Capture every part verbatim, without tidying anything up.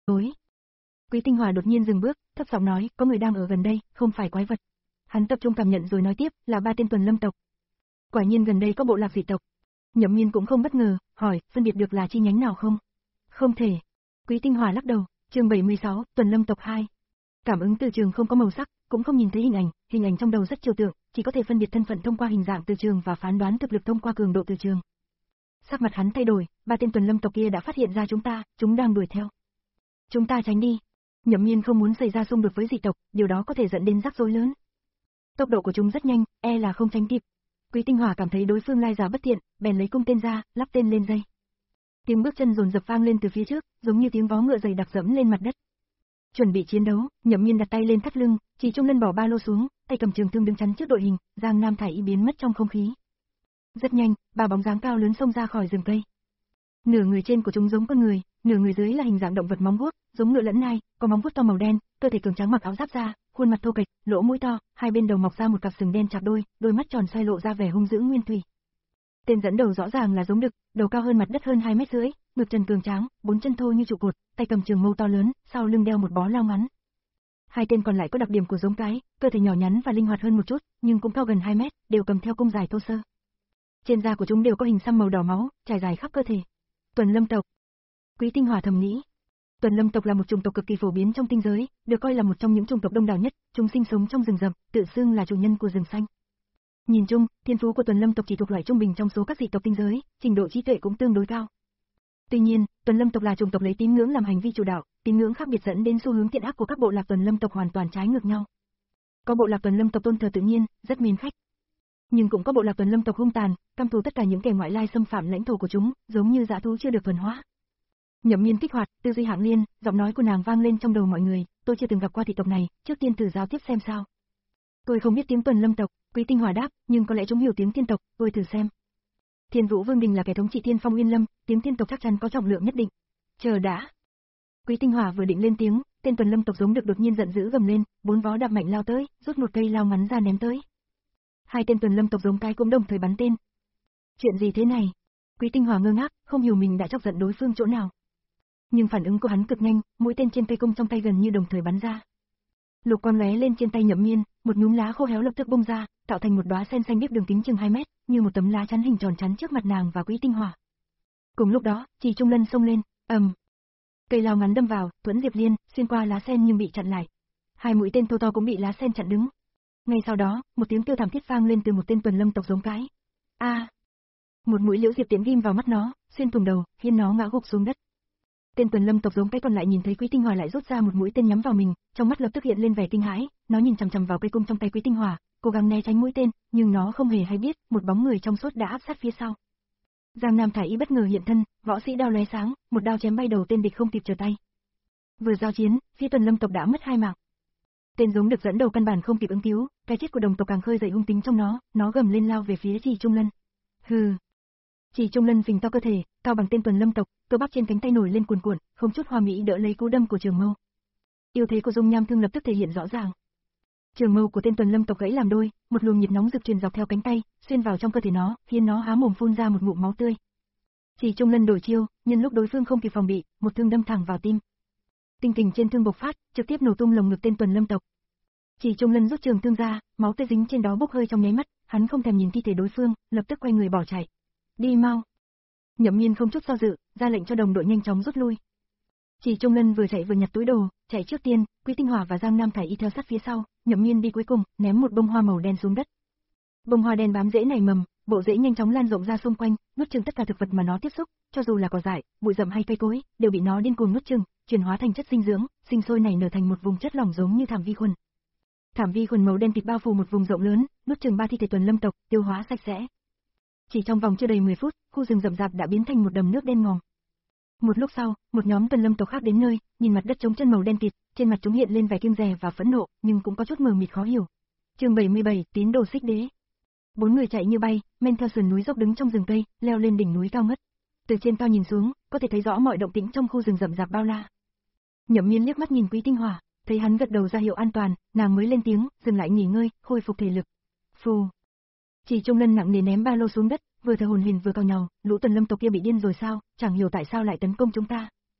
tối. Quý Tinh Hòa đột nhiên dừng bước, thấp giọng nói, có người đang ở gần đây, không phải quái vật. Hắn tập trung cảm nhận rồi nói tiếp, là ba tên tuần lâm tộc. Quả nhiên gần đây có bộ lạc dị tộc. Nhậm Miên cũng không bất ngờ, hỏi, phân biệt được là chi nhánh nào không? Không thể. Quý Tinh Hòa lắc đầu, chương bảy mươi sáu, tuần lâm tộc hai. Cảm ứng từ trường không có màu sắc, cũng không nhìn thấy hình ảnh, hình ảnh trong đầu rất trừu tượng, chỉ có thể phân biệt thân phận thông qua hình dạng từ trường và phán đoán thực lực thông qua cường độ từ trường. Sắc mặt hắn thay đổi, ba tên tuần lâm tộc kia đã phát hiện ra chúng ta, chúng đang đuổi theo. Chúng ta tránh đi. Nhậm Miên không muốn xảy ra xung đột với dị tộc, điều đó có thể dẫn đến rắc rối lớn. Tốc độ của chúng rất nhanh, e là không tránh kịp. Quý Tinh Hòa cảm thấy đối phương lai giả bất thiện, bèn lấy cung tên ra, lắp tên lên dây. Tiếng bước chân dồn dập vang lên từ phía trước, giống như tiếng vó ngựa dày đặc dẫm lên mặt đất. Chuẩn bị chiến đấu, Nhậm Miên đặt tay lên thắt lưng, Chỉ Trung Lân bỏ ba lô xuống, tay cầm trường thương đứng chắn trước đội hình, Giang Nam Thải Y biến mất trong không khí. Rất nhanh, ba bóng dáng cao lớn xông ra khỏi rừng cây. Nửa người trên của chúng giống con người, nửa người dưới là hình dạng động vật móng vuốt, giống ngựa lẫn nai, có móng vuốt to màu đen, cơ thể cường tráng mặc áo giáp da, khuôn mặt thô kệch, lỗ mũi to, hai bên đầu mọc ra một cặp sừng đen chạc đôi, đôi mắt tròn xoay lộ ra vẻ hung dữ nguyên thủy. Tên dẫn đầu rõ ràng là giống đực, đầu cao hơn mặt đất hơn hai mét rưỡi, ngực trần cường tráng, bốn chân thô như trụ cột, tay cầm trường mâu to lớn, sau lưng đeo một bó lao ngắn. Hai tên còn lại có đặc điểm của giống cái, cơ thể nhỏ nhắn và linh hoạt hơn một chút, nhưng cũng cao gần hai mét, đều cầm theo cung dài thô sơ. Trên da của chúng đều có hình xăm màu đỏ máu, trải dài khắp cơ thể. Tuần lâm tộc. Quý Tinh Hòa thầm nghĩ. Tuần lâm tộc là một chủng tộc cực kỳ phổ biến trong tinh giới, được coi là một trong những chủng tộc đông đảo nhất, chúng sinh sống trong rừng rậm, tự xưng là chủ nhân của rừng xanh. Nhìn chung, thiên phú của tuần lâm tộc chỉ thuộc loại trung bình trong số các dị tộc tinh giới, trình độ trí tuệ cũng tương đối cao. Tuy nhiên, tuần lâm tộc là chủng tộc lấy tín ngưỡng làm hành vi chủ đạo, tín ngưỡng khác biệt dẫn đến xu hướng thiện ác của các bộ lạc tuần lâm tộc hoàn toàn trái ngược nhau. Có bộ lạc tuần lâm tộc tôn thờ tự nhiên, rất mến khách. Nhưng cũng có bộ lạc tuần lâm tộc hung tàn, căm thù tất cả những kẻ ngoại lai xâm phạm lãnh thổ của chúng, giống như dã thú chưa được thuần hóa. Nhậm Miên kích hoạt, tư duy hạng liên, giọng nói của nàng vang lên trong đầu mọi người, tôi chưa từng gặp qua thị tộc này, trước tiên thử giao tiếp xem sao. Tôi không biết tiếng tuần lâm tộc, Quý Tinh Hòa đáp, nhưng có lẽ chúng hiểu tiếng thiên tộc, tôi thử xem. Thiên Vũ Vương Đình là kẻ thống trị Thiên Phong Uyên Lâm, tiếng thiên tộc chắc chắn có trọng lượng nhất định. Chờ đã. Quý Tinh Hòa vừa định lên tiếng, tên tuần lâm tộc giống được đột nhiên giận dữ gầm lên, bốn vó đạp mạnh lao tới, rút một cây lao ngắn ra ném tới. Hai tên tuần lâm tộc giống cái cũng đồng thời bắn tên. Chuyện gì thế này? Quý Tinh Hòa ngơ ngác, không hiểu mình đã chọc giận đối phương chỗ nào. Nhưng phản ứng của hắn cực nhanh, mũi tên trên cây cung trong tay gần như đồng thời bắn ra. Lục quang lóe lên trên tay Nhậm Miên, một nhúm lá khô héo lập tức bung ra, tạo thành một đóa sen xanh biếc đường kính chừng hai mét, như một tấm lá chắn hình tròn chắn trước mặt nàng và Quý Tinh Hòa. Cùng lúc đó, Chỉ Trung Lân xông lên, ầm. Cây lao ngắn đâm vào, thuẫn diệp liên, xuyên qua lá sen nhưng bị chặn lại. Hai mũi tên thô to cũng bị lá sen chặn đứng. Ngay sau đó, một tiếng kêu thảm thiết vang lên từ một tên tuần lâm tộc giống cái. A! À. Một mũi liễu diệp tiễn ghim vào mắt nó, xuyên thủng đầu, khiến nó ngã gục xuống đất. Tên tuần lâm tộc giống cái còn lại nhìn thấy Quý Tinh Hòa lại rút ra một mũi tên nhắm vào mình, trong mắt lập tức hiện lên vẻ kinh hãi, nó nhìn chằm chằm vào cây cung trong tay Quý Tinh Hòa, cố gắng né tránh mũi tên, nhưng nó không hề hay biết, một bóng người trong suốt đã áp sát phía sau. Giang Nam Thải Y bất ngờ hiện thân, võ sĩ đao lóe sáng, một đao chém bay đầu tên địch không kịp trở tay. Vừa giao chiến, phía tuần lâm tộc đã mất hai mạng. Tên giống được dẫn đầu căn bản không kịp ứng cứu, cái chết của đồng tộc càng khơi dậy hung tính trong nó, nó gầm lên lao về phía Chỉ Trung Lân. Hừ. Chỉ Trung Lân phình to cơ thể, cao bằng tên tuần lâm tộc, cơ bắp trên cánh tay nổi lên cuồn cuộn, không chút hoa mỹ đỡ lấy cú đâm của trường mâu. Ưu thế của dung nham thương lập tức thể hiện rõ ràng. Trường mâu của tên tuần lâm tộc gãy làm đôi, một luồng nhiệt nóng rực truyền dọc theo cánh tay, xuyên vào trong cơ thể nó, khiến nó há mồm phun ra một ngụm máu tươi. Chỉ Trung Lân đổi chiêu, nhân lúc đối phương không kịp phòng bị, một thương đâm thẳng vào tim. Tinh kình trên thương bộc phát, trực tiếp nổ tung lồng ngực tên tuần lâm tộc. Chỉ Trung Lân rút trường thương ra, máu tươi dính trên đó bốc hơi trong nháy mắt, hắn không thèm nhìn thi thể đối phương, lập tức quay người bỏ chạy. Đi mau. Nhậm Miên không chút do dự, ra lệnh cho đồng đội nhanh chóng rút lui. Chỉ Trung Lân vừa chạy vừa nhặt túi đồ, chạy trước tiên, Quý Tinh Hòa và Giang Nam Thải Y theo sát phía sau, Nhậm Miên đi cuối cùng, ném một bông hoa màu đen xuống đất. Bông hoa đen bám rễ nảy mầm, bộ rễ nhanh chóng lan rộng ra xung quanh, nuốt chửng tất cả thực vật mà nó tiếp xúc, cho dù là cỏ dại, bụi rậm hay cây cối, đều bị nó điên cuồng nuốt chửng, chuyển hóa thành chất dinh dưỡng, sinh sôi nảy nở thành một vùng chất lỏng giống như thảm vi khuẩn. Thảm vi khuẩn màu đen kịt bao phủ một vùng rộng lớn, nuốt chửng ba thi thể tuần lâm tộc, tiêu hóa sạch sẽ. Chỉ trong vòng chưa đầy mười phút, khu rừng rậm rạp đã biến thành một đầm nước đen ngòm. Một lúc sau, một nhóm tuần lâm tộc khác đến nơi, nhìn mặt đất trống chân màu đen kịt, trên mặt chúng hiện lên vẻ kiêng dè và phẫn nộ, nhưng cũng có chút mờ mịt khó hiểu. Chương bảy mươi bảy, tín đồ Xích Đế. Bốn người chạy như bay, men theo sườn núi dốc đứng trong rừng cây, leo lên đỉnh núi cao ngất. Từ trên cao nhìn xuống, có thể thấy rõ mọi động tĩnh trong khu rừng rậm rạp bao la. Nhậm Miên liếc mắt nhìn Quý Tinh Hòa, thấy hắn gật đầu ra hiệu an toàn, nàng mới lên tiếng, dừng lại nghỉ ngơi, khôi phục thể lực. Phù. Chỉ Trung Lân nặng nề ném ba lô xuống đất, vừa thở hổn hển vừa cào nhàu, lũ tuần lâm tộc kia bị điên rồi sao, chẳng hiểu tại sao lại tấn công chúng ta.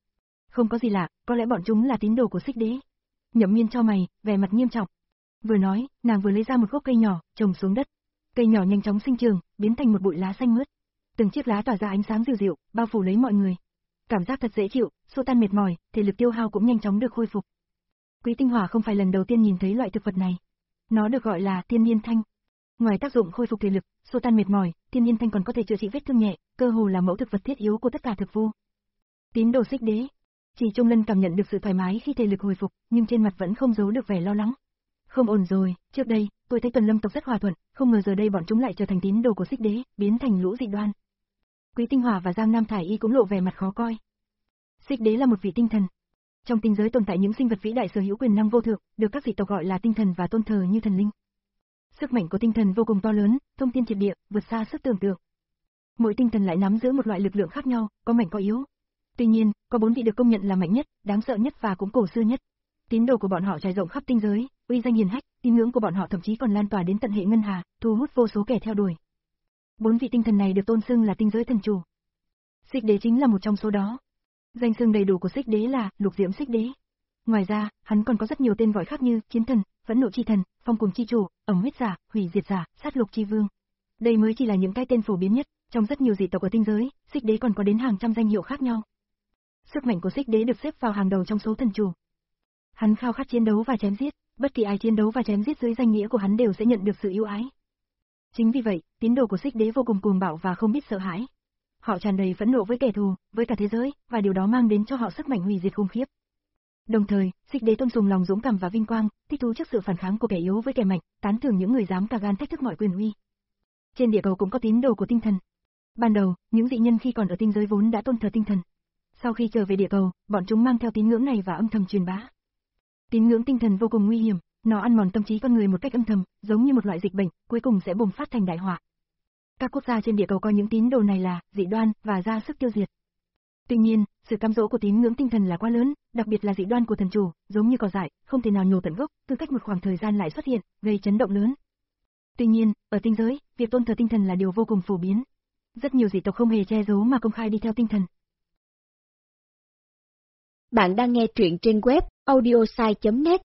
Không có gì lạ, có lẽ bọn chúng là tín đồ của Xích Đế. Nhậm Miên chau mày, vẻ mặt nghiêm trọng. Vừa nói, nàng vừa lấy ra một gốc cây nhỏ, trồng xuống đất. Cây nhỏ nhanh chóng sinh trưởng, biến thành một bụi lá xanh mướt. Từng chiếc lá tỏa ra ánh sáng dịu dịu, bao phủ lấy mọi người. Cảm giác thật dễ chịu, xua tan mệt mỏi, thể lực tiêu hao cũng nhanh chóng được khôi phục. Quý Tinh Hỏa không phải lần đầu tiên nhìn thấy loại thực vật này. Nó được gọi là Tiên Niên Thanh. Ngoài tác dụng khôi phục thể lực, xua tan mệt mỏi, Tiên Niên Thanh còn có thể chữa trị vết thương nhẹ, cơ hồ là mẫu thực vật thiết yếu của tất cả thực vu. Tín đồ Xích Đế. Chỉ Trung Lân cảm nhận được sự thoải mái khi thể lực hồi phục, nhưng trên mặt vẫn không giấu được vẻ lo lắng. Không ổn rồi, trước đây, tôi thấy Tuần Lâm tộc rất hòa thuận, không ngờ giờ đây bọn chúng lại trở thành tín đồ của Xích Đế, biến thành lũ dị đoan. Quý Tinh Hỏa và Giang Nam Thải Y cũng lộ vẻ mặt khó coi. Xích Đế là một vị tinh thần. Trong tinh giới tồn tại những sinh vật vĩ đại sở hữu quyền năng vô thượng, được các dị tộc gọi là tinh thần và tôn thờ như thần linh. Sức mạnh của tinh thần vô cùng to lớn, thông thiên triệt địa, vượt xa sức tưởng tượng. Mỗi tinh thần lại nắm giữ một loại lực lượng khác nhau, có mạnh có yếu. Tuy nhiên, có bốn vị được công nhận là mạnh nhất, đáng sợ nhất và cũng cổ xưa nhất. Tín đồ của bọn họ trải rộng khắp tinh giới, uy danh hiển hách, tín ngưỡng của bọn họ thậm chí còn lan tỏa đến tận hệ ngân hà, thu hút vô số kẻ theo đuổi. Bốn vị tinh thần này được tôn xưng là tinh giới thần chủ. Xích Đế chính là một trong số đó. Danh xưng đầy đủ của Xích Đế là Lục Diễm Xích Đế. Ngoài ra, hắn còn có rất nhiều tên gọi khác như Chiến Thần, Phẫn Nộ Chi Thần, Phong Cuồng Chi Chủ, Ẩm Huyết Giả, Hủy Diệt Giả, Sát Lục Chi Vương. Đây mới chỉ là những cái tên phổ biến nhất, trong rất nhiều dị tộc ở tinh giới, Xích Đế còn có đến hàng trăm danh hiệu khác nhau. Sức mạnh của Xích Đế được xếp vào hàng đầu trong số thần chủ. Hắn khao khát chiến đấu và chém giết, bất kỳ ai chiến đấu và chém giết dưới danh nghĩa của hắn đều sẽ nhận được sự ưu ái. Chính vì vậy, tín đồ của Xích Đế vô cùng cuồng bạo và không biết sợ hãi. Họ tràn đầy phẫn nộ với kẻ thù, với cả thế giới, và điều đó mang đến cho họ sức mạnh hủy diệt khủng khiếp. Đồng thời, Xích Đế tôn sùng lòng dũng cảm và vinh quang, thích thú trước sự phản kháng của kẻ yếu với kẻ mạnh, tán thưởng những người dám cả gan thách thức mọi quyền uy. Trên địa cầu cũng có tín đồ của tinh thần. Ban đầu, những dị nhân khi còn ở tinh giới vốn đã tôn thờ tinh thần. Sau khi trở về địa cầu, bọn chúng mang theo tín ngưỡng này và âm thầm truyền bá. Tín ngưỡng tinh thần vô cùng nguy hiểm, nó ăn mòn tâm trí con người một cách âm thầm, giống như một loại dịch bệnh, cuối cùng sẽ bùng phát thành đại họa. Các quốc gia trên địa cầu coi những tín đồ này là dị đoan và ra sức tiêu diệt. Tuy nhiên, sự cám dỗ của tín ngưỡng tinh thần là quá lớn, đặc biệt là dị đoan của thần chủ, giống như cỏ dại, không thể nào nhổ tận gốc, cứ cách một khoảng thời gian lại xuất hiện, gây chấn động lớn. Tuy nhiên, ở tinh giới, việc tôn thờ tinh thần là điều vô cùng phổ biến. Rất nhiều dị tộc không hề che giấu mà công khai đi theo tinh thần. Bạn đang nghe truyện trên web audiosai chấm net.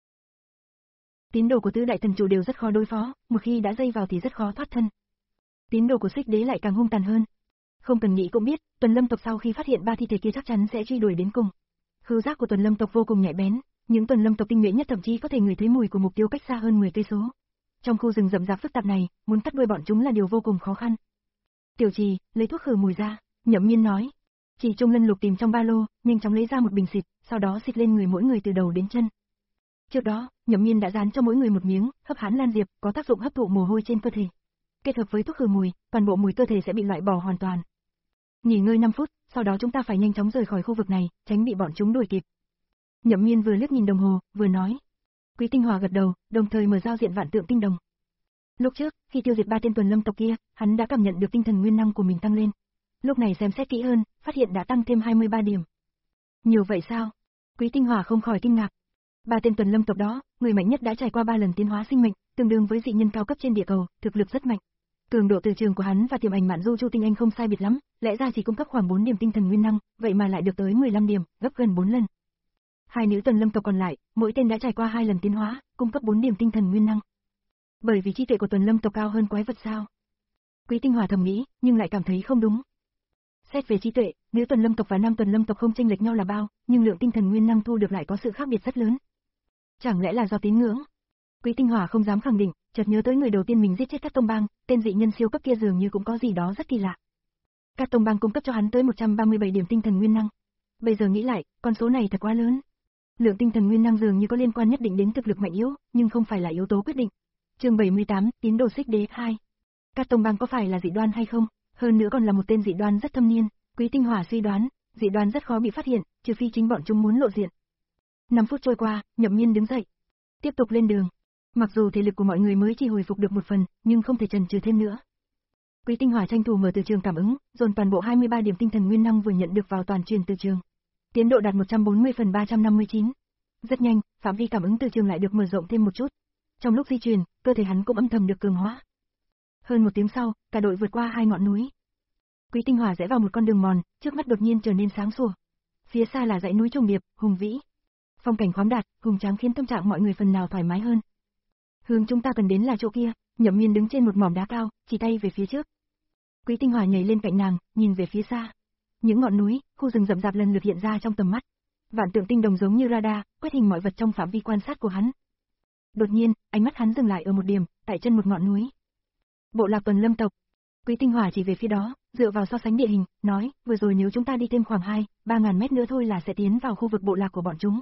Tín đồ của tứ đại thần chủ đều rất khó đối phó, một khi đã dây vào thì rất khó thoát thân. Tín đồ của Xích Đế lại càng hung tàn hơn. Không cần nghĩ cũng biết, Tuần Lâm tộc sau khi phát hiện ba thi thể kia chắc chắn sẽ truy đuổi đến cùng. Khứu giác của Tuần Lâm tộc vô cùng nhạy bén, những Tuần Lâm tộc tinh nhuệ nhất thậm chí có thể ngửi thấy mùi của mục tiêu cách xa hơn mười cây số. Trong khu rừng rậm rạp phức tạp này, muốn cắt đuôi bọn chúng là điều vô cùng khó khăn. Tiểu Trì, lấy thuốc khử mùi ra, Nhậm Miên nói. Chỉ Trung Lân lục tìm trong ba lô, nhanh chóng lấy ra một bình xịt, sau đó xịt lên người mỗi người từ đầu đến chân. Trước đó, Nhậm Miên đã dán cho mỗi người một miếng, hấp hán lan diệp, có tác dụng hấp thụ mồ hôi trên cơ thể. Kết hợp với thuốc khử mùi, toàn bộ mùi cơ thể sẽ bị loại bỏ hoàn toàn. Nghỉ ngơi năm phút, sau đó chúng ta phải nhanh chóng rời khỏi khu vực này, tránh bị bọn chúng đuổi kịp. Nhậm Miên vừa liếc nhìn đồng hồ, vừa nói. Quý Tinh Hỏa gật đầu, đồng thời mở giao diện vạn tượng tinh đồng. Lúc trước, khi tiêu diệt ba tên Tuần Lâm tộc kia, hắn đã cảm nhận được tinh thần nguyên năng của mình tăng lên. Lúc này xem xét kỹ hơn, phát hiện đã tăng thêm hai mươi ba điểm. Nhiều vậy sao? Quý Tinh Hỏa không khỏi kinh ngạc. Ba tên Tuần Lâm tộc đó, người mạnh nhất đã trải qua ba lần tiến hóa sinh mệnh, tương đương với dị nhân cao cấp trên địa cầu, thực lực rất mạnh. Cường độ từ trường của hắn và tiềm ảnh mạn du chu tinh anh không sai biệt lắm, lẽ ra chỉ cung cấp khoảng bốn điểm tinh thần nguyên năng, vậy mà lại được tới mười lăm điểm, gấp gần bốn lần. Hai nữ Tuần Lâm tộc còn lại, mỗi tên đã trải qua hai lần tiến hóa, cung cấp bốn điểm tinh thần nguyên năng. Bởi vì trí tuệ của Tuần Lâm tộc cao hơn quái vật sao? Quý Tinh Hỏa thầm nghĩ, nhưng lại cảm thấy không đúng. Xét về trí tuệ, nữ Tuần Lâm tộc và nam Tuần Lâm tộc không chênh lệch nhau là bao, nhưng lượng tinh thần nguyên năng thu được lại có sự khác biệt rất lớn. Chẳng lẽ là do tín ngưỡng? Quý Tinh Hỏa không dám khẳng định, chợt nhớ tới người đầu tiên mình giết chết Cát Tông Bang, tên dị nhân siêu cấp kia dường như cũng có gì đó rất kỳ lạ. Cát Tông Bang cung cấp cho hắn tới một trăm ba mươi bảy điểm tinh thần nguyên năng. Bây giờ nghĩ lại, con số này thật quá lớn. Lượng tinh thần nguyên năng dường như có liên quan nhất định đến thực lực mạnh yếu, nhưng không phải là yếu tố quyết định. Chương bảy mươi tám, Tín đồ Xích Đế hai. Cát Tông Bang có phải là dị đoan hay không? Hơn nữa còn là một tên dị đoan rất thâm niên, Quý Tinh Hỏa suy đoán, dị đoan rất khó bị phát hiện, trừ phi chính bọn chúng muốn lộ diện. năm phút trôi qua, Nhậm Miên đứng dậy, tiếp tục lên đường. Mặc dù thể lực của mọi người mới chỉ hồi phục được một phần, nhưng không thể chần chừ thêm nữa. Quý Tinh Hỏa tranh thủ mở từ trường cảm ứng, dồn toàn bộ hai mươi ba điểm tinh thần nguyên năng vừa nhận được vào toàn truyền từ trường. Tiến độ đạt một trăm bốn mươi phần ba trăm năm mươi chín. Rất nhanh, phạm vi cảm ứng từ trường lại được mở rộng thêm một chút. Trong lúc di chuyển, cơ thể hắn cũng âm thầm được cường hóa. Hơn một tiếng sau, cả đội vượt qua hai ngọn núi. Quý Tinh Hỏa rẽ vào một con đường mòn, trước mắt đột nhiên trở nên sáng sủa. Phía xa là dãy núi trùng điệp, hùng vĩ. Phong cảnh khoáng đạt, hùng tráng khiến tâm trạng mọi người phần nào thoải mái hơn. Hướng chúng ta cần đến là chỗ kia, Nhậm Miên đứng trên một mỏm đá cao, chỉ tay về phía trước. Quý Tinh Hòa nhảy lên cạnh nàng, nhìn về phía xa. Những ngọn núi, khu rừng rậm rạp lần lượt hiện ra trong tầm mắt. Vạn tượng tinh đồng giống như radar, quét hình mọi vật trong phạm vi quan sát của hắn. Đột nhiên, ánh mắt hắn dừng lại ở một điểm, tại chân một ngọn núi. Bộ lạc Tuần Lâm tộc. Quý Tinh Hòa chỉ về phía đó, dựa vào so sánh địa hình, nói, vừa rồi nếu chúng ta đi thêm khoảng hai, ba ngàn mét nữa thôi là sẽ tiến vào khu vực bộ lạc của bọn chúng.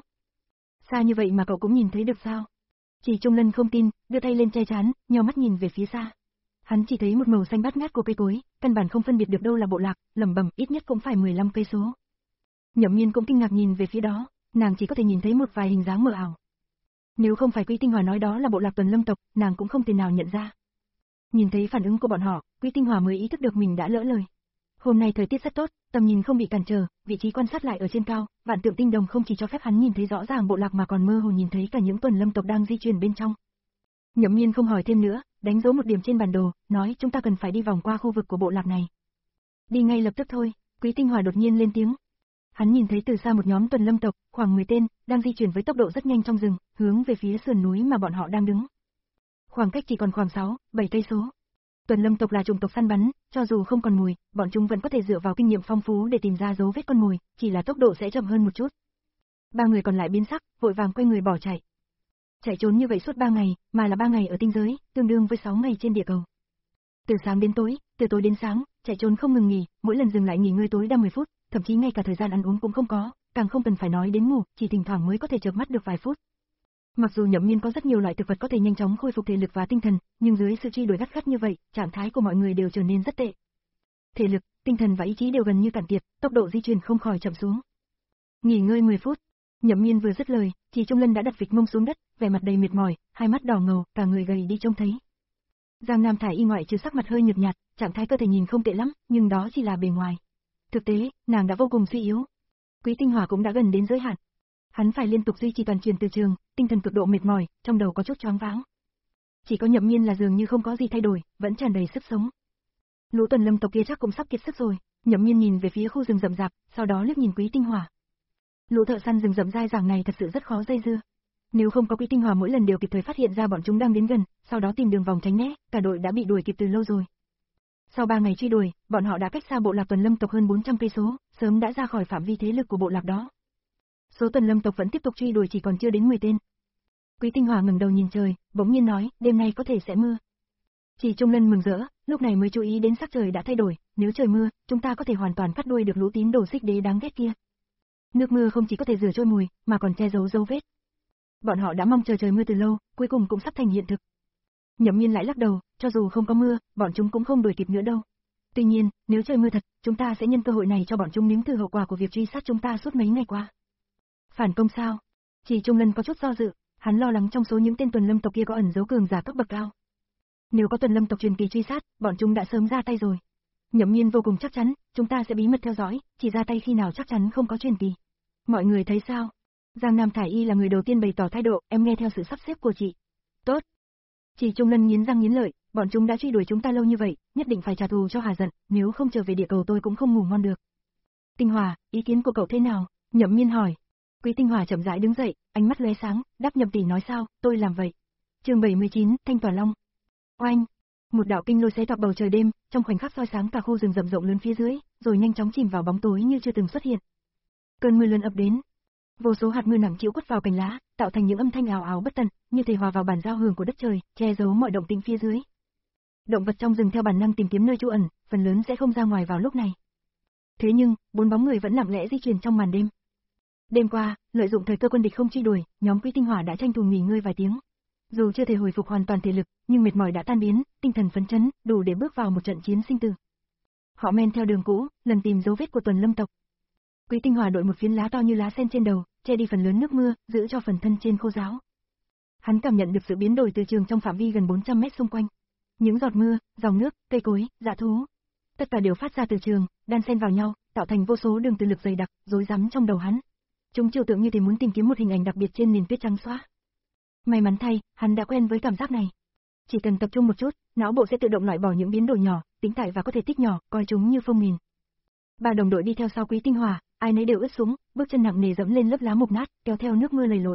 Xa như vậy mà cậu cũng nhìn thấy được sao? Chỉ Trung Lân không tin, đưa tay lên che chắn, nheo mắt nhìn về phía xa. Hắn chỉ thấy một màu xanh bát ngát của cây cối, căn bản không phân biệt được đâu là bộ lạc, lẩm bẩm ít nhất cũng phải mười lăm cây số. Nhậm Miên cũng kinh ngạc nhìn về phía đó, nàng chỉ có thể nhìn thấy một vài hình dáng mờ ảo. Nếu không phải Quý Tinh Hòa nói đó là bộ lạc Tuần Lâm tộc, nàng cũng không thể nào nhận ra. Nhìn thấy phản ứng của bọn họ, Quý Tinh Hòa mới ý thức được mình đã lỡ lời. Hôm nay thời tiết rất tốt, tầm nhìn không bị cản trở, vị trí quan sát lại ở trên cao, vạn tượng tinh đồng không chỉ cho phép hắn nhìn thấy rõ ràng bộ lạc mà còn mơ hồ nhìn thấy cả những Tuần Lâm tộc đang di chuyển bên trong. Nhậm Miên không hỏi thêm nữa, đánh dấu một điểm trên bản đồ, nói chúng ta cần phải đi vòng qua khu vực của bộ lạc này. Đi ngay lập tức thôi, Quý Tinh Hòa đột nhiên lên tiếng. Hắn nhìn thấy từ xa một nhóm Tuần Lâm tộc, khoảng mười tên, đang di chuyển với tốc độ rất nhanh trong rừng, hướng về phía sườn núi mà bọn họ đang đứng. Khoảng cách chỉ còn khoảng sáu, bảy cây số. Tuần Lâm tộc là chủng tộc săn bắn, cho dù không còn mồi, bọn chúng vẫn có thể dựa vào kinh nghiệm phong phú để tìm ra dấu vết con mồi, chỉ là tốc độ sẽ chậm hơn một chút. Ba người còn lại biến sắc, vội vàng quay người bỏ chạy. Chạy trốn như vậy suốt ba ngày, mà là ba ngày ở tinh giới, tương đương với sáu ngày trên địa cầu. Từ sáng đến tối, từ tối đến sáng, chạy trốn không ngừng nghỉ, mỗi lần dừng lại nghỉ ngơi tối đa mười phút, thậm chí ngay cả thời gian ăn uống cũng không có, càng không cần phải nói đến ngủ, chỉ thỉnh thoảng mới có thể chợp mắt được vài phút. Mặc dù Nhậm Miên có rất nhiều loại thực vật có thể nhanh chóng khôi phục thể lực và tinh thần, nhưng dưới sự truy đuổi gắt gắt như vậy, trạng thái của mọi người đều trở nên rất tệ. Thể lực, tinh thần và ý chí đều gần như cạn kiệt, tốc độ di chuyển không khỏi chậm xuống. Nghỉ ngơi mười phút. Nhậm Miên vừa dứt lời, Chỉ Trung Lân đã đặt vịt mông xuống đất, vẻ mặt đầy mệt mỏi, hai mắt đỏ ngầu, cả người gầy đi trông thấy. Giang Nam Thải Y ngoại trừ sắc mặt hơi nhợt nhạt, trạng thái cơ thể nhìn không tệ lắm, nhưng đó chỉ là bề ngoài. Thực tế, nàng đã vô cùng suy yếu. Quý Tinh Hòa cũng đã gần đến giới hạn. Hắn phải liên tục duy trì toàn truyền từ trường, tinh thần cực độ mệt mỏi, trong đầu có chút choáng váng. Chỉ có Nhậm Miên là dường như không có gì thay đổi, vẫn tràn đầy sức sống. Lũ Tuần Lâm tộc kia chắc cũng sắp kiệt sức rồi. Nhậm Miên nhìn về phía khu rừng rậm rạp, sau đó liếc nhìn Quý Tinh Hòa. Lũ thợ săn rừng rậm dai dẳng này thật sự rất khó dây dưa. Nếu không có Quý Tinh Hòa mỗi lần đều kịp thời phát hiện ra bọn chúng đang đến gần, sau đó tìm đường vòng tránh né, cả đội đã bị đuổi kịp từ lâu rồi. Sau ba ngày truy đuổi, bọn họ đã cách xa bộ lạc Tuần Lâm tộc hơn bốn trăm cây số, sớm đã ra khỏi phạm vi thế lực của bộ lạc đó. Số Tuần Lâm tộc vẫn tiếp tục truy đuổi chỉ còn chưa đến mười tên. Quý Tinh Hòa ngẩng đầu nhìn trời, bỗng nhiên nói, đêm nay có thể sẽ mưa. Chỉ Trung Lân mừng rỡ, lúc này mới chú ý đến sắc trời đã thay đổi, nếu trời mưa, chúng ta có thể hoàn toàn cắt đuôi được lũ tín đồ Xích Đế đáng ghét kia. Nước mưa không chỉ có thể rửa trôi mùi, mà còn che giấu dấu vết. Bọn họ đã mong chờ trời mưa từ lâu, cuối cùng cũng sắp thành hiện thực. Nhậm Miên lại lắc đầu, cho dù không có mưa, bọn chúng cũng không đuổi kịp nữa đâu. Tuy nhiên, nếu trời mưa thật, chúng ta sẽ nhân cơ hội này cho bọn chúng nếm thử hậu quả của việc truy sát chúng ta suốt mấy ngày qua. Phản công sao? Chỉ Trung Lân có chút do dự, hắn lo lắng trong số những tên Tuần Lâm tộc kia có ẩn giấu cường giả cấp bậc cao. Nếu có Tuần Lâm tộc truyền kỳ truy sát, bọn chúng đã sớm ra tay rồi. Nhậm Miên vô cùng chắc chắn, chúng ta sẽ bí mật theo dõi, chỉ ra tay khi nào chắc chắn không có truyền kỳ. Mọi người thấy sao? Giang Nam Thải Y là người đầu tiên bày tỏ thái độ, em nghe theo sự sắp xếp của chị. Tốt. Chỉ Trung Lân nghiến răng nghiến lợi, bọn chúng đã truy đuổi chúng ta lâu như vậy, nhất định phải trả thù cho hà giận, nếu không trở về địa cầu tôi cũng không ngủ ngon được. Tinh Hòa, ý kiến của cậu thế nào? Nhậm Miên hỏi. Quý Tinh Hòa chậm rãi đứng dậy, ánh mắt lóe sáng, đáp Nhậm tỷ nói sao, tôi làm vậy. Chương bảy mươi chín, Thanh Tỏa Long. Oanh, một đạo kinh lôi xé toạc bầu trời đêm, trong khoảnh khắc soi sáng cả khu rừng rậm rộng lớn phía dưới, rồi nhanh chóng chìm vào bóng tối như chưa từng xuất hiện. Cơn mưa lớn ập đến, vô số hạt mưa nặng trĩu quất vào cành lá, tạo thành những âm thanh ào ào bất tận, như thể hòa vào bản giao hưởng của đất trời, che giấu mọi động tĩnh phía dưới. Động vật trong rừng theo bản năng tìm kiếm nơi trú ẩn, phần lớn sẽ không ra ngoài vào lúc này. Thế nhưng, bốn bóng người vẫn lặng lẽ di chuyển trong màn đêm. Đêm qua, lợi dụng thời cơ quân địch không truy đuổi, nhóm Quý Tinh Hỏa đã tranh thủ nghỉ ngơi vài tiếng. Dù chưa thể hồi phục hoàn toàn thể lực, nhưng mệt mỏi đã tan biến, tinh thần phấn chấn, đủ để bước vào một trận chiến sinh tử. Họ men theo đường cũ, lần tìm dấu vết của Tuần Lâm tộc. Quý Tinh Hỏa đội một phiến lá to như lá sen trên đầu, che đi phần lớn nước mưa, giữ cho phần thân trên khô ráo. Hắn cảm nhận được sự biến đổi từ trường trong phạm vi gần bốn trăm mét xung quanh. Những giọt mưa, dòng nước, cây cối, dã thú, tất cả đều phát ra từ trường, đan xen vào nhau, tạo thành vô số đường từ lực dày đặc, rối rắm trong đầu hắn. Chúng trừu tượng như thể muốn tìm kiếm một hình ảnh đặc biệt trên nền tuyết trắng xóa. May mắn thay, hắn đã quen với cảm giác này. Chỉ cần tập trung một chút, não bộ sẽ tự động loại bỏ những biến đổi nhỏ, tính tại và có thể tích nhỏ, coi chúng như phông mìn. Ba đồng đội đi theo sau Quý Tinh Hòa, ai nấy đều ướt sũng, bước chân nặng nề dẫm lên lớp lá mục nát, kéo theo nước mưa lầy lội.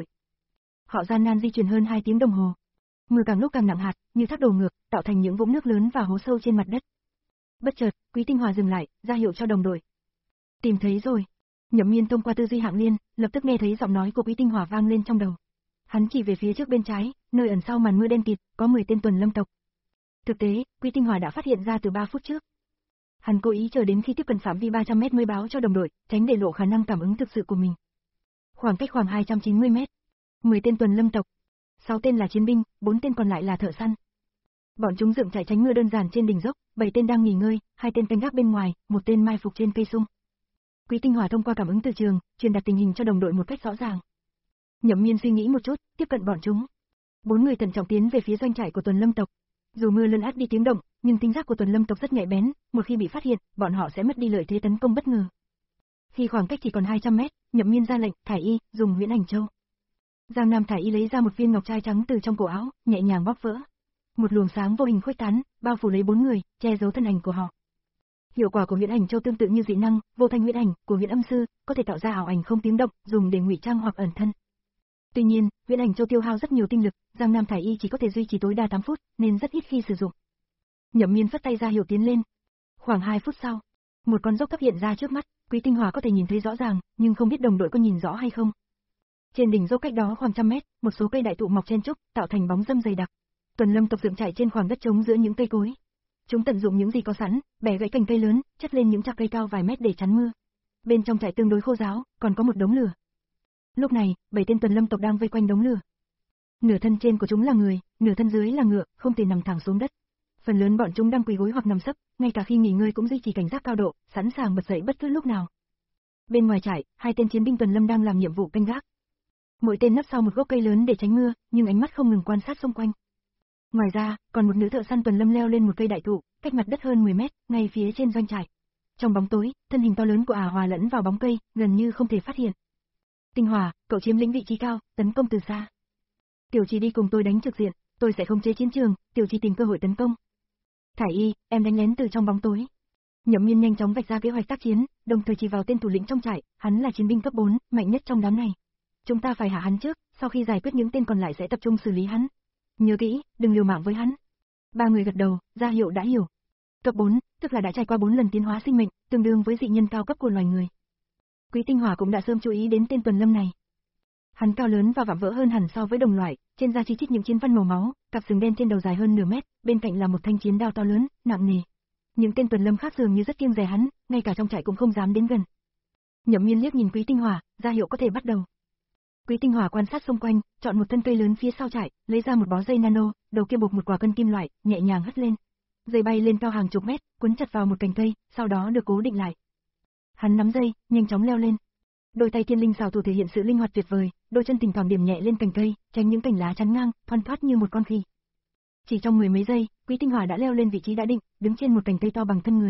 Họ gian nan di chuyển hơn hai tiếng đồng hồ. Mưa càng lúc càng nặng hạt, như thác đổ ngược, tạo thành những vũng nước lớn và hố sâu trên mặt đất. Bất chợt, Quý Tinh Hòa dừng lại, ra hiệu cho đồng đội. Tìm thấy rồi. Nhậm Miên thông qua tư duy hạng liên, lập tức nghe thấy giọng nói của Quý Tinh Hòa vang lên trong đầu. Hắn chỉ về phía trước bên trái, nơi ẩn sau màn mưa đen kịt, có mười tên tuần lâm tộc. Thực tế, Quý Tinh Hòa đã phát hiện ra từ ba phút trước. Hắn cố ý chờ đến khi tiếp cận phạm vi ba trăm mét mới báo cho đồng đội, tránh để lộ khả năng cảm ứng thực sự của mình. Khoảng cách khoảng hai trăm chín mươi mét. mười tên tuần lâm tộc. sáu tên là chiến binh, bốn tên còn lại là thợ săn. Bọn chúng dựng trại tránh mưa đơn giản trên đỉnh dốc, bảy tên đang nghỉ ngơi, hai tên canh gác bên ngoài, một tên mai phục trên cây sung. Quý Tinh Hòa thông qua cảm ứng từ trường, truyền đạt tình hình cho đồng đội một cách rõ ràng. Nhậm Miên suy nghĩ một chút, tiếp cận bọn chúng. Bốn người thận trọng tiến về phía doanh trại của tuần lâm tộc. Dù mưa lấn át đi tiếng động, nhưng tính giác của tuần lâm tộc rất nhạy bén, một khi bị phát hiện, bọn họ sẽ mất đi lợi thế tấn công bất ngờ. Khi khoảng cách chỉ còn hai trăm mét, Nhậm Miên ra lệnh, Thải Y, dùng Huyễn Ảnh Châu. Giang Nam Thải Y lấy ra một viên ngọc trai trắng từ trong cổ áo, nhẹ nhàng bóp vỡ. Một luồng sáng vô hình khuếch tán, bao phủ lấy bốn người, che giấu thân ảnh của họ. Hiệu quả của Huyễn Ảnh Châu tương tự như dị năng, vô thanh huyễn ảnh của Huyễn Âm Sư, có thể tạo ra ảo ảnh không tiếng động, dùng để ngụy trang hoặc ẩn thân. Tuy nhiên, Huyễn Ảnh Châu tiêu hao rất nhiều tinh lực, Giang Nam Thải Y chỉ có thể duy trì tối đa tám phút, nên rất ít khi sử dụng. Nhậm Miên phất tay ra hiệu tiến lên. Khoảng hai phút sau, một con dốc thấp hiện ra trước mắt, Quý Tinh Hòa có thể nhìn thấy rõ ràng, nhưng không biết đồng đội có nhìn rõ hay không. Trên đỉnh dốc cách đó khoảng trăm mét, một số cây đại thụ mọc chen trúc, tạo thành bóng râm dày đặc. Tuần lâm tộc dựng trại trên khoảng đất trống giữa những cây cối. Chúng tận dụng những gì có sẵn, bẻ gãy cành cây lớn, chất lên những chạc cây cao vài mét để chắn mưa. Bên trong trại tương đối khô ráo, còn có một đống lửa. Lúc này, bảy tên tuần lâm tộc đang vây quanh đống lửa. Nửa thân trên của chúng là người, nửa thân dưới là ngựa, không thể nằm thẳng xuống đất. Phần lớn bọn chúng đang quỳ gối hoặc nằm sấp, ngay cả khi nghỉ ngơi cũng duy trì cảnh giác cao độ, sẵn sàng bật dậy bất cứ lúc nào. Bên ngoài trại, hai tên chiến binh tuần lâm đang làm nhiệm vụ canh gác. Mỗi tên nấp sau một gốc cây lớn để tránh mưa, nhưng ánh mắt không ngừng quan sát xung quanh. Ngoài ra, còn một nữ thợ săn tuần lâm leo lên một cây đại thụ, cách mặt đất hơn mười mét, ngay phía trên doanh trại. Trong bóng tối, thân hình to lớn của ả hòa lẫn vào bóng cây, gần như không thể phát hiện. Tinh Hòa, cậu chiếm lĩnh vị trí cao, tấn công từ xa. Tiểu Trì đi cùng tôi đánh trực diện, tôi sẽ khống chế chiến trường, Tiểu Trì tìm cơ hội tấn công. Thải Y, em đánh lén từ trong bóng tối. Nhậm Miên nhanh chóng vạch ra kế hoạch tác chiến, đồng thời chỉ vào tên thủ lĩnh trong trại, hắn là chiến binh cấp bốn, mạnh nhất trong đám này. Chúng ta phải hạ hắn trước, sau khi giải quyết những tên còn lại sẽ tập trung xử lý hắn. Nhớ kỹ, đừng liều mạng với hắn. Ba người gật đầu, ra hiệu đã hiểu. Cấp bốn, tức là đã trải qua bốn lần tiến hóa sinh mệnh, tương đương với dị nhân cao cấp của loài người. Quý Tinh Hòa cũng đã sớm chú ý đến tên tuần lâm này. Hắn cao lớn và vạm vỡ hơn hẳn so với đồng loại, trên da chi chít những chiến văn màu máu, cặp sừng đen trên đầu dài hơn nửa mét, bên cạnh là một thanh chiến đao to lớn, nặng nề. Những tên tuần lâm khác dường như rất kiêng dè hắn, ngay cả trong trại cũng không dám đến gần. Nhậm Miên liếc nhìn Quý Tinh Hòa, ra hiệu có thể bắt đầu. Quý Tinh Hòa quan sát xung quanh, chọn một thân cây lớn phía sau trại, lấy ra một bó dây nano, đầu kia buộc một quả cân kim loại, nhẹ nhàng hất lên. Dây bay lên cao hàng chục mét, quấn chặt vào một cành cây, sau đó được cố định lại. Hắn nắm dây, nhanh chóng leo lên. Đôi tay thiên linh xảo thủ thể hiện sự linh hoạt tuyệt vời, đôi chân thỉnh thoảng điểm nhẹ lên cành cây, tránh những cành lá chắn ngang, thoăn thoắt như một con khỉ. Chỉ trong mười mấy giây, Quý Tinh Hòa đã leo lên vị trí đã định, đứng trên một cành cây to bằng thân người.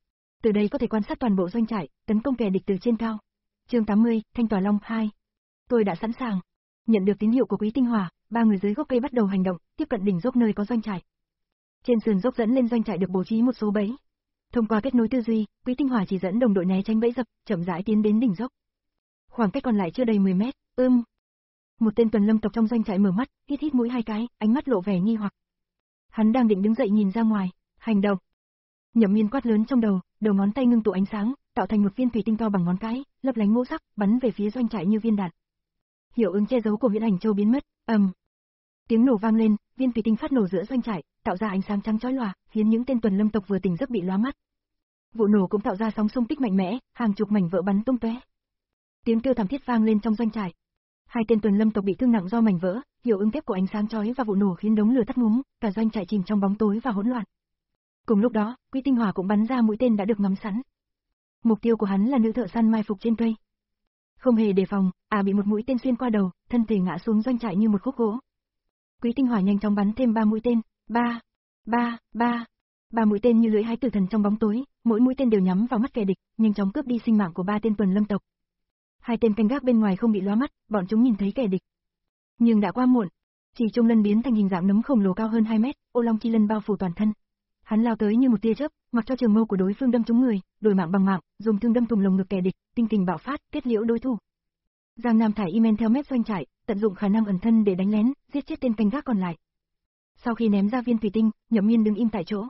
Từ đây có thể quan sát toàn bộ doanh trại, tấn công kẻ địch từ trên cao. Chương tám mươi, Thanh Tỏa Long hai. Tôi đã sẵn sàng. Nhận được tín hiệu của Quý Tinh Hòa, ba người dưới gốc cây bắt đầu hành động, tiếp cận đỉnh dốc nơi có doanh trại. Trên sườn dốc dẫn lên doanh trại được bố trí một số bẫy. Thông qua kết nối tư duy, Quý Tinh Hòa chỉ dẫn đồng đội né tránh bẫy dập, chậm rãi tiến đến đỉnh dốc. Khoảng cách còn lại chưa đầy mười mét, ưm. Một tên tuần lâm tộc trong doanh trại mở mắt, hít hít mũi hai cái, ánh mắt lộ vẻ nghi hoặc. Hắn đang định đứng dậy nhìn ra ngoài, hành động. Nhậm Miên quát lớn trong đầu, đầu ngón tay ngưng tụ ánh sáng, tạo thành một viên thủy tinh to bằng ngón cái, lấp lánh ngũ sắc, bắn về phía doanh trại như viên đạn. Hiệu ứng che giấu của Huyễn Ảnh Châu biến mất, ầm. Um. Tiếng nổ vang lên, viên thủy tinh phát nổ giữa doanh trại, tạo ra ánh sáng trắng chói lòa, khiến những tên tuần lâm tộc vừa tỉnh giấc bị lóa mắt. Vụ nổ cũng tạo ra sóng xung kích mạnh mẽ, hàng chục mảnh vỡ bắn tung tóe. Tiếng kêu thảm thiết vang lên trong doanh trại. Hai tên tuần lâm tộc bị thương nặng do mảnh vỡ, hiệu ứng kép của ánh sáng chói và vụ nổ khiến đống lửa tắt ngúm, cả doanh trại chìm trong bóng tối và hỗn loạn. Cùng lúc đó, Quý Tinh Hòa cũng bắn ra mũi tên đã được ngắm sẵn. Mục tiêu của hắn là nữ thợ săn mai phục trên cây. Không hề đề phòng, à bị một mũi tên xuyên qua đầu, thân thể ngã xuống doanh trại như một khúc gỗ. Quý Tinh Hòa nhanh chóng bắn thêm ba mũi tên, ba, ba, ba, ba mũi tên như lưỡi hái tử thần trong bóng tối, mỗi mũi tên đều nhắm vào mắt kẻ địch, nhanh chóng cướp đi sinh mạng của ba tên tuần lâm tộc. Hai tên canh gác bên ngoài không bị lóa mắt, bọn chúng nhìn thấy kẻ địch. Nhưng đã qua muộn, chỉ trung lân biến thành hình dạng nấm khổng lồ cao hơn hai mét, ô long chi lân bao phủ toàn thân. Hắn lao tới như một tia chớp, mặc cho trường mâu của đối phương đâm trúng người, đổi mạng bằng mạng, dùng thương đâm thủng lồng ngực kẻ địch, tinh kình bạo phát, kết liễu đối thủ. Giang Nam thải y men theo mép doanh trại, tận dụng khả năng ẩn thân để đánh lén, giết chết tên canh gác còn lại. Sau khi ném ra viên thủy tinh, Nhậm Miên đứng im tại chỗ.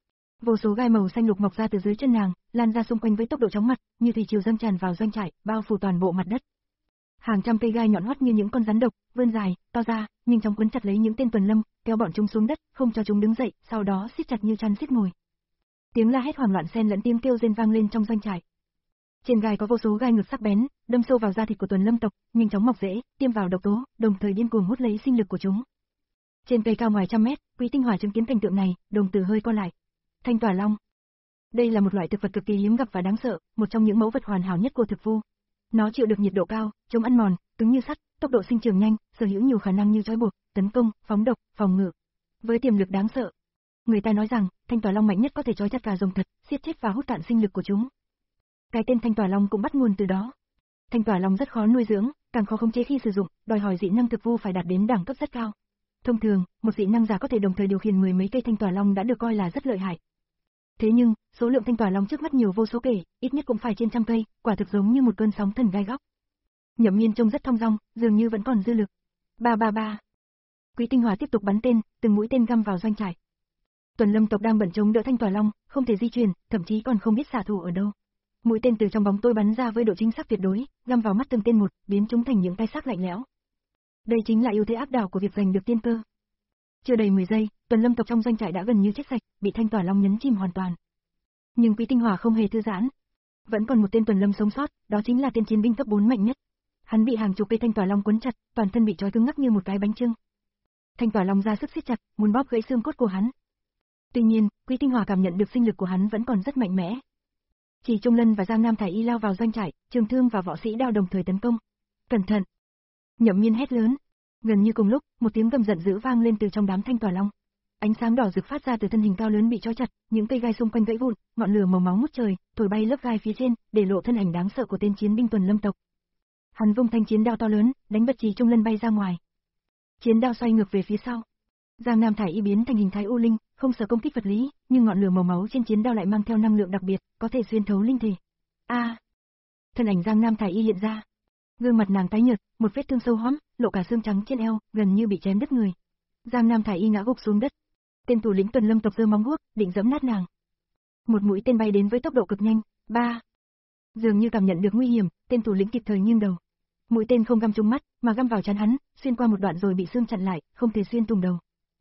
Vô số gai màu xanh lục mọc ra từ dưới chân nàng, lan ra xung quanh với tốc độ chóng mặt, như thủy triều dâng tràn vào doanh trại, bao phủ toàn bộ mặt đất. Hàng trăm cây gai nhọn hoắt như những con rắn độc, vươn dài, to ra, nhanh chóng quấn chặt lấy những tên tuần lâm, kéo bọn chúng xuống đất, không cho chúng đứng dậy, sau đó siết chặt như chăn siết mồi. Tiếng la hét hoảng loạn xen lẫn tiếng kêu rên vang lên trong doanh trại. Trên gai có vô số gai ngược sắc bén, đâm sâu vào da thịt của tuần lâm tộc, nhanh chóng mọc rễ, tiêm vào độc tố, đồng thời điên cuồng hút lấy sinh lực của chúng. Trên cây cao ngoài trăm mét, Quý Tinh Hỏa chứng kiến cảnh tượng này, đồng tử hơi co lại. Thanh Tỏa Long. Đây là một loại thực vật cực kỳ hiếm gặp và đáng sợ, một trong những mẫu vật hoàn hảo nhất của thực vu. Nó chịu được nhiệt độ cao, chống ăn mòn, cứng như sắt, tốc độ sinh trưởng nhanh, sở hữu nhiều khả năng như trói buộc, tấn công, phóng độc, phòng ngự. Với tiềm lực đáng sợ, người ta nói rằng Thanh Tỏa Long mạnh nhất có thể trói chặt cả rồng thật, siết chết và hút cạn sinh lực của chúng. Cái tên Thanh Tỏa Long cũng bắt nguồn từ đó. Thanh Tỏa Long rất khó nuôi dưỡng, càng khó khống chế khi sử dụng, đòi hỏi dị năng thực vu phải đạt đến đẳng cấp rất cao. Thông thường, một dị năng giả có thể đồng thời điều khiển mười mấy cây Thanh Tỏa Long đã được coi là rất lợi hại. Thế nhưng, số lượng Thanh Tỏa Long trước mắt nhiều vô số kể, ít nhất cũng phải trên trăm cây, quả thực giống như một cơn sóng thần gai góc. Nhậm Miên trông rất thong dong, dường như vẫn còn dư lực. Ba ba ba. Quý Tinh Hỏa tiếp tục bắn tên, từng mũi tên găm vào doanh trại. Tuần lâm tộc đang bận chống đỡ Thanh Tỏa Long, không thể di chuyển, thậm chí còn không biết xạ thủ ở đâu. Mũi tên từ trong bóng tối bắn ra với độ chính xác tuyệt đối, găm vào mắt từng tên một, biến chúng thành những cái xác lạnh lẽo. Đây chính là ưu thế áp đảo của việc giành được tiên cơ. Chưa đầy mười giây, tuần lâm tộc trong doanh trại đã gần như chết sạch, bị Thanh Tỏa Long nhấn chìm hoàn toàn. Nhưng Quý Tinh Hỏa không hề thư giãn. Vẫn còn một tên tuần lâm sống sót, đó chính là tên chiến binh cấp bốn mạnh nhất. Hắn bị hàng chục cây Thanh Tỏa Long quấn chặt, toàn thân bị trói cứng ngắc như một cái bánh chưng. Thanh Tỏa Long ra sức siết chặt, muốn bóp gãy xương cốt của hắn. Tuy nhiên, Quý Tinh Hỏa cảm nhận được sinh lực của hắn vẫn còn rất mạnh mẽ. Chỉ Trung Lân và Giang Nam thải y lao vào doanh trại, trường thương và võ sĩ đao đồng thời tấn công. Cẩn thận! Nhậm Miên hét lớn. Gần như cùng lúc, một tiếng gầm giận dữ vang lên từ trong đám Thanh Tỏa Long. Ánh sáng đỏ rực phát ra từ thân hình cao lớn bị trói chặt, những cây gai xung quanh gãy vụn, ngọn lửa màu máu ngút trời, thổi bay lớp gai phía trên, để lộ thân ảnh đáng sợ của tên chiến binh tuần lâm tộc. Hắn vung thanh chiến đao to lớn, đánh bật Trì Trung Lân bay ra ngoài. Chiến đao xoay ngược về phía sau. Giang Nam thải y biến thành hình thái u linh, không sợ công kích vật lý, nhưng ngọn lửa màu máu trên chiến đao lại mang theo năng lượng đặc biệt, có thể xuyên thấu linh thể. A! À, thân ảnh Giang Nam thải y hiện ra. Gương mặt nàng tái nhợt, một vết thương sâu hoắm, lộ cả xương trắng trên eo, gần như bị chém đứt người. Giang Nam thải y ngã gục xuống đất. Tên thủ lĩnh tuần lâm tộc giơ móng guốc, định giẫm nát nàng. Một mũi tên bay đến với tốc độ cực nhanh. Ba! Dường như cảm nhận được nguy hiểm, tên thủ lĩnh kịp thời nghiêng đầu. Mũi tên không găm trúng mắt, mà găm vào trán hắn, xuyên qua một đoạn rồi bị xương chặn lại, không thể xuyên thủng đầu.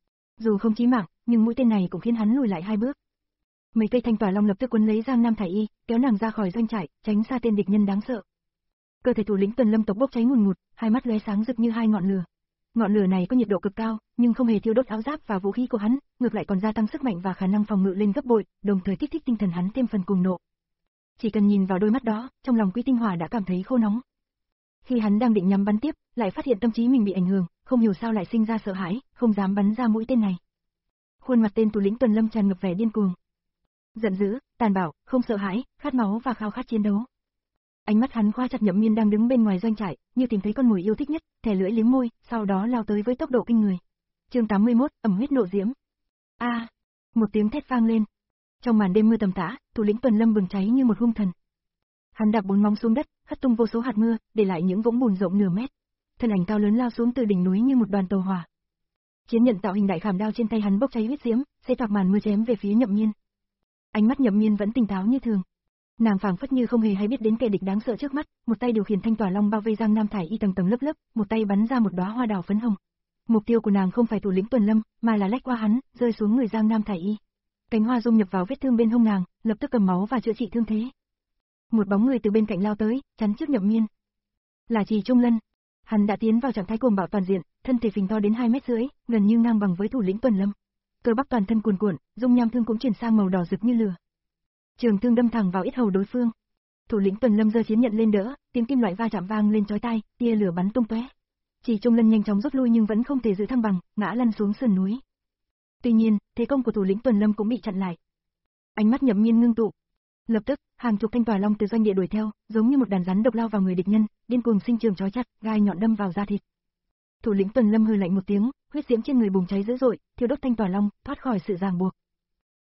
Dù không chí mạng, nhưng mũi tên này cũng khiến hắn lùi lại hai bước. Mấy cây Thanh Tỏa Long lập tức quấn lấy Giang Nam thải y, kéo nàng ra khỏi doanh trại, tránh xa tên địch nhân đáng sợ. Cơ thể thủ lĩnh tuần lâm tộc bốc cháy ngùn ngụt, hai mắt lóe sáng rực như hai ngọn lửa. Ngọn lửa này có nhiệt độ cực cao, nhưng không hề thiêu đốt áo giáp và vũ khí của hắn, ngược lại còn gia tăng sức mạnh và khả năng phòng ngự lên gấp bội, đồng thời kích thích tinh thần hắn thêm phần cuồng nộ. Chỉ cần nhìn vào đôi mắt đó, trong lòng Quý Tinh Hỏa đã cảm thấy khô nóng. Khi hắn đang định nhắm bắn tiếp, lại phát hiện tâm trí mình bị ảnh hưởng, không hiểu sao lại sinh ra sợ hãi, không dám bắn ra mũi tên này. Khuôn mặt tên thủ lĩnh tuần lâm tràn ngập vẻ điên cuồng, giận dữ, tàn bạo, không sợ hãi, khát máu và khao khát chiến đấu. Ánh mắt hắn khóa chặt Nhậm Miên đang đứng bên ngoài doanh trại, như tìm thấy con mồi yêu thích nhất, thè lưỡi liếm môi, sau đó lao tới với tốc độ kinh người. Chương tám mươi mốt, ẩm huyết nộ diễm. A! À, một tiếng thét vang lên. Trong màn đêm mưa tầm tã, thủ lĩnh tuần lâm bừng cháy như một hung thần. Hắn đạp bốn móng xuống đất, hất tung vô số hạt mưa, để lại những vũng bùn rộng nửa mét. Thân ảnh cao lớn lao xuống từ đỉnh núi như một đoàn tàu hỏa. Chiến nhận tạo hình đại khảm đao trên tay hắn bốc cháy huyết diễm, xé toạc màn mưa chém về phía Nhậm Miên. Ánh mắt Nhậm Miên vẫn tỉnh táo như thường. Nàng phảng phất như không hề hay biết đến kẻ địch đáng sợ trước mắt, một tay điều khiển Thanh Tỏa Long bao vây Giang Nam thải y tầng tầng lớp lớp, một tay bắn ra một đóa hoa đào phấn hồng. Mục tiêu của nàng không phải thủ lĩnh tuần lâm, mà là lách qua hắn, rơi xuống người Giang Nam thải y. Cánh hoa dung nhập vào vết thương bên hông nàng, lập tức cầm máu và chữa trị thương thế. Một bóng người từ bên cạnh lao tới, chắn trước Nhậm Miên. Là Trì Trung Lân. Hắn đã tiến vào trạng thái cuồng bạo toàn diện, thân thể phình to đến hai mét rưỡi, gần như ngang bằng với thủ lĩnh tuần lâm. Cơ bắp toàn thân cuồn cuộn, dung nham thương cũng chuyển sang màu đỏ rực như lửa. Trường thương đâm thẳng vào yết hầu đối phương. Thủ lĩnh tuần lâm giơ chiến nhận lên đỡ, tiếng kim loại va chạm vang lên chói tai, tia lửa bắn tung tóe. Trì Trung Lân nhanh chóng rút lui nhưng vẫn không thể giữ thăng bằng, ngã lăn xuống sườn núi. Tuy nhiên, thế công của thủ lĩnh tuần lâm cũng bị chặn lại. Ánh mắt Nhậm Miên ngưng tụ. Lập tức, hàng chục Thanh Tỏa Long từ doanh địa đuổi theo, giống như một đàn rắn độc lao vào người địch nhân, điên cuồng sinh trường chói chặt, gai nhọn đâm vào da thịt. Thủ lĩnh tuần lâm hừ lạnh một tiếng, huyết diễm trên người bùng cháy dữ dội, thiêu đốt Thanh Tỏa Long, thoát khỏi sự ràng buộc.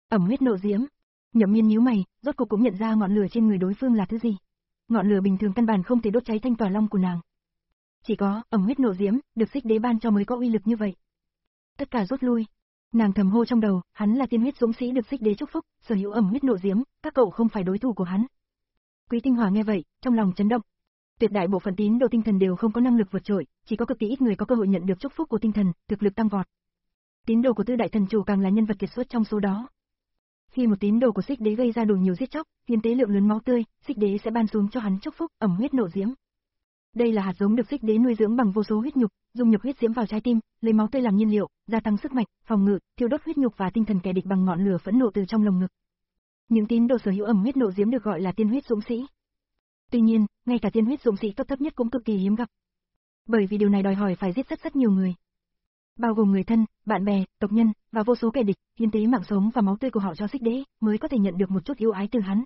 Ẩm huyết nộ diễm. Nhậm Miên nhíu mày, rốt cuộc cũng nhận ra ngọn lửa trên người đối phương là thứ gì. Ngọn lửa bình thường căn bản không thể đốt cháy thanh tòa long của nàng. Chỉ có ẩm huyết nộ diễm, được Xích Đế ban cho mới có uy lực như vậy. Tất cả rút lui. Nàng thầm hô trong đầu, hắn là tiên huyết dũng sĩ được Xích Đế chúc phúc, sở hữu ẩm huyết nộ diễm, các cậu không phải đối thủ của hắn. Quý Tinh Hòa nghe vậy, trong lòng chấn động. Tuyệt đại bộ phận tín đồ tinh thần đều không có năng lực vượt trội, chỉ có cực kỳ ít người có cơ hội nhận được chúc phúc của tinh thần, thực lực tăng vọt. Tín đồ của Tư Đại Thần Chủ càng là nhân vật kiệt xuất trong số đó. Khi một tín đồ của Xích Đế gây ra đủ nhiều giết chóc, hiến tế lượng lớn máu tươi, Xích Đế sẽ ban xuống cho hắn chúc phúc, ẩm huyết nộ diễm. Đây là hạt giống được Xích Đế nuôi dưỡng bằng vô số huyết nhục, dung nhập huyết diễm vào trái tim, lấy máu tươi làm nhiên liệu, gia tăng sức mạnh, phòng ngự, thiêu đốt huyết nhục và tinh thần kẻ địch bằng ngọn lửa phẫn nộ từ trong lồng ngực. Những tín đồ sở hữu ẩm huyết nộ diễm được gọi là tiên huyết dũng sĩ. Tuy nhiên, ngay cả tiên huyết dũng sĩ cấp thấp nhất cũng cực kỳ hiếm gặp. Bởi vì điều này đòi hỏi phải giết rất rất nhiều người, bao gồm người thân, bạn bè, tộc nhân và vô số kẻ địch, hiến tế mạng sống và máu tươi của họ cho Xích Đế, mới có thể nhận được một chút yêu ái từ hắn.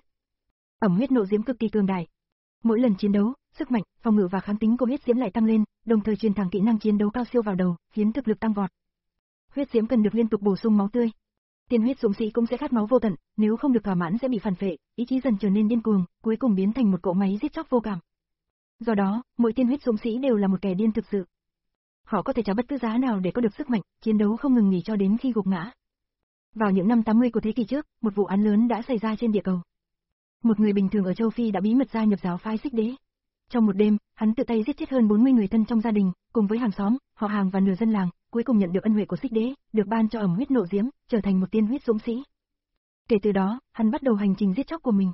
Ẩm huyết nộ diễm cực kỳ cường đại. Mỗi lần chiến đấu, sức mạnh, phòng ngự và kháng tính của huyết diễm lại tăng lên, đồng thời truyền thẳng kỹ năng chiến đấu cao siêu vào đầu, khiến thực lực tăng vọt. Huyết diễm cần được liên tục bổ sung máu tươi. Tiên huyết dũng sĩ cũng sẽ khát máu vô tận, nếu không được thỏa mãn sẽ bị phản phệ, ý chí dần trở nên điên cuồng, cuối cùng biến thành một cỗ máy giết chóc vô cảm. Do đó, mỗi tiên huyết dũng sĩ đều là một kẻ điên thực sự. Họ có thể trả bất cứ giá nào để có được sức mạnh, chiến đấu không ngừng nghỉ cho đến khi gục ngã. Vào những năm tám mươi của thế kỷ trước, một vụ án lớn đã xảy ra trên địa cầu. Một người bình thường ở châu Phi đã bí mật gia nhập giáo phái Xích Đế. Trong một đêm, hắn tự tay giết chết hơn bốn mươi người thân trong gia đình, cùng với hàng xóm, họ hàng và nửa dân làng, cuối cùng nhận được ân huệ của Xích Đế, được ban cho ẩm huyết nộ diễm, trở thành một tiên huyết dũng sĩ. Kể từ đó, hắn bắt đầu hành trình giết chóc của mình.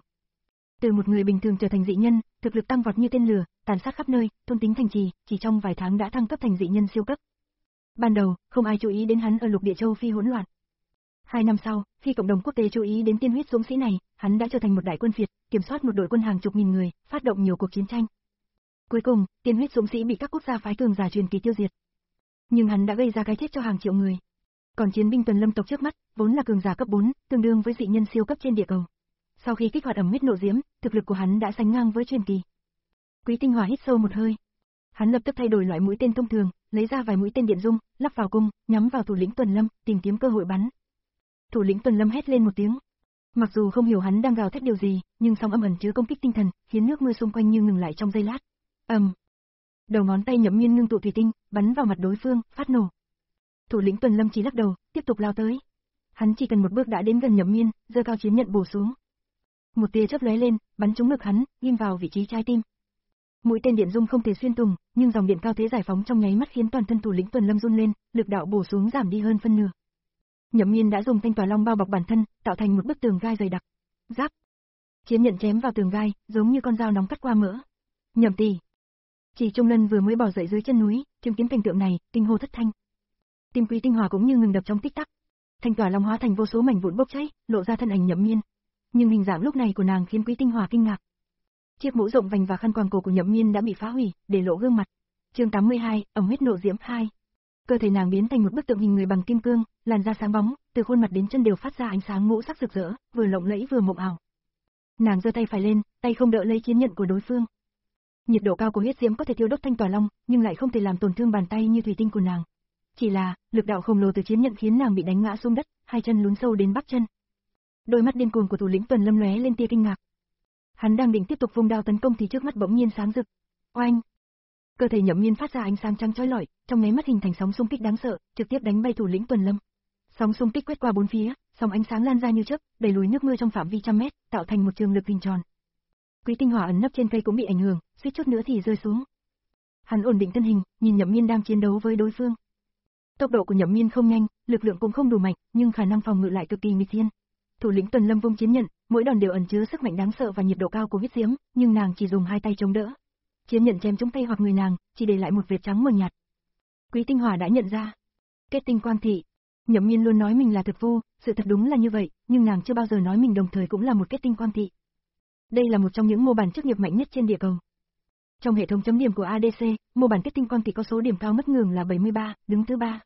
Từ một người bình thường trở thành dị nhân, thực lực tăng vọt như tên lửa, tàn sát khắp nơi, thôn tính thành trì, chỉ trong vài tháng đã thăng cấp thành dị nhân siêu cấp. Ban đầu, không ai chú ý đến hắn ở lục địa châu Phi hỗn loạn. Hai năm sau, khi cộng đồng quốc tế chú ý đến tiên huyết dũng sĩ này, hắn đã trở thành một đại quân Việt, kiểm soát một đội quân hàng chục nghìn người, phát động nhiều cuộc chiến tranh. Cuối cùng, tiên huyết dũng sĩ bị các quốc gia phái cường giả truyền kỳ tiêu diệt. Nhưng hắn đã gây ra cái chết cho hàng triệu người. Còn chiến binh tuần lâm tộc trước mắt, vốn là cường giả cấp bốn, tương đương với dị nhân siêu cấp trên địa cầu. Sau khi kích hoạt ẩm huyết nộ diễm, thực lực của hắn đã sánh ngang với truyền kỳ. Quý Tinh Hòa hít sâu một hơi. Hắn lập tức thay đổi loại mũi tên thông thường, lấy ra vài mũi tên điện dung, lắp vào cung, nhắm vào thủ lĩnh Tuần Lâm, tìm kiếm cơ hội bắn. Thủ lĩnh Tuần Lâm hét lên một tiếng. Mặc dù không hiểu hắn đang gào thét điều gì, nhưng sóng âm ẩn chứa công kích tinh thần, khiến nước mưa xung quanh như ngừng lại trong giây lát. Ầm. Um. Đầu ngón tay Nhậm Miên ngưng tụ thủy tinh, bắn vào mặt đối phương, phát nổ. Thủ lĩnh Tuần Lâm chỉ lắc đầu, tiếp tục lao tới. Hắn chỉ cần một bước đã đến gần Nhậm Miên, giơ cao chiến nhận bổ xuống. Một tia chớp lóe lên, bắn trúng ngực hắn, ghim vào vị trí trái tim. Mũi tên điện dung không thể xuyên thủng, nhưng dòng điện cao thế giải phóng trong nháy mắt khiến toàn thân thủ lĩnh Tuần Lâm run lên, lực đạo bổ xuống giảm đi hơn phân nửa. Nhậm Miên đã dùng thanh tòa long bao bọc bản thân, tạo thành một bức tường gai dày đặc. Giáp. Chiến nhận chém vào tường gai, giống như con dao nóng cắt qua mỡ. Nhậm tỷ. Chỉ Trung Lân vừa mới bò dậy dưới chân núi, chứng kiến cảnh tượng này, kinh hô thất thanh. Tim Quý Tinh Hòa cũng như ngừng đập trong tích tắc. Thanh tòa long hóa thành vô số mảnh vụn bốc cháy, lộ ra thân ảnh Nhậm Miên. Nhưng hình dạng lúc này của nàng khiến Quý Tinh Hòa kinh ngạc. Chiếc mũ rộng vành và khăn quàng cổ của Nhậm Miên đã bị phá hủy, để lộ gương mặt. Chương tám mươi hai, ẩm huyết nộ diễm hai. Cơ thể nàng biến thành một bức tượng hình người bằng kim cương, làn da sáng bóng, từ khuôn mặt đến chân đều phát ra ánh sáng ngũ sắc rực rỡ, vừa lộng lẫy vừa mộng ảo. Nàng giơ tay phải lên, tay không đỡ lấy chiến nhận của đối phương. Nhiệt độ cao của huyết diễm có thể thiêu đốt thanh tòa long, nhưng lại không thể làm tổn thương bàn tay như thủy tinh của nàng. Chỉ là, lực đạo khổng lồ từ chiến nhận khiến nàng bị đánh ngã xuống đất, hai chân lún sâu đến bắp chân. Đôi mắt điên cuồng của thủ lĩnh Tuần Lâm lóe lên tia kinh ngạc. Hắn đang định tiếp tục vung đao tấn công thì trước mắt bỗng nhiên sáng rực. Oanh! Cơ thể Nhậm Miên phát ra ánh sáng trắng chói lọi, trong nháy mắt hình thành sóng xung kích đáng sợ, trực tiếp đánh bay thủ lĩnh Tuần Lâm. Sóng xung kích quét qua bốn phía, sóng ánh sáng lan ra như chớp, đẩy lùi nước mưa trong phạm vi trăm mét, tạo thành một trường lực hình tròn. Quý Tinh Hòa ẩn nấp trên cây cũng bị ảnh hưởng, suýt chút nữa thì rơi xuống. Hắn ổn định thân hình, nhìn Nhậm Miên đang chiến đấu với đối phương. Tốc độ của Nhậm Miên không nhanh, lực lượng cũng không đủ mạnh, nhưng khả năng phòng ngự lại cực kỳ nghịch thiên. Thủ lĩnh Tuần Lâm vung chiến nhận, mỗi đòn đều ẩn chứa sức mạnh đáng sợ và nhiệt độ cao của huyết diễm, nhưng nàng chỉ dùng hai tay chống đỡ. Chiến nhận chém trúng tay hoặc người nàng, chỉ để lại một vệt trắng mờ nhạt. Quý Tinh Hòa đã nhận ra. Kết tinh quang thị. Nhậm Miên luôn nói mình là thực vu, sự thật đúng là như vậy, nhưng nàng chưa bao giờ nói mình đồng thời cũng là một kết tinh quang thị. Đây là một trong những mô bản chức nghiệp mạnh nhất trên địa cầu. Trong hệ thống chấm điểm của a đê xê, mô bản kết tinh quang thị có số điểm cao mất ngường là bảy mươi ba, đứng thứ ba.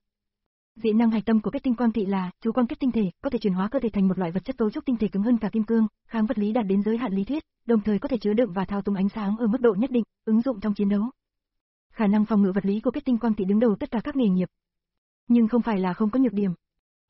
Dị năng hạch tâm của kết tinh quang thị là chú quang kết tinh thể, có thể chuyển hóa cơ thể thành một loại vật chất cấu trúc tinh thể cứng hơn cả kim cương, kháng vật lý đạt đến giới hạn lý thuyết, đồng thời có thể chứa đựng và thao túng ánh sáng ở mức độ nhất định, ứng dụng trong chiến đấu. Khả năng phòng ngự vật lý của kết tinh quang thị đứng đầu tất cả các nghề nghiệp. Nhưng không phải là không có nhược điểm.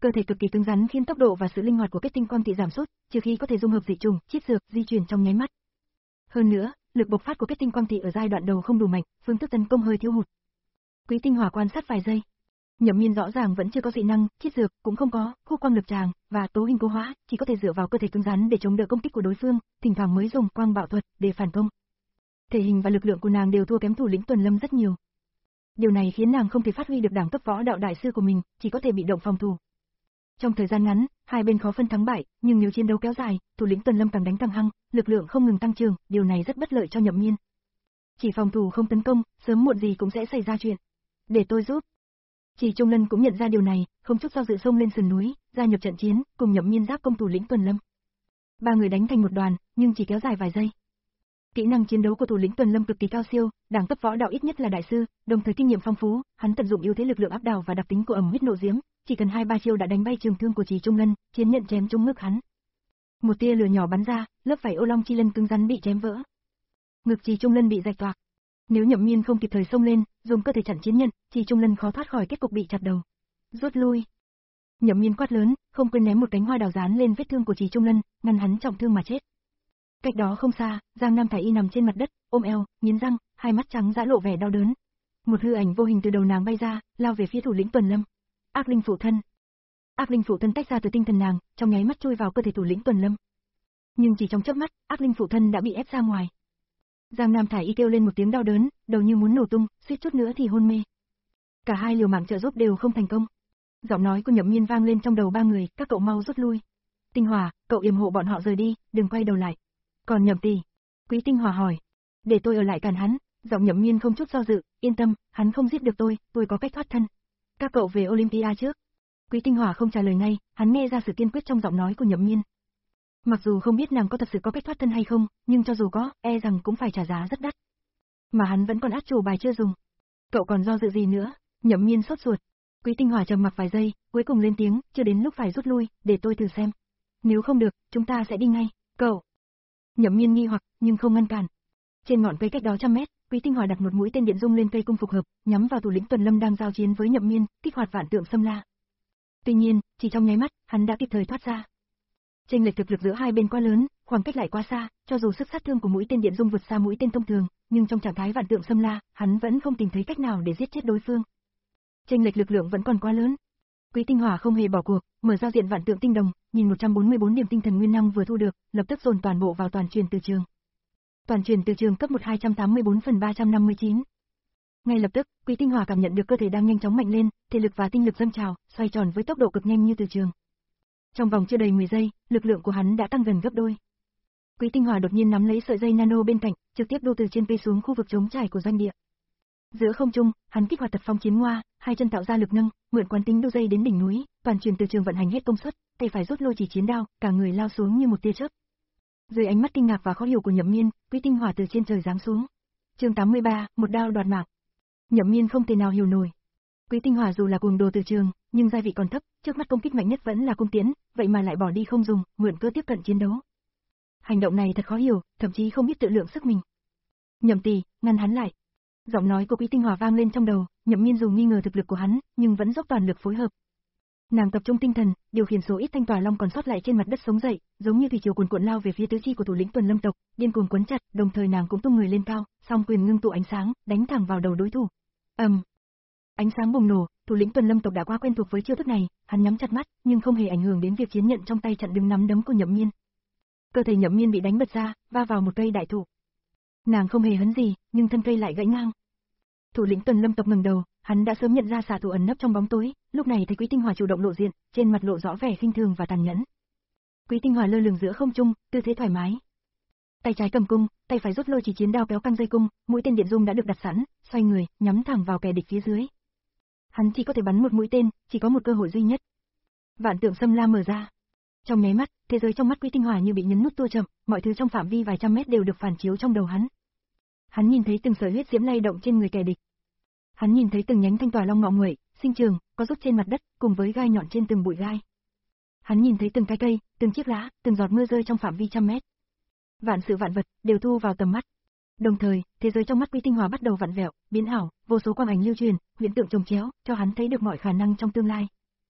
Cơ thể cực kỳ cứng rắn khiến tốc độ và sự linh hoạt của kết tinh quang tị giảm sút, trừ khi có thể dung hợp dị trùng, chiết dược, di chuyển trong nháy mắt. Hơn nữa, lực bộc phát của kết tinh quang tị ở giai đoạn đầu không đủ mạnh, phương thức tấn công hơi thiếu hụt. Quý Tinh Hỏa quan sát vài giây. Nhậm Miên rõ ràng vẫn chưa có dị năng, chiết dược cũng không có, khu quang lực tràng và tố hình cố hóa, chỉ có thể dựa vào cơ thể cứng rắn để chống đỡ công kích của đối phương, thỉnh thoảng mới dùng quang bạo thuật để phản công. Thể hình và lực lượng của nàng đều thua kém thủ lĩnh Tuần Lâm rất nhiều. Điều này khiến nàng không thể phát huy được đẳng cấp võ đạo đại sư của mình, chỉ có thể bị động phòng thủ. Trong thời gian ngắn, hai bên khó phân thắng bại, nhưng nếu chiến đấu kéo dài, thủ lĩnh Tuần Lâm càng đánh càng hăng, lực lượng không ngừng tăng trưởng, điều này rất bất lợi cho Nhậm Miên. Chỉ phòng thủ không tấn công, sớm muộn gì cũng sẽ xảy ra chuyện. Để tôi giúp. Chỉ Trung Lân cũng nhận ra điều này, không chút do dự xông lên sườn núi, gia nhập trận chiến, cùng Nhậm Miên giáp công thủ lĩnh Tuần Lâm. Ba người đánh thành một đoàn, nhưng chỉ kéo dài vài giây. Kỹ năng chiến đấu của thủ lĩnh Tuần Lâm cực kỳ cao siêu, đẳng cấp võ đạo ít nhất là đại sư, đồng thời kinh nghiệm phong phú, hắn tận dụng ưu thế lực lượng áp đảo và đặc tính của ẩm huyết nộ diễm, chỉ cần hai ba chiêu đã đánh bay trường thương của Chỉ Trung Lân, chiến nhận chém trúng ngực hắn. Một tia lửa nhỏ bắn ra, lớp vảy ô long chi lân cứng rắn bị chém vỡ. Ngực Chỉ Trung Lân bị rạch toạc. Nếu Nhậm Miên không kịp thời xông lên, dùng cơ thể chặn chiến nhận, Chỉ Trung Lân khó thoát khỏi kết cục bị chặt đầu. Rút lui. Nhậm Miên quát lớn, không quên ném một cánh hoa đào dán lên vết thương của Chỉ Trung Lân, ngăn hắn trọng thương mà chết. Cách đó không xa, Giang Nam Thải Y nằm trên mặt đất, ôm eo, nghiến răng, hai mắt trắng dã lộ vẻ đau đớn. Một hư ảnh vô hình từ đầu nàng bay ra, lao về phía thủ lĩnh Tuần Lâm. Ác linh phụ thân. Ác linh phụ thân tách ra từ tinh thần nàng, trong nháy mắt chui vào cơ thể thủ lĩnh Tuần Lâm. Nhưng chỉ trong chớp mắt, ác linh phụ thân đã bị ép ra ngoài. Giang Nam Thải Y kêu lên một tiếng đau đớn, đầu như muốn nổ tung, suýt chút nữa thì hôn mê. Cả hai liều mạng trợ giúp đều không thành công. Giọng nói của Nhậm Miên vang lên trong đầu ba người, các cậu mau rút lui. Tinh Hỏa, cậu yểm hộ bọn họ rời đi, đừng quay đầu lại. Còn Nhậm tỷ? Quý Tinh Hỏa hỏi. Để tôi ở lại cản hắn. Giọng Nhậm Miên không chút do dự, yên tâm, hắn không giết được tôi, tôi có cách thoát thân. Các cậu về Olympia trước. Quý Tinh Hỏa không trả lời ngay, hắn nghe ra sự kiên quyết trong giọng nói của Nhậm Miên. Mặc dù không biết nàng có thật sự có cách thoát thân hay không, nhưng cho dù có, e rằng cũng phải trả giá rất đắt. Mà hắn vẫn còn át chủ bài chưa dùng. Cậu còn do dự gì nữa? Nhậm Miên sốt ruột. Quý Tinh Hỏa trầm mặc vài giây, cuối cùng lên tiếng, chưa đến lúc phải rút lui, để tôi thử xem. Nếu không được, chúng ta sẽ đi ngay. Cậu. Nhậm Miên nghi hoặc, nhưng không ngăn cản. Trên ngọn cây cách đó trăm mét, Quý Tinh Hỏa đặt một mũi tên điện dung lên cây cung phục hợp, nhắm vào thủ lĩnh Tuần Lâm đang giao chiến với Nhậm Miên, kích hoạt vạn tượng xâm la. Tuy nhiên, chỉ trong nháy mắt, hắn đã kịp thời thoát ra. Chênh lệch thực lực giữa hai bên quá lớn, khoảng cách lại quá xa, cho dù sức sát thương của mũi tên điện dung vượt xa mũi tên thông thường, nhưng trong trạng thái vạn tượng xâm la, hắn vẫn không tìm thấy cách nào để giết chết đối phương. Chênh lệch lực lượng vẫn còn quá lớn. Quý Tinh Hỏa không hề bỏ cuộc, mở giao diện vạn tượng tinh đồng, nhìn một trăm bốn mươi bốn điểm tinh thần nguyên năng vừa thu được, lập tức dồn toàn bộ vào toàn truyền từ trường. Toàn truyền từ trường cấp một hai trăm tám mươi bốn phần ba trăm năm mươi chín. Ngay lập tức, Quý Tinh Hỏa cảm nhận được cơ thể đang nhanh chóng mạnh lên, thể lực và tinh lực dâng trào, xoay tròn với tốc độ cực nhanh như từ trường. Trong vòng chưa đầy mười giây, lực lượng của hắn đã tăng gần gấp đôi. Quý Tinh Hỏa đột nhiên nắm lấy sợi dây nano bên cạnh, trực tiếp đu từ trên cây xuống khu vực trống trải của doanh địa. Giữa không trung, hắn kích hoạt Tật Phong Chiến Ngoa, hai chân tạo ra lực nâng, mượn quán tính đu dây đến đỉnh núi, toàn truyền từ trường vận hành hết công suất, tay phải rút lôi chỉ chiến đao, cả người lao xuống như một tia chớp. Dưới ánh mắt kinh ngạc và khó hiểu của Nhậm Miên, Quý Tinh Hỏa từ trên trời giáng xuống. Chương tám mươi ba, một đao đoạt mạng. Nhậm Miên không thể nào hiểu nổi. Quý Tinh Hỏa dù là cuồng đồ từ trường, nhưng giai vị còn thấp, trước mắt công kích mạnh nhất vẫn là cung tiễn, vậy mà lại bỏ đi không dùng, mượn cơ tiếp cận chiến đấu. Hành động này thật khó hiểu, thậm chí không biết tự lượng sức mình. Nhậm tỷ, ngăn hắn lại. Giọng nói của Quý Tinh Hỏa vang lên trong đầu, Nhậm Miên dù nghi ngờ thực lực của hắn, nhưng vẫn dốc toàn lực phối hợp. Nàng tập trung tinh thần, điều khiển số ít thanh tỏa long còn sót lại trên mặt đất sống dậy, giống như thủy triều cuồn cuộn lao về phía tứ chi của thủ lĩnh Tuần Lâm tộc, điên cuồng quấn chặt, đồng thời nàng cũng tung người lên cao, song quyền ngưng tụ ánh sáng, đánh thẳng vào đầu đối thủ. Ầm. Um. Ánh sáng bùng nổ, thủ lĩnh Tuần Lâm tộc đã quá quen thuộc với chiêu thức này, hắn nhắm chặt mắt, nhưng không hề ảnh hưởng đến việc chiến nhận trong tay chặn đứng nắm đấm của Nhậm Miên. Cơ thể Nhậm Miên bị đánh bật ra, va vào một cây đại thụ. Nàng không hề hấn gì, nhưng thân cây lại gãy ngang. Thủ lĩnh Tuần Lâm tộc ngẩng đầu, hắn đã sớm nhận ra xạ thủ ẩn nấp trong bóng tối, lúc này thấy Quý Tinh Hỏa chủ động lộ diện, trên mặt lộ rõ vẻ khinh thường và tàn nhẫn. Quý Tinh Hỏa lơ lửng giữa không trung, tư thế thoải mái. Tay trái cầm cung, tay phải rút lôi chỉ chiến đao kéo căng dây cung, mũi tên điện dung đã được đặt sẵn, xoay người, nhắm thẳng vào kẻ địch phía dưới. Hắn chỉ có thể bắn một mũi tên, chỉ có một cơ hội duy nhất. Vạn tượng xâm la mở ra. Trong nháy mắt, thế giới trong mắt Quý Tinh Hỏa như bị nhấn nút tua chậm, mọi thứ trong phạm vi vài trăm mét đều được phản chiếu trong đầu hắn. Hắn nhìn thấy từng sợi huyết diễm lay động trên người kẻ địch. Hắn nhìn thấy từng nhánh thanh tỏa long ngọ nguậy, sinh trường, có rút trên mặt đất, cùng với gai nhọn trên từng bụi gai. Hắn nhìn thấy từng cái cây, từng chiếc lá, từng giọt mưa rơi trong phạm vi trăm mét. Vạn sự vạn vật đều thu vào tầm mắt. Đồng thời, thế giới trong mắt Quý Tinh Hỏa bắt đầu vặn vẹo, biến ảo, vô số quang ảnh lưu truyền, huyễn tượng chồng chéo, cho hắn thấy được mọi khả năng trong tương lai.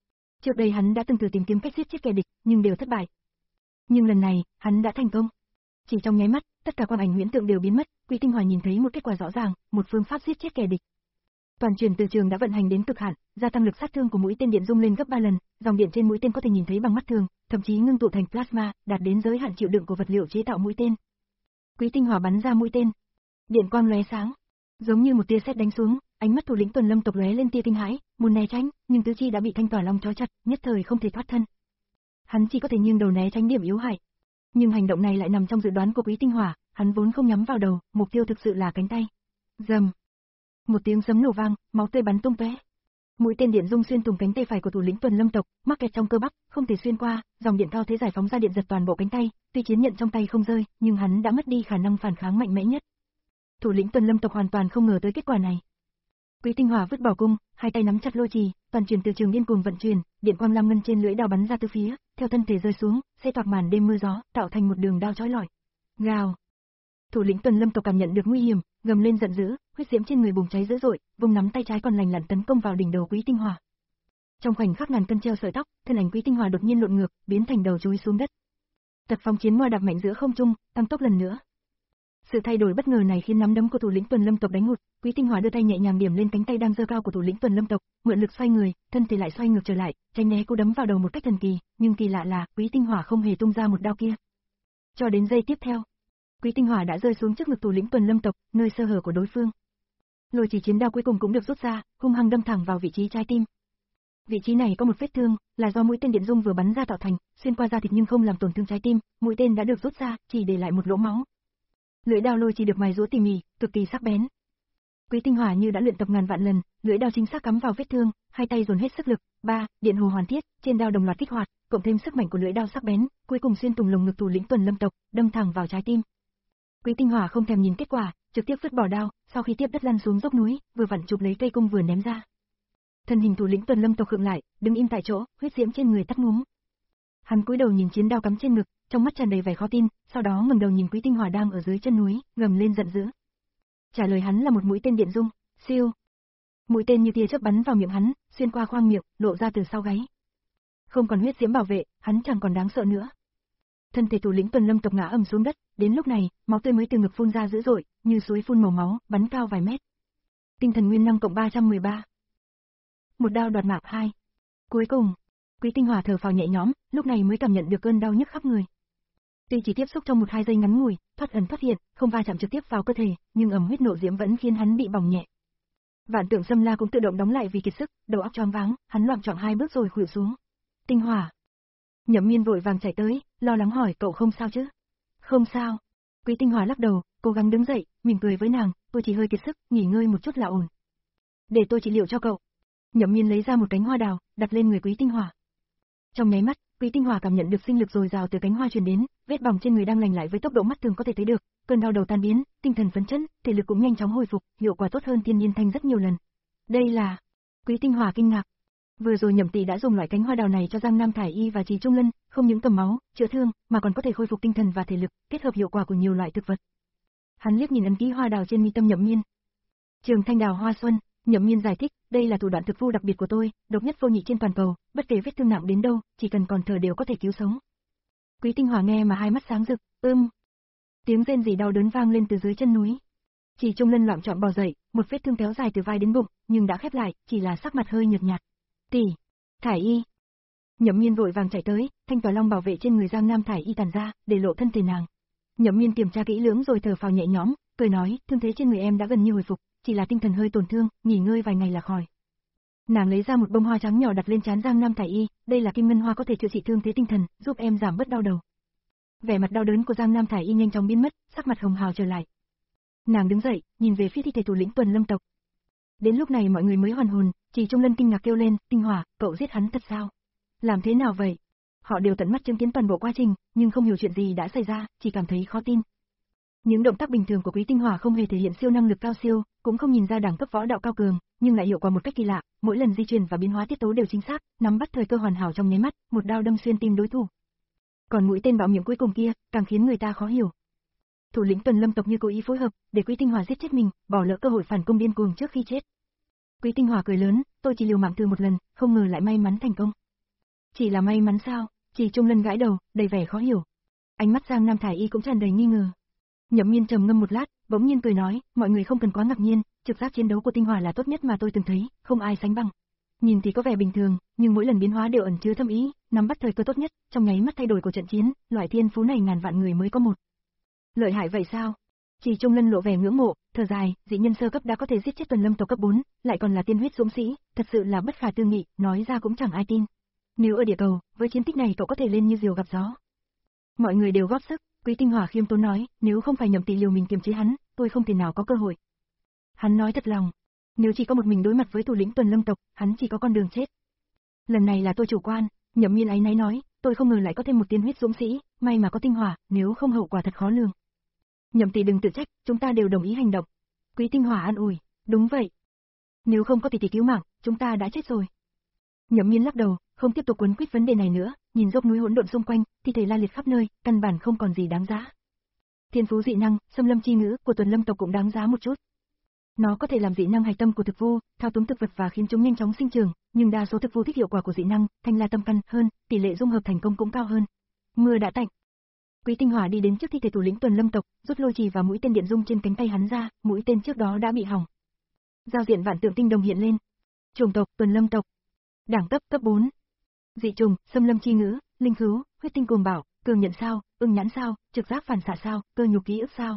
Trước đây hắn đã từng thử tìm kiếm cách giết chết kẻ địch, nhưng đều thất bại. Nhưng lần này, hắn đã thành công. Chỉ trong nháy mắt, tất cả quang ảnh huyễn tượng đều biến mất, Quý Tinh Hòa nhìn thấy một kết quả rõ ràng, một phương pháp giết chết kẻ địch. Toàn truyền từ trường đã vận hành đến cực hạn, gia tăng lực sát thương của mũi tên điện dung lên gấp ba lần, dòng điện trên mũi tên có thể nhìn thấy bằng mắt thường, thậm chí ngưng tụ thành plasma, đạt đến giới hạn chịu đựng của vật liệu chế tạo mũi tên. Quý Tinh Hòa bắn ra mũi tên, điện quang lóe sáng, giống như một tia sét đánh xuống, ánh mắt thủ lĩnh Tuần Lâm tộc lóe lên tia kinh hãi, muốn né tránh, nhưng tứ chi đã bị Thanh Tỏa Long trói chặt, nhất thời không thể thoát thân. Hắn chỉ có thể nghiêng đầu né tránh điểm yếu hại. Nhưng hành động này lại nằm trong dự đoán của Quý Tinh Hòa, hắn vốn không nhắm vào đầu, mục tiêu thực sự là cánh tay. Rầm. Một tiếng sấm nổ vang, máu tươi bắn tung tóe. Mũi tên điện dung xuyên thủng cánh tay phải của thủ lĩnh Tuần Lâm tộc, mắc kẹt trong cơ bắp, không thể xuyên qua, dòng điện cao thế giải phóng ra điện giật toàn bộ cánh tay, tuy chiến nhận trong tay không rơi, nhưng hắn đã mất đi khả năng phản kháng mạnh mẽ nhất. Thủ lĩnh Tuần Lâm tộc hoàn toàn không ngờ tới kết quả này. Quý Tinh Hòa vứt bỏ cung, hai tay nắm chặt lôi trì, toàn truyền từ trường điên cuồng vận chuyển, điện quang lam ngân trên lưỡi đao bắn ra từ phía, theo thân thể rơi xuống, sẽ toạc màn đêm mưa gió, tạo thành một đường đao chói lọi. Gào. Thủ lĩnh Tuần Lâm tộc cảm nhận được nguy hiểm, gầm lên giận dữ, huyết diễm trên người bùng cháy dữ dội, vùng nắm tay trái còn lành lặn tấn công vào đỉnh đầu Quý Tinh Hòa. Trong khoảnh khắc ngàn cân treo sợi tóc, thân ảnh Quý Tinh Hòa đột nhiên lộn ngược, biến thành đầu chúi xuống đất. Tật phong chiến moa đạp mạnh giữa không trung, tăng tốc lần nữa. Sự thay đổi bất ngờ này khiến nắm đấm của thủ lĩnh Tuần Lâm tộc đánh hụt, Quý Tinh Hòa đưa tay nhẹ nhàng điểm lên cánh tay đang giơ cao của thủ lĩnh Tuần Lâm tộc, mượn lực xoay người, thân thể lại xoay ngược trở lại, tránh né cú đấm vào đầu một cách thần kỳ, nhưng kỳ lạ là Quý Tinh Hòa không hề tung ra một đao kia. Cho đến giây tiếp theo, Quý Tinh Hòa đã rơi xuống trước ngực thủ lĩnh Tuần Lâm tộc, nơi sơ hở của đối phương. Lôi chỉ chiến đao cuối cùng cũng được rút ra, hung hăng đâm thẳng vào vị trí trái tim. Vị trí này có một vết thương, là do mũi tên điện dung vừa bắn ra tạo thành, xuyên qua da thịt nhưng không làm tổn thương trái tim, mũi tên đã được rút ra, chỉ để lại một lỗ máu. Lưỡi đao lôi chỉ được mài giũa tỉ mỉ, cực kỳ sắc bén. Quý Tinh Hòa như đã luyện tập ngàn vạn lần, lưỡi đao chính xác cắm vào vết thương, hai tay dồn hết sức lực, ba, điện hồ hoàn thiết, trên đao đồng loạt kích hoạt, cộng thêm sức mạnh của lưỡi đao sắc bén, cuối cùng xuyên thủng lồng ngực thủ lĩnh Tuần Lâm tộc, đâm thẳng vào trái tim. Quý Tinh Hòa không thèm nhìn kết quả, trực tiếp vứt bỏ đao, sau khi tiếp đất lăn xuống dốc núi, vừa vặn chụp lấy cây cung vừa ném ra. Thân hình thủ lĩnh Tuần Lâm tộc khựng lại, đứng im tại chỗ, huyết diễm trên người tắt ngúm. Hắn cúi đầu nhìn chiến đao cắm trên ngực, trong mắt tràn đầy vẻ khó tin, sau đó ngẩng đầu nhìn Quý Tinh Hòa đang ở dưới chân núi, gầm lên giận dữ. Trả lời hắn là một mũi tên điện dung, siêu. Mũi tên như tia chớp bắn vào miệng hắn, xuyên qua khoang miệng, lộ ra từ sau gáy. Không còn huyết diễm bảo vệ, hắn chẳng còn đáng sợ nữa. Thân thể thủ lĩnh Tuần Lâm tộc ngã ầm xuống đất, đến lúc này, máu tươi mới từ ngực phun ra dữ dội, như suối phun màu máu, bắn cao vài mét. Tinh thần nguyên năng cộng ba trăm mười ba. Một đao đoạt mạng hai. Cuối cùng, Quý Tinh Hòa thở phào nhẹ nhõm, lúc này mới cảm nhận được cơn đau nhức khắp người. Tuy chỉ tiếp xúc trong một hai giây ngắn ngủi, thoát ẩn thoát hiện, không va chạm trực tiếp vào cơ thể, nhưng ẩm huyết nộ diễm vẫn khiến hắn bị bỏng nhẹ. Vạn Tượng Xâm La cũng tự động đóng lại vì kiệt sức, đầu óc choáng váng, hắn loạng choạng hai bước rồi khuỵu xuống. Tinh Hòa. Nhậm Miên vội vàng chạy tới, lo lắng hỏi cậu không sao chứ? Không sao. Quý Tinh Hòa lắc đầu, cố gắng đứng dậy, mỉm cười với nàng, tôi chỉ hơi kiệt sức, nghỉ ngơi một chút là ổn. Để tôi trị liệu cho cậu. Nhậm Miên lấy ra một cánh hoa đào, đặt lên người Quý Tinh Hòa. Trong nháy mắt, Quý Tinh Hòa cảm nhận được sinh lực dồi dào từ cánh hoa truyền đến, vết bỏng trên người đang lành lại với tốc độ mắt thường có thể thấy được, cơn đau đầu tan biến, tinh thần phấn chấn, thể lực cũng nhanh chóng hồi phục, hiệu quả tốt hơn Thiên Nhiên Thanh rất nhiều lần. Đây là... Quý Tinh Hòa kinh ngạc. Vừa rồi Nhậm tỷ đã dùng loại cánh hoa đào này cho Giang Nam Thải Y và Trì Trung Lân, không những cầm máu, chữa thương, mà còn có thể khôi phục tinh thần và thể lực, kết hợp hiệu quả của nhiều loại thực vật. Hắn liếc nhìn ấn ký hoa đào trên mi tâm Nhậm Miên. Trường Thanh Đào Hoa Xuân. Nhậm Miên giải thích, đây là thủ đoạn thực vu đặc biệt của tôi, độc nhất vô nhị trên toàn cầu, bất kể vết thương nặng đến đâu, chỉ cần còn thở đều có thể cứu sống. Quý Tinh Hòa nghe mà hai mắt sáng rực, ưm. Tiếng rên rỉ đau đớn vang lên từ dưới chân núi. Chỉ Trung Lân loạng choạng bò dậy, một vết thương kéo dài từ vai đến bụng, nhưng đã khép lại, chỉ là sắc mặt hơi nhợt nhạt. Tỷ, Thải Y. Nhậm Miên vội vàng chạy tới, Thanh Tỏa Long bảo vệ trên người Giang Nam Thải Y tàn ra, để lộ thân thể nàng. Nhậm Miên kiểm tra kỹ lưỡng rồi thở phào nhẹ nhõm, cười nói, thương thế trên người em đã gần như hồi phục, chỉ là tinh thần hơi tổn thương, nghỉ ngơi vài ngày là khỏi. Nàng lấy ra một bông hoa trắng nhỏ đặt lên trán Giang Nam Thải Y, đây là kim ngân hoa có thể chữa trị thương thế tinh thần, giúp em giảm bớt đau đầu. Vẻ mặt đau đớn của Giang Nam Thải Y nhanh chóng biến mất, sắc mặt hồng hào trở lại. Nàng đứng dậy, nhìn về phía thi thể thủ lĩnh Tuần Lâm tộc. Đến lúc này mọi người mới hoàn hồn, Chỉ Trung Lân kinh ngạc kêu lên, Tinh Hòa, cậu giết hắn thật sao? Làm thế nào vậy? Họ đều tận mắt chứng kiến toàn bộ quá trình, nhưng không hiểu chuyện gì đã xảy ra, chỉ cảm thấy khó tin. Những động tác bình thường của Quý Tinh Hòa không hề thể hiện siêu năng lực cao siêu, cũng không nhìn ra đẳng cấp võ đạo cao cường, nhưng lại hiệu quả một cách kỳ lạ, mỗi lần di chuyển và biến hóa tiết tấu đều chính xác, nắm bắt thời cơ hoàn hảo trong nháy mắt, một đao đâm xuyên tim đối thủ. Còn mũi tên bạo miệng cuối cùng kia, càng khiến người ta khó hiểu. Thủ lĩnh Tuần Lâm tộc như cố ý phối hợp, để Quý Tinh Hòa giết chết mình, bỏ lỡ cơ hội phản công điên cuồng trước khi chết. Quý Tinh Hòa cười lớn, tôi chỉ liều mạng thử một lần, không ngờ lại may mắn thành công. Chỉ là may mắn sao? Chỉ Trung Lân gãi đầu, đầy vẻ khó hiểu. Ánh mắt Giang Nam Thải Y cũng tràn đầy nghi ngờ. Nhậm Miên trầm ngâm một lát, bỗng nhiên cười nói, mọi người không cần quá ngạc nhiên, trực giác chiến đấu của tinh hỏa là tốt nhất mà tôi từng thấy, không ai sánh bằng. Nhìn thì có vẻ bình thường, nhưng mỗi lần biến hóa đều ẩn chứa thâm ý, nắm bắt thời cơ tốt nhất, trong nháy mắt thay đổi của trận chiến, loại thiên phú này ngàn vạn người mới có một. Lợi hại vậy sao? Chỉ Trung Lân lộ vẻ ngưỡng mộ, thở dài, dị nhân sơ cấp đã có thể giết chết tuần lâm tộc cấp bốn, lại còn là tiên huyết dũng sĩ, thật sự là bất khả tư nghị, nói ra cũng chẳng ai tin. Nếu ở địa cầu, với chiến tích này cậu có thể lên như diều gặp gió. Mọi người đều góp sức, Quý Tinh Hỏa khiêm tốn nói, nếu không phải Nhậm tỷ liều mình kiềm chế hắn, tôi không thể nào có cơ hội. Hắn nói thật lòng, nếu chỉ có một mình đối mặt với thủ lĩnh tuần lâm tộc, hắn chỉ có con đường chết. Lần này là tôi chủ quan, Nhậm Miên áy náy nói, tôi không ngờ lại có thêm một tiên huyết dũng sĩ, may mà có tinh hỏa, nếu không hậu quả thật khó lường. Nhậm tỷ đừng tự trách, chúng ta đều đồng ý hành động. Quý Tinh Hỏa an ủi, đúng vậy. Nếu không có tỷ tỷ cứu mạng, chúng ta đã chết rồi. Nhậm Miên lắc đầu, không tiếp tục quấn quýt vấn đề này nữa, nhìn dốc núi hỗn độn xung quanh, thi thể la liệt khắp nơi, căn bản không còn gì đáng giá. Thiên phú dị năng, xâm lâm chi ngữ của tuần lâm tộc cũng đáng giá một chút. Nó có thể làm dị năng hạch tâm của thực vu, thao túng thực vật và khiến chúng nhanh chóng sinh trưởng, nhưng đa số thực vu thích hiệu quả của dị năng, thanh la tâm căn hơn, tỷ lệ dung hợp thành công cũng cao hơn. Mưa đã tạnh. Quý Tinh Hỏa đi đến trước thi thể thủ lĩnh tuần lâm tộc, rút lôi chì và mũi tên điện dung trên cánh tay hắn ra, mũi tên trước đó đã bị hỏng. Giao diện vạn tượng tinh đồng hiện lên. Chủng tộc tuần lâm tộc. Đẳng cấp cấp bốn. Dị trùng, xâm lâm chi ngữ, linh khứu, huyết tinh cuồng bảo, cường nhận sao, ưng nhãn sao, trực giác phản xạ sao, cơ nhục ký ức sao.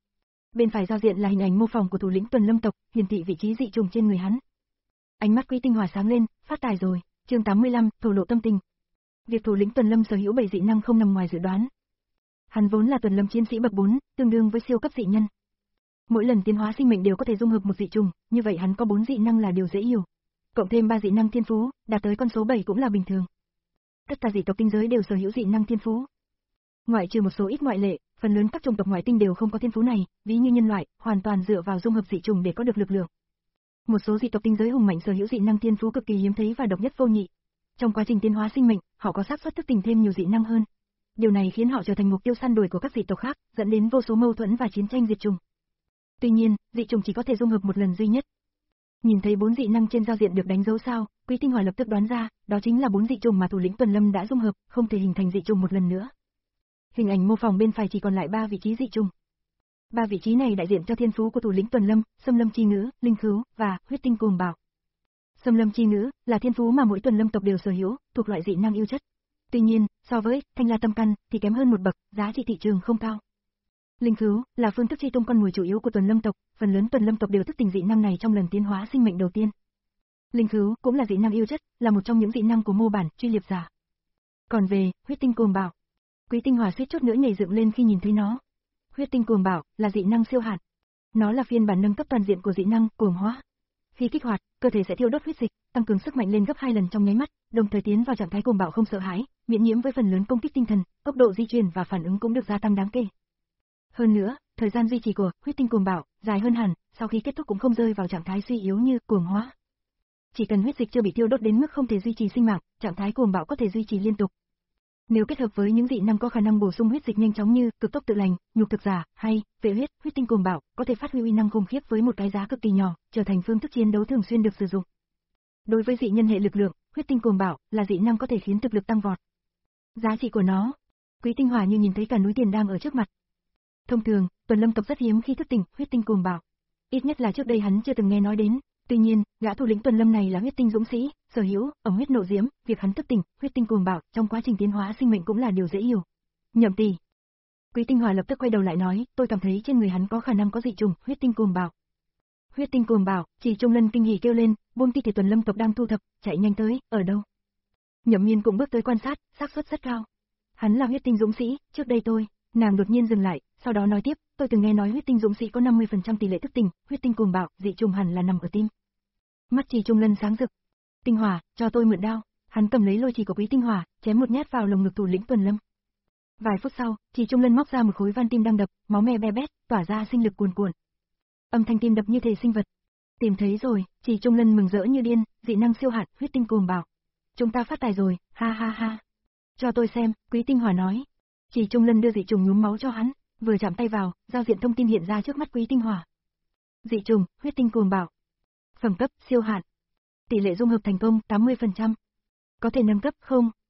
Bên phải giao diện là hình ảnh mô phỏng của thủ lĩnh tuần lâm tộc, hiển thị vị trí dị trùng trên người hắn. Ánh mắt Quý Tinh Hỏa sáng lên, phát tài rồi. Chương tám mươi lăm, thổ lộ tâm tình. Việc thủ lĩnh tuần lâm sở hữu bảy dị năng không nằm ngoài dự đoán. Hắn vốn là tuần lâm chiến sĩ bậc bốn, tương đương với siêu cấp dị nhân. Mỗi lần tiến hóa sinh mệnh đều có thể dung hợp một dị trùng, như vậy hắn có bốn dị năng là điều dễ hiểu. Cộng thêm ba dị năng thiên phú, đạt tới con số bảy cũng là bình thường. Tất cả dị tộc tinh giới đều sở hữu dị năng thiên phú. Ngoại trừ một số ít ngoại lệ, phần lớn các chủng tộc ngoại tinh đều không có thiên phú này, ví như nhân loại, hoàn toàn dựa vào dung hợp dị trùng để có được lực lượng. Một số dị tộc tinh giới hùng mạnh sở hữu dị năng thiên phú cực kỳ hiếm thấy và độc nhất vô nhị. Trong quá trình tiến hóa sinh mệnh, họ có xác suất thức tỉnh thêm nhiều dị năng hơn. Điều này khiến họ trở thành mục tiêu săn đuổi của các dị tộc khác, dẫn đến vô số mâu thuẫn và chiến tranh diệt chủng. Tuy nhiên, dị trùng chỉ có thể dung hợp một lần duy nhất. Nhìn thấy bốn dị năng trên giao diện được đánh dấu sao, Quý Tinh Hỏa lập tức đoán ra, đó chính là bốn dị trùng mà thủ lĩnh tuần lâm đã dung hợp, không thể hình thành dị trùng một lần nữa. Hình ảnh mô phỏng bên phải chỉ còn lại ba vị trí dị trùng. Ba vị trí này đại diện cho thiên phú của thủ lĩnh tuần lâm, xâm lâm chi ngữ, linh khứu và huyết tinh cuồng bảo. Xâm lâm chi ngữ là thiên phú mà mỗi tuần lâm tộc đều sở hữu, thuộc loại dị năng yêu chất. Tuy nhiên, so với thanh la tâm căn thì kém hơn một bậc, giá trị thị trường không cao. Linh khứu là phương thức truy tung con mồi chủ yếu của tuần lâm tộc, phần lớn tuần lâm tộc đều thức tỉnh dị năng này trong lần tiến hóa sinh mệnh đầu tiên. Linh khứu cũng là dị năng yêu chất, là một trong những dị năng của mô bản truy liệp giả. Còn về huyết tinh cuồng bảo, Quý Tinh Hỏa suýt chút nữa nhảy dựng lên khi nhìn thấy nó. Huyết tinh cuồng bảo là dị năng siêu hạn. Nó là phiên bản nâng cấp toàn diện của dị năng cuồng hóa. Khi kích hoạt, cơ thể sẽ thiêu đốt huyết dịch, tăng cường sức mạnh lên gấp hai lần trong nháy mắt, đồng thời tiến vào trạng thái cuồng bạo không sợ hãi, miễn nhiễm với phần lớn công kích tinh thần, tốc độ di chuyển và phản ứng cũng được gia tăng đáng kể. Hơn nữa, thời gian duy trì của huyết tinh cuồng bạo dài hơn hẳn, sau khi kết thúc cũng không rơi vào trạng thái suy yếu như cuồng hóa. Chỉ cần huyết dịch chưa bị thiêu đốt đến mức không thể duy trì sinh mạng, trạng thái cuồng bạo có thể duy trì liên tục. Nếu kết hợp với những dị năng có khả năng bổ sung huyết dịch nhanh chóng như cực tốc tự lành, nhục thực giả hay vệ huyết, huyết tinh cuồng bạo có thể phát huy uy năng khủng khiếp với một cái giá cực kỳ nhỏ, trở thành phương thức chiến đấu thường xuyên được sử dụng. Đối với dị nhân hệ lực lượng, huyết tinh cuồng bạo là dị năng có thể khiến thực lực tăng vọt. Giá trị của nó, Quý Tinh Hỏa như nhìn thấy cả núi tiền đang ở trước mặt. Thông thường, tuần lâm tộc rất hiếm khi thức tỉnh huyết tinh cuồng bạo. Ít nhất là trước đây hắn chưa từng nghe nói đến. Tuy nhiên, gã thủ lĩnh tuần lâm này là huyết tinh dũng sĩ, sở hữu ẩm huyết nộ diễm, việc hắn thức tỉnh huyết tinh cuồng bạo trong quá trình tiến hóa sinh mệnh cũng là điều dễ hiểu. Nhậm tỷ. Quý Tinh Hỏa lập tức quay đầu lại nói, tôi cảm thấy trên người hắn có khả năng có dị trùng huyết tinh cuồng bạo. Huyết tinh cuồng bạo, Chỉ Trung Lân kinh hỉ kêu lên, buông ti thể tuần lâm tộc đang thu thập, chạy nhanh tới, ở đâu? Nhậm Miên cũng bước tới quan sát, xác suất rất cao. Hắn là huyết tinh dũng sĩ, trước đây tôi, nàng đột nhiên dừng lại, sau đó nói tiếp, tôi từng nghe nói huyết tinh dũng sĩ có năm mươi phần trăm tỷ lệ thức tỉnh, huyết tinh cuồng bạo, dị trùng hẳn là nằm ở tim. Mắt Chỉ Trung Lân sáng rực. Tinh Hỏa, cho tôi mượn đao. Hắn cầm lấy lôi chì của Quý Tinh Hỏa, chém một nhát vào lồng ngực thủ lĩnh tuần lâm. Vài phút sau, Chỉ Trung Lân móc ra một khối van tim đang đập, máu me be bét, tỏa ra sinh lực cuồn cuộn. Âm thanh tim đập như thể sinh vật. Tìm thấy rồi, Chỉ Trung Lân mừng rỡ như điên, dị năng siêu hạn, huyết tinh cuồng bạo. Chúng ta phát tài rồi, ha ha ha. Cho tôi xem, Quý Tinh Hỏa nói. Chỉ Trung Lân đưa dị trùng nhúm máu cho hắn, vừa chạm tay vào, giao diện thông tin hiện ra trước mắt Quý Tinh Hỏa. Dị trùng, huyết tinh cuồng bạo. Phẩm cấp, siêu hạn. Tỷ lệ dung hợp thành công, tám mươi phần trăm. Có thể nâng cấp không?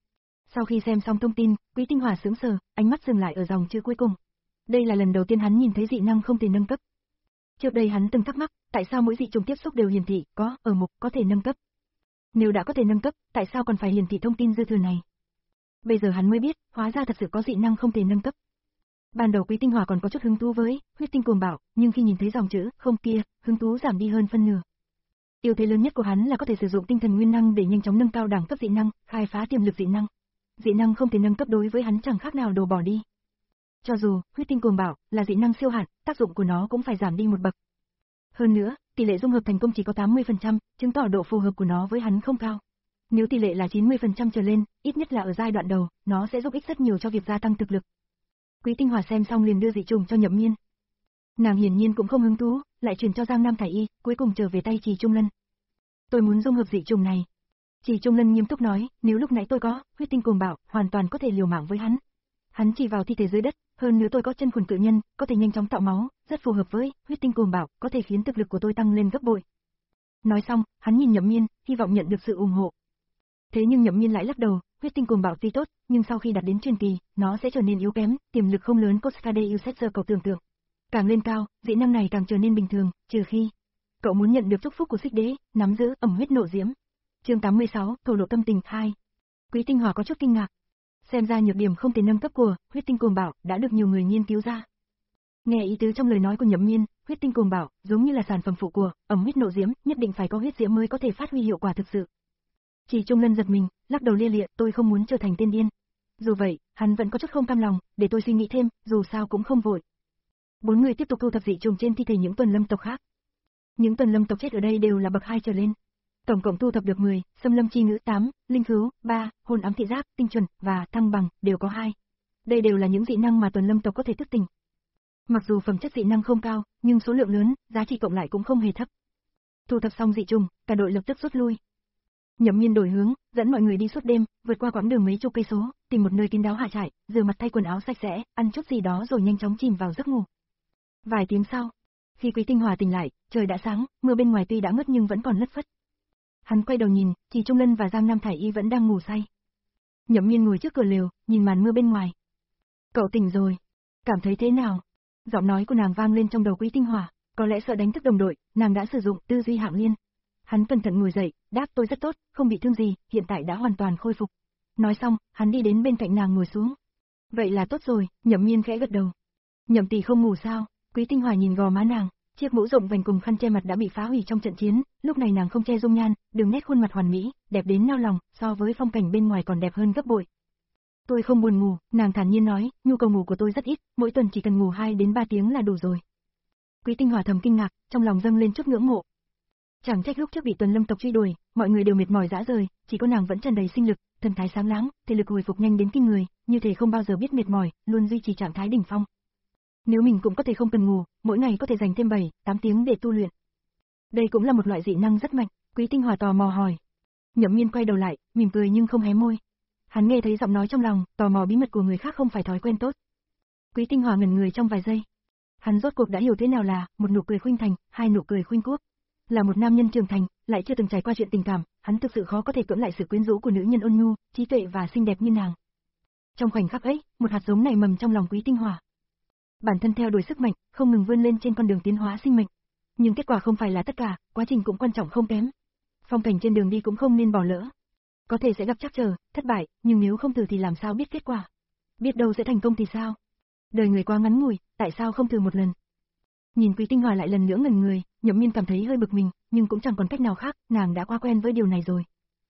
Sau khi xem xong thông tin, Quý Tinh Hòa sững sờ, ánh mắt dừng lại ở dòng chữ cuối cùng. Đây là lần đầu tiên hắn nhìn thấy dị năng không thể nâng cấp. Trước đây hắn từng thắc mắc, tại sao mỗi dị trùng tiếp xúc đều hiển thị có ở mục có thể nâng cấp. Nếu đã có thể nâng cấp, tại sao còn phải hiển thị thông tin dư thừa này? Bây giờ hắn mới biết, hóa ra thật sự có dị năng không thể nâng cấp. Ban đầu Quý Tinh Hòa còn có chút hứng thú với huyết tinh cuồng bạo, nhưng khi nhìn thấy dòng chữ không kia, hứng thú giảm đi hơn phân nửa. Ưu thế lớn nhất của hắn là có thể sử dụng tinh thần nguyên năng để nhanh chóng nâng cao đẳng cấp dị năng, khai phá tiềm lực dị năng. Dị năng không thể nâng cấp đối với hắn chẳng khác nào đồ bỏ đi. Cho dù huyết tinh cuồng bạo là dị năng siêu hạn, tác dụng của nó cũng phải giảm đi một bậc. Hơn nữa, tỷ lệ dung hợp thành công chỉ có tám mươi phần trăm, chứng tỏ độ phù hợp của nó với hắn không cao. Nếu tỷ lệ là chín mươi phần trăm trở lên, ít nhất là ở giai đoạn đầu, nó sẽ giúp ích rất nhiều cho việc gia tăng thực lực. Quý Tinh Hòa xem xong liền đưa dị trùng cho Nhậm Miên. Nàng hiển nhiên cũng không hứng thú, lại chuyển cho Giang Nam Thải Y, cuối cùng trở về tay Trì Trung Lân. Tôi muốn dung hợp dị trùng này. Trì Trung Lân nghiêm túc nói, nếu lúc nãy tôi có huyết tinh cuồng bạo, hoàn toàn có thể liều mạng với hắn. Hắn chỉ vào thi thể dưới đất, hơn nữa tôi có chân khuẩn cự nhân, có thể nhanh chóng tạo máu, rất phù hợp với huyết tinh cuồng bạo, có thể khiến thực lực của tôi tăng lên gấp bội. Nói xong, hắn nhìn Nhậm Miên, hy vọng nhận được sự ủng hộ. Thế nhưng Nhậm Miên lại lắc đầu, huyết tinh cuồng bạo tuy tốt, nhưng sau khi đạt đến truyền kỳ, nó sẽ trở nên yếu kém, tiềm lực không lớn Cascade Usetzer cậu tưởng tượng. Càng lên cao, dị năng này càng trở nên bình thường, trừ khi cậu muốn nhận được chúc phúc của Xích Đế, nắm giữ ẩm huyết nộ diễm. Chương tám mươi sáu, thổ lộ tâm tình hai. Quý Tinh Hòa có chút kinh ngạc. Xem ra nhược điểm không thể nâng cấp của huyết tinh cuồng bạo đã được nhiều người nghiên cứu ra. Nghe ý tứ trong lời nói của Nhậm Miên, huyết tinh cuồng bạo giống như là sản phẩm phụ của ẩm huyết nộ diễm, nhất định phải có huyết diễm mới có thể phát huy hiệu quả thực sự. Chỉ Trung Lân giật mình, lắc đầu lia lịa, tôi không muốn trở thành tên điên. Dù vậy, hắn vẫn có chút không cam lòng, để tôi suy nghĩ thêm, dù sao cũng không vội. Bốn người tiếp tục thu thập dị trùng trên thi thể những tuần lâm tộc khác. Những tuần lâm tộc chết ở đây đều là bậc hai trở lên. Tổng cộng thu thập được mười, xâm lâm chi ngữ tám, linh khứu ba, hồn ám thị giáp, tinh chuẩn và thăng bằng đều có hai. Đây đều là những dị năng mà tuần lâm tộc có thể thức tỉnh. Mặc dù phẩm chất dị năng không cao, nhưng số lượng lớn, giá trị cộng lại cũng không hề thấp. Thu thập xong dị trùng, cả đội lập tức rút lui. Nhậm Miên đổi hướng, dẫn mọi người đi suốt đêm, vượt qua quãng đường mấy chục cây số, tìm một nơi kín đáo hạ trại, rửa mặt thay quần áo sạch sẽ, ăn chút gì đó rồi nhanh chóng chìm vào giấc ngủ. Vài tiếng sau, khi Quý Tinh Hòa tỉnh lại, trời đã sáng, mưa bên ngoài tuy đã ngớt nhưng vẫn còn lất phất. Hắn quay đầu nhìn, Trì Trung Lân và Giang Nam Thải Y vẫn đang ngủ say. Nhậm Miên ngồi trước cửa lều, nhìn màn mưa bên ngoài. Cậu tỉnh rồi, cảm thấy thế nào? Giọng nói của nàng vang lên trong đầu Quý Tinh Hòa, có lẽ sợ đánh thức đồng đội, nàng đã sử dụng tư duy hạng liên. Hắn cẩn thận ngồi dậy, đáp tôi rất tốt, không bị thương gì, hiện tại đã hoàn toàn khôi phục. Nói xong, hắn đi đến bên cạnh nàng ngồi xuống. Vậy là tốt rồi, Nhậm Miên khẽ gật đầu. Nhậm tỷ không ngủ sao? Quý Tinh Hòa nhìn gò má nàng, chiếc mũ rộng vành cùng khăn che mặt đã bị phá hủy trong trận chiến, lúc này nàng không che dung nhan, đường nét khuôn mặt hoàn mỹ, đẹp đến nao lòng, so với phong cảnh bên ngoài còn đẹp hơn gấp bội. Tôi không buồn ngủ, nàng thản nhiên nói, nhu cầu ngủ của tôi rất ít, mỗi tuần chỉ cần ngủ hai đến ba tiếng là đủ rồi. Quý Tinh Hòa thầm kinh ngạc, trong lòng dâng lên chút ngưỡng mộ. Chẳng trách lúc trước bị tuần lâm tộc truy đuổi, mọi người đều mệt mỏi rã rời, chỉ có nàng vẫn tràn đầy sinh lực, thần thái sáng láng, thể lực hồi phục nhanh đến kinh người, như thể không bao giờ biết mệt mỏi, luôn duy trì trạng thái đỉnh phong. Nếu mình cũng có thể không cần ngủ, mỗi ngày có thể dành thêm bảy, tám tiếng để tu luyện. Đây cũng là một loại dị năng rất mạnh, Quý Tinh Hòa tò mò hỏi. Nhậm Miên quay đầu lại, mỉm cười nhưng không hé môi. Hắn nghe thấy giọng nói trong lòng, tò mò bí mật của người khác không phải thói quen tốt. Quý Tinh Hòa ngẩn người trong vài giây. Hắn rốt cuộc đã hiểu thế nào là một nụ cười khuynh thành, hai nụ cười khuynh quốc. Là một nam nhân trưởng thành, lại chưa từng trải qua chuyện tình cảm, hắn thực sự khó có thể cưỡng lại sự quyến rũ của nữ nhân ôn nhu, trí tuệ và xinh đẹp như nàng. Trong khoảnh khắc ấy, một hạt giống này mầm trong lòng Quý Tinh Hòa. Bản thân theo đuổi sức mạnh, không ngừng vươn lên trên con đường tiến hóa sinh mệnh. Nhưng kết quả không phải là tất cả, quá trình cũng quan trọng không kém. Phong cảnh trên đường đi cũng không nên bỏ lỡ. Có thể sẽ gặp trắc trở, thất bại, nhưng nếu không thử thì làm sao biết kết quả? Biết đâu sẽ thành công thì sao? Đời người quá ngắn ngủi, tại sao không thử một lần? Nhìn Quý Tinh Hòa lại lần nữa ngẩn người, Nhậm Miên cảm thấy hơi bực mình, nhưng cũng chẳng còn cách nào khác, nàng đã qua quen với điều này rồi.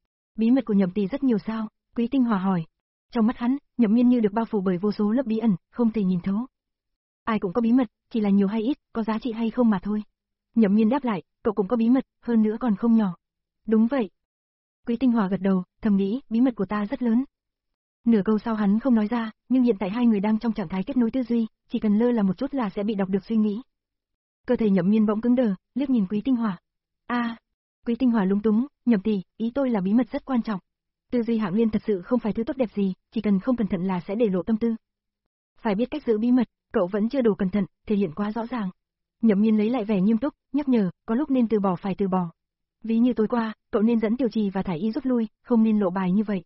Bí mật của Nhậm tỷ rất nhiều sao? Quý Tinh Hòa hỏi. Trong mắt hắn, Nhậm Miên như được bao phủ bởi vô số lớp bí ẩn, không thể nhìn thấu. Ai cũng có bí mật, chỉ là nhiều hay ít, có giá trị hay không mà thôi. Nhậm Miên đáp lại, cậu cũng có bí mật, hơn nữa còn không nhỏ. Đúng vậy. Quý Tinh Hòa gật đầu, thầm nghĩ, bí mật của ta rất lớn. Nửa câu sau hắn không nói ra, nhưng hiện tại hai người đang trong trạng thái kết nối tư duy, chỉ cần lơ là một chút là sẽ bị đọc được suy nghĩ. Cơ thể Nhậm Miên bỗng cứng đờ, liếc nhìn Quý Tinh Hòa. A, à, Quý Tinh Hòa lúng túng, Nhậm tỷ, ý tôi là bí mật rất quan trọng. Tư duy hạng liên thật sự không phải thứ tốt đẹp gì, chỉ cần không cẩn thận là sẽ để lộ tâm tư. Phải biết cách giữ bí mật, cậu vẫn chưa đủ cẩn thận, thể hiện quá rõ ràng. Nhậm Miên lấy lại vẻ nghiêm túc, nhắc nhở, có lúc nên từ bỏ phải từ bỏ. Ví như tối qua, cậu nên dẫn Tiểu Trì và Thải Y rút lui, không nên lộ bài như vậy.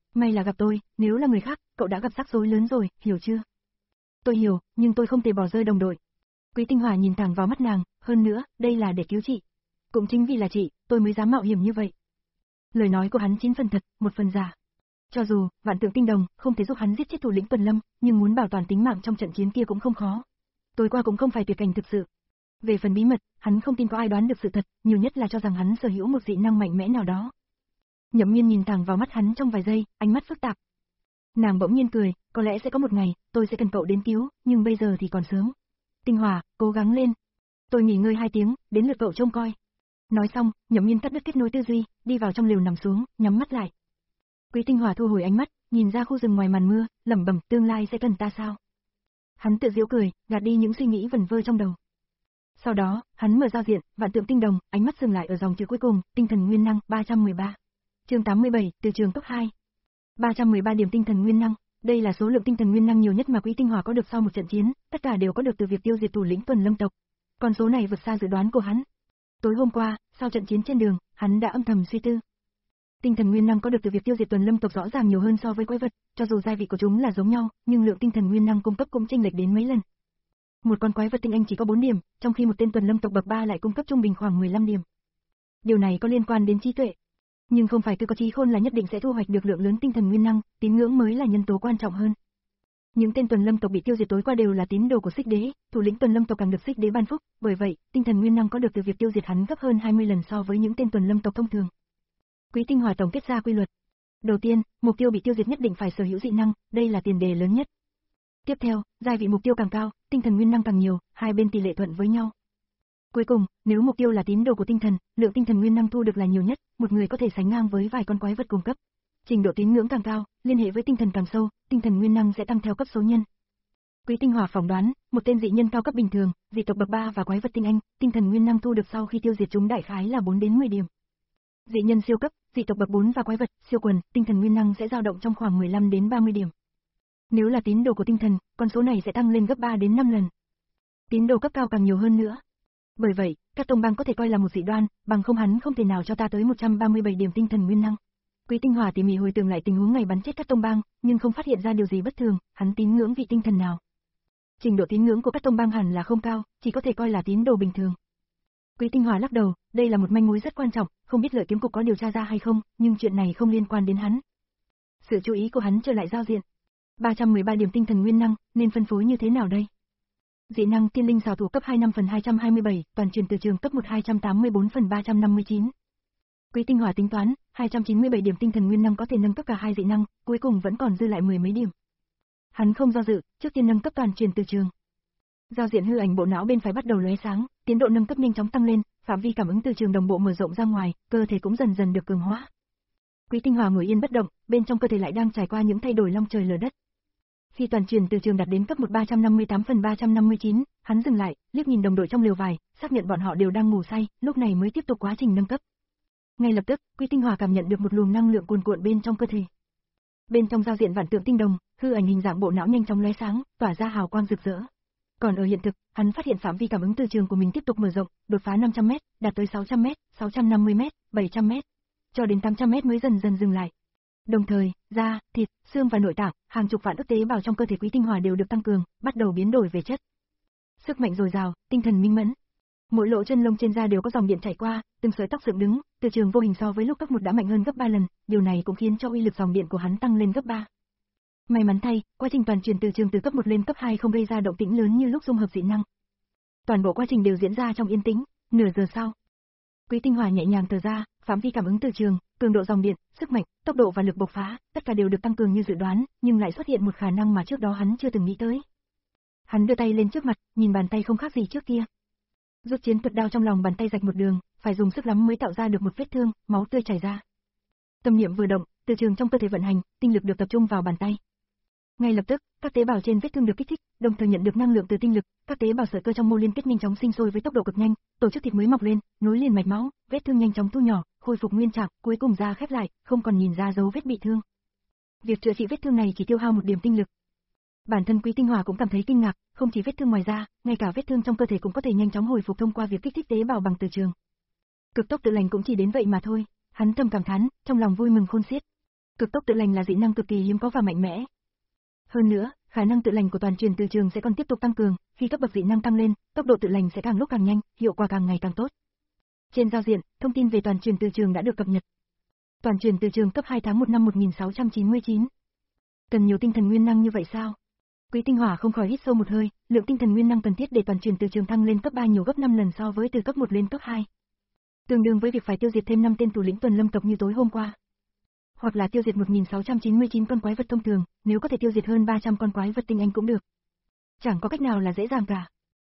May là gặp tôi, nếu là người khác, cậu đã gặp rắc rối lớn rồi, hiểu chưa? Tôi hiểu, nhưng tôi không thể bỏ rơi đồng đội. Quý Tinh Hòa nhìn thẳng vào mắt nàng, hơn nữa, đây là để cứu chị. Cũng chính vì là chị, tôi mới dám mạo hiểm như vậy. Lời nói của hắn chín phần thật, một phần giả. Cho dù, vạn tượng tinh đồng, không thể giúp hắn giết chết thủ lĩnh Tuần Lâm, nhưng muốn bảo toàn tính mạng trong trận chiến kia cũng không khó. Tối qua cũng không phải tuyệt cảnh thực sự. Về phần bí mật, hắn không tin có ai đoán được sự thật, nhiều nhất là cho rằng hắn sở hữu một dị năng mạnh mẽ nào đó. Nhậm Miên nhìn thẳng vào mắt hắn trong vài giây, ánh mắt phức tạp. Nàng bỗng nhiên cười, có lẽ sẽ có một ngày, tôi sẽ cần cậu đến cứu, nhưng bây giờ thì còn sớm. Tinh Hòa, cố gắng lên. Tôi nghỉ ngơi hai tiếng, đến lượt cậu trông coi. Nói xong, Nhậm Miên cắt đứt kết nối tư duy, đi vào trong lều nằm xuống, nhắm mắt lại. Quý Tinh Hòa thu hồi ánh mắt, nhìn ra khu rừng ngoài màn mưa, lẩm bẩm, tương lai sẽ cần ta sao? Hắn tự giễu cười, gạt đi những suy nghĩ vẩn vơ trong đầu. Sau đó, hắn mở giao diện, vạn tượng tinh đồng, ánh mắt dừng lại ở dòng chữ cuối cùng, tinh thần nguyên năng ba trăm mười ba. Chương tám mươi bảy, từ trường cấp hai. ba trăm mười ba điểm tinh thần nguyên năng, đây là số lượng tinh thần nguyên năng nhiều nhất mà Quý Tinh Hòa có được sau một trận chiến, tất cả đều có được từ việc tiêu diệt thủ lĩnh Tuần Lâm tộc. Con số này vượt xa dự đoán của hắn. Tối hôm qua, sau trận chiến trên đường, hắn đã âm thầm suy tư. Tinh thần nguyên năng có được từ việc tiêu diệt Tuần Lâm tộc rõ ràng nhiều hơn so với quái vật, cho dù gia vị của chúng là giống nhau, nhưng lượng tinh thần nguyên năng cung cấp cũng chênh lệch đến mấy lần. Một con quái vật tinh anh chỉ có bốn điểm, trong khi một tên Tuần Lâm tộc bậc ba lại cung cấp trung bình khoảng mười lăm điểm. Điều này có liên quan đến trí tuệ, nhưng không phải cứ có trí khôn là nhất định sẽ thu hoạch được lượng lớn tinh thần nguyên năng, tín ngưỡng mới là nhân tố quan trọng hơn. Những tên Tuần Lâm tộc bị tiêu diệt tối qua đều là tín đồ của Xích Đế, thủ lĩnh Tuần Lâm tộc càng được Xích Đế ban phúc, bởi vậy, tinh thần nguyên năng có được từ việc tiêu diệt hắn gấp hơn hai mươi lần so với những tên Tuần Lâm tộc thông thường. Quý Tinh Hòa tổng kết ra quy luật. Đầu tiên, mục tiêu bị tiêu diệt nhất định phải sở hữu dị năng, đây là tiền đề lớn nhất. Tiếp theo, giai vị mục tiêu càng cao, tinh thần nguyên năng càng nhiều, hai bên tỷ lệ thuận với nhau. Cuối cùng, nếu mục tiêu là tín đồ của tinh thần, lượng tinh thần nguyên năng thu được là nhiều nhất, một người có thể sánh ngang với vài con quái vật cung cấp. Trình độ tín ngưỡng càng cao, liên hệ với tinh thần càng sâu, tinh thần nguyên năng sẽ tăng theo cấp số nhân. Quý Tinh Hòa phỏng đoán, một tên dị nhân cao cấp bình thường, dị tộc bậc ba và quái vật tinh anh, tinh thần nguyên năng thu được sau khi tiêu diệt chúng đại khái là bốn đến mười điểm. Dị nhân siêu cấp, dị tộc bậc bốn và quái vật, siêu quần, tinh thần nguyên năng sẽ dao động trong khoảng mười lăm đến ba mươi điểm. Nếu là tín đồ của tinh thần, con số này sẽ tăng lên gấp ba đến năm lần. Tín đồ cấp cao càng nhiều hơn nữa. Bởi vậy, các tông bang có thể coi là một dị đoan, bằng không hắn không thể nào cho ta tới một trăm ba mươi bảy điểm tinh thần nguyên năng. Quý Tinh Hòa tỉ mỉ hồi tưởng lại tình huống ngày bắn chết các tông bang, nhưng không phát hiện ra điều gì bất thường, hắn tín ngưỡng vị tinh thần nào. Trình độ tín ngưỡng của các tông bang hẳn là không cao, chỉ có thể coi là tín đồ bình thường. Quý Tinh Hòa lắc đầu, đây là một manh mối rất quan trọng, không biết Lợi Kiếm Cục có điều tra ra hay không, nhưng chuyện này không liên quan đến hắn. Sự chú ý của hắn trở lại giao diện. ba trăm mười ba điểm tinh thần nguyên năng, nên phân phối như thế nào đây? Dị năng Tiên Linh xảo thủ cấp hai năm phần hai trăm hai mươi bảy, toàn truyền từ trường cấp một hai trăm tám mươi bốn phần ba trăm năm mươi chín. Quý Tinh Hòa tính toán, hai trăm chín mươi bảy điểm tinh thần nguyên năng có thể nâng cấp cả hai dị năng, cuối cùng vẫn còn dư lại mười mấy điểm. Hắn không do dự, trước tiên nâng cấp toàn truyền từ trường. Giao diện hư ảnh bộ não bên phải bắt đầu lóe sáng, tiến độ nâng cấp nhanh chóng tăng lên, phạm vi cảm ứng từ trường đồng bộ mở rộng ra ngoài, cơ thể cũng dần dần được cường hóa. Quý Tinh Hòa ngồi yên bất động, bên trong cơ thể lại đang trải qua những thay đổi long trời lở đất. Khi toàn truyền từ trường đạt đến cấp một ba trăm năm mươi tám phần ba trăm năm mươi chín, hắn dừng lại, liếc nhìn đồng đội trong lều vải, xác nhận bọn họ đều đang ngủ say, lúc này mới tiếp tục quá trình nâng cấp. Ngay lập tức, Quý Tinh Hòa cảm nhận được một luồng năng lượng cuồn cuộn bên trong cơ thể. Bên trong giao diện vạn tượng tinh đồng, hư ảnh hình dạng bộ não nhanh chóng lóe sáng, tỏa ra hào quang rực rỡ. Còn ở hiện thực, hắn phát hiện phạm vi cảm ứng từ trường của mình tiếp tục mở rộng, đột phá năm trăm mét, đạt tới sáu trăm mét, sáu trăm năm mươi mét, bảy trăm mét, cho đến tám trăm mét mới dần dần dừng lại. Đồng thời, da, thịt, xương và nội tạng, hàng chục vạn ức tế bào trong cơ thể Quý Tinh Hòa đều được tăng cường, bắt đầu biến đổi về chất. Sức mạnh dồi dào, tinh thần minh mẫn. Mỗi lỗ chân lông trên da đều có dòng điện chảy qua, từng sợi tóc dựng đứng, từ trường vô hình so với lúc cấp một đã mạnh hơn gấp ba lần, điều này cũng khiến cho uy lực dòng điện của hắn tăng lên gấp ba. May mắn thay, quá trình toàn truyền từ trường từ cấp một lên cấp hai không gây ra động tĩnh lớn như lúc dung hợp dị năng. Toàn bộ quá trình đều diễn ra trong yên tĩnh, nửa giờ sau. Quý Tinh Hòa nhẹ nhàng thở ra, phạm vi cảm ứng từ trường, cường độ dòng điện, sức mạnh, tốc độ và lực bộc phá, tất cả đều được tăng cường như dự đoán, nhưng lại xuất hiện một khả năng mà trước đó hắn chưa từng nghĩ tới. Hắn đưa tay lên trước mặt, nhìn bàn tay không khác gì trước kia. Rút chiến thuật đao trong lòng bàn tay rạch một đường, phải dùng sức lắm mới tạo ra được một vết thương, máu tươi chảy ra. Tâm niệm vừa động, từ trường trong cơ thể vận hành, tinh lực được tập trung vào bàn tay. Ngay lập tức, các tế bào trên vết thương được kích thích, đồng thời nhận được năng lượng từ tinh lực, các tế bào sợi cơ trong mô liên kết nhanh chóng sinh sôi với tốc độ cực nhanh, tổ chức thịt mới mọc lên, nối liền mạch máu, vết thương nhanh chóng thu nhỏ, khôi phục nguyên trạng, cuối cùng da khép lại, không còn nhìn ra dấu vết bị thương. Việc chữa trị vết thương này chỉ tiêu hao một điểm tinh lực. Bản thân Quý Tinh Hòa cũng cảm thấy kinh ngạc, không chỉ vết thương ngoài da, ngay cả vết thương trong cơ thể cũng có thể nhanh chóng hồi phục thông qua việc kích thích tế bào bằng từ trường. Cực tốc tự lành cũng chỉ đến vậy mà thôi, hắn thầm cảm thán, trong lòng vui mừng khôn xiết. Cực tốc tự lành là dị năng cực kỳ hiếm có và mạnh mẽ. Hơn nữa, khả năng tự lành của toàn truyền từ trường sẽ còn tiếp tục tăng cường, khi cấp bậc dị năng tăng lên, tốc độ tự lành sẽ càng lúc càng nhanh, hiệu quả càng ngày càng tốt. Trên giao diện, thông tin về toàn truyền từ trường đã được cập nhật. Toàn truyền từ trường cấp hai tháng một năm một nghìn sáu trăm chín mươi chín. Cần nhiều tinh thần nguyên năng như vậy sao? Quý Tinh Hỏa không khỏi hít sâu một hơi, lượng tinh thần nguyên năng cần thiết để toàn truyền từ trường thăng lên cấp ba nhiều gấp năm lần so với từ cấp một lên cấp hai. Tương đương với việc phải tiêu diệt thêm năm tên thủ lĩnh tuần lâm tộc như tối hôm qua. Hoặc là tiêu diệt một nghìn sáu trăm chín mươi chín con quái vật thông thường, nếu có thể tiêu diệt hơn ba trăm con quái vật tinh anh cũng được. Chẳng có cách nào là dễ dàng cả.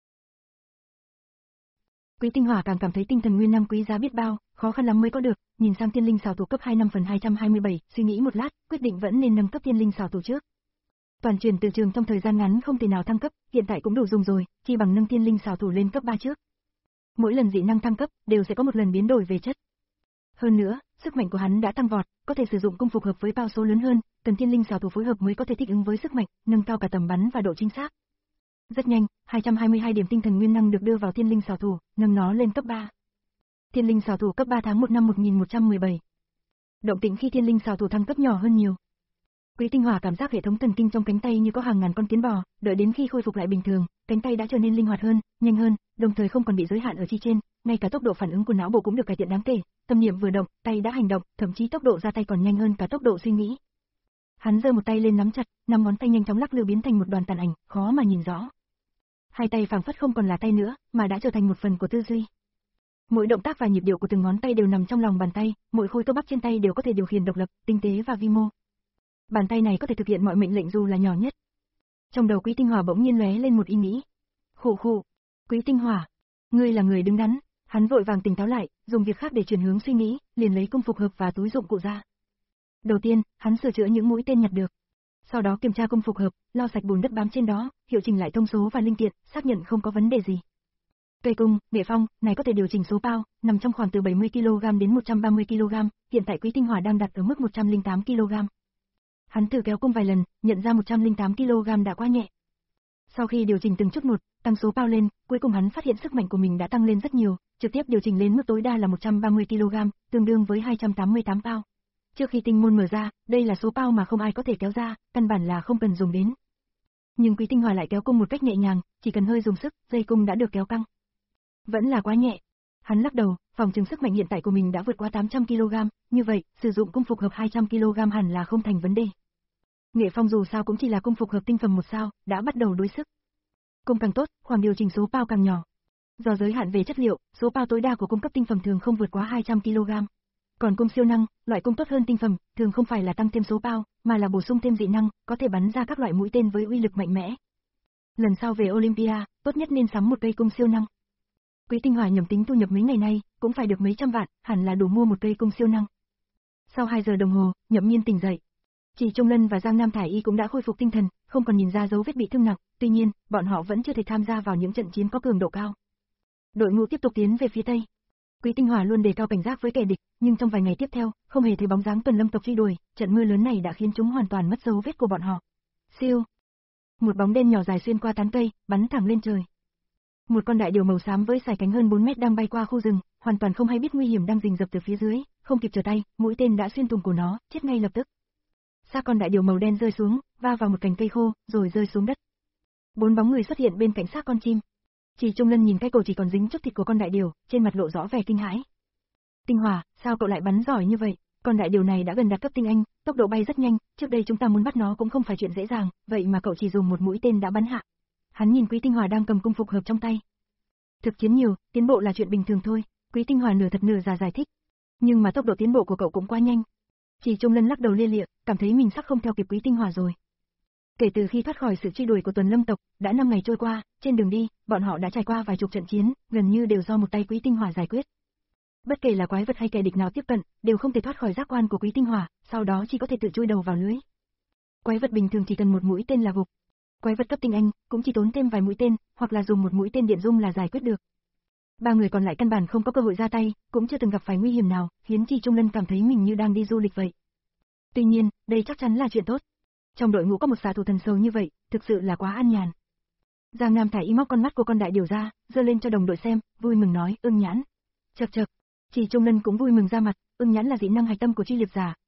Quý Tinh Hỏa càng cảm thấy tinh thần nguyên năng quý giá biết bao, khó khăn lắm mới có được, nhìn sang tiên linh xảo thủ cấp hai năm phần hai trăm hai mươi bảy, suy nghĩ một lát, quyết định vẫn nên nâng cấp tiên linh xảo thủ trước. Toàn truyền từ trường trong thời gian ngắn không thể nào thăng cấp, hiện tại cũng đủ dùng rồi, chi bằng nâng tiên linh xảo thủ lên cấp ba trước. Mỗi lần dị năng thăng cấp, đều sẽ có một lần biến đổi về chất. Hơn nữa, sức mạnh của hắn đã tăng vọt, có thể sử dụng công phục hợp với bao số lớn hơn, cần tiên linh xảo thủ phối hợp mới có thể thích ứng với sức mạnh, nâng cao cả tầm bắn và độ chính xác. Rất nhanh, hai trăm hai mươi hai điểm tinh thần nguyên năng được đưa vào tiên linh xảo thủ, nâng nó lên cấp ba. Tiên linh xảo thủ cấp ba tháng một năm một nghìn một trăm mười bảy. Động tĩnh khi tiên linh xảo thủ thăng cấp nhỏ hơn nhiều. Quý Tinh Hỏa cảm giác hệ thống thần kinh trong cánh tay như có hàng ngàn con kiến bò, đợi đến khi khôi phục lại bình thường, cánh tay đã trở nên linh hoạt hơn, nhanh hơn, đồng thời không còn bị giới hạn ở chi trên, ngay cả tốc độ phản ứng của não bộ cũng được cải thiện đáng kể, tâm niệm vừa động, tay đã hành động, thậm chí tốc độ ra tay còn nhanh hơn cả tốc độ suy nghĩ. Hắn giơ một tay lên nắm chặt, năm ngón tay nhanh chóng lắc lư biến thành một đoàn tàn ảnh, khó mà nhìn rõ. Hai tay phảng phất không còn là tay nữa, mà đã trở thành một phần của tư duy. Mỗi động tác và nhịp điệu của từng ngón tay đều nằm trong lòng bàn tay, mỗi khối cơ bắp trên tay đều có thể điều khiển độc lập, tinh tế và vi mô. Bàn tay này có thể thực hiện mọi mệnh lệnh dù là nhỏ nhất. Trong đầu Quý Tinh Hỏa bỗng nhiên lóe lên một ý nghĩ. Khụ khụ, Quý Tinh Hỏa, ngươi là người đứng đắn. Hắn vội vàng tỉnh táo lại, dùng việc khác để chuyển hướng suy nghĩ, liền lấy công phục hợp và túi dụng cụ ra. Đầu tiên, hắn sửa chữa những mũi tên nhặt được. Sau đó kiểm tra công phục hợp, lau sạch bùn đất bám trên đó, hiệu chỉnh lại thông số và linh kiện, xác nhận không có vấn đề gì. Cây cung, nghệ phong, này có thể điều chỉnh số bao, nằm trong khoảng từ bảy mươi ki lô gam đến một trăm ba mươi ki lô gam, hiện tại Quý Tinh Hỏa đang đặt ở mức một trăm lẻ tám ki lô gam. Hắn thử kéo cung vài lần, nhận ra một trăm lẻ tám ki lô gam đã quá nhẹ. Sau khi điều chỉnh từng chút một, tăng số bao lên, cuối cùng hắn phát hiện sức mạnh của mình đã tăng lên rất nhiều, trực tiếp điều chỉnh lên mức tối đa là một trăm ba mươi ki lô gam, tương đương với hai trăm tám mươi tám bao. Trước khi tinh môn mở ra, đây là số bao mà không ai có thể kéo ra, căn bản là không cần dùng đến. Nhưng Quý Tinh Hỏa lại kéo cung một cách nhẹ nhàng, chỉ cần hơi dùng sức, dây cung đã được kéo căng. Vẫn là quá nhẹ. Hắn lắc đầu, phòng trừng sức mạnh hiện tại của mình đã vượt qua tám trăm ki lô gam, như vậy, sử dụng cung phục hợp hai trăm ki lô gam hẳn là không thành vấn đề. Nghệ phong dù sao cũng chỉ là cung phục hợp tinh phẩm một sao, đã bắt đầu đuối sức. Cung càng tốt, khoảng điều chỉnh số bao càng nhỏ. Do giới hạn về chất liệu, số bao tối đa của cung cấp tinh phẩm thường không vượt quá hai trăm ki lô gam. Còn cung siêu năng, loại cung tốt hơn tinh phẩm, thường không phải là tăng thêm số bao, mà là bổ sung thêm dị năng, có thể bắn ra các loại mũi tên với uy lực mạnh mẽ. Lần sau về Olympia, tốt nhất nên sắm một cây cung siêu năng. Quý Tinh Hỏa nhầm tính thu nhập mấy ngày nay, cũng phải được mấy trăm vạn, hẳn là đủ mua một cây cung siêu năng. Sau hai giờ đồng hồ, Nhậm Nhiên tỉnh dậy. Chỉ Trung Lân và Giang Nam Thải Y cũng đã khôi phục tinh thần, không còn nhìn ra dấu vết bị thương nặng, tuy nhiên, bọn họ vẫn chưa thể tham gia vào những trận chiến có cường độ cao. Đội ngũ tiếp tục tiến về phía tây. Quý Tinh Hỏa luôn đề cao cảnh giác với kẻ địch, nhưng trong vài ngày tiếp theo, không hề thấy bóng dáng tuần lâm tộc truy đuổi, trận mưa lớn này đã khiến chúng hoàn toàn mất dấu vết của bọn họ. Siêu! Một bóng đen nhỏ dài xuyên qua tán cây, bắn thẳng lên trời. Một con đại điểu màu xám với sải cánh hơn bốn mét đang bay qua khu rừng, hoàn toàn không hay biết nguy hiểm đang rình rập từ phía dưới, không kịp trở tay, mũi tên đã xuyên thủng cổ nó, chết ngay lập tức. Xác con đại điểu màu đen rơi xuống, va vào một cành cây khô, rồi rơi xuống đất. Bốn bóng người xuất hiện bên cạnh xác con chim. Chỉ Trung Lân nhìn cái cổ chỉ còn dính chút thịt của con đại điểu, trên mặt lộ rõ vẻ kinh hãi. Tinh Hỏa, sao cậu lại bắn giỏi như vậy? Con đại điểu này đã gần đạt cấp tinh anh, tốc độ bay rất nhanh, trước đây chúng ta muốn bắt nó cũng không phải chuyện dễ dàng, vậy mà cậu chỉ dùng một mũi tên đã bắn hạ. Hắn nhìn Quý Tinh Hỏa đang cầm cung phục hợp trong tay. Thực chiến nhiều, tiến bộ là chuyện bình thường thôi, Quý Tinh Hỏa nửa thật nửa giả giải thích. Nhưng mà tốc độ tiến bộ của cậu cũng quá nhanh. Chỉ Trung Lân lắc đầu lia lịa, cảm thấy mình sắp không theo kịp Quý Tinh Hỏa rồi. Kể từ khi thoát khỏi sự truy đuổi của tuần lâm tộc, đã năm ngày trôi qua, trên đường đi, bọn họ đã trải qua vài chục trận chiến, gần như đều do một tay Quý Tinh Hỏa giải quyết. Bất kể là quái vật hay kẻ địch nào tiếp cận, đều không thể thoát khỏi giác quan của Quý Tinh Hỏa, sau đó chỉ có thể tự chui đầu vào lưới. Quái vật bình thường chỉ cần một mũi tên là gục. Quái vật cấp tinh anh cũng chỉ tốn thêm vài mũi tên, hoặc là dùng một mũi tên điện dung là giải quyết được. Ba người còn lại căn bản không có cơ hội ra tay, cũng chưa từng gặp phải nguy hiểm nào, khiến Chỉ Trung Lân cảm thấy mình như đang đi du lịch vậy. Tuy nhiên, đây chắc chắn là chuyện tốt. Trong đội ngũ có một xạ thủ thần sầu như vậy, thực sự là quá an nhàn. Giang Nam Thải Y móc con mắt của con đại điểu ra, giơ lên cho đồng đội xem, vui mừng nói, Ưng Nhãn. Chậc chậc, Chỉ Trung Lân cũng vui mừng ra mặt, Ưng Nhãn là dị năng hạch tâm của Truy Liệp giả,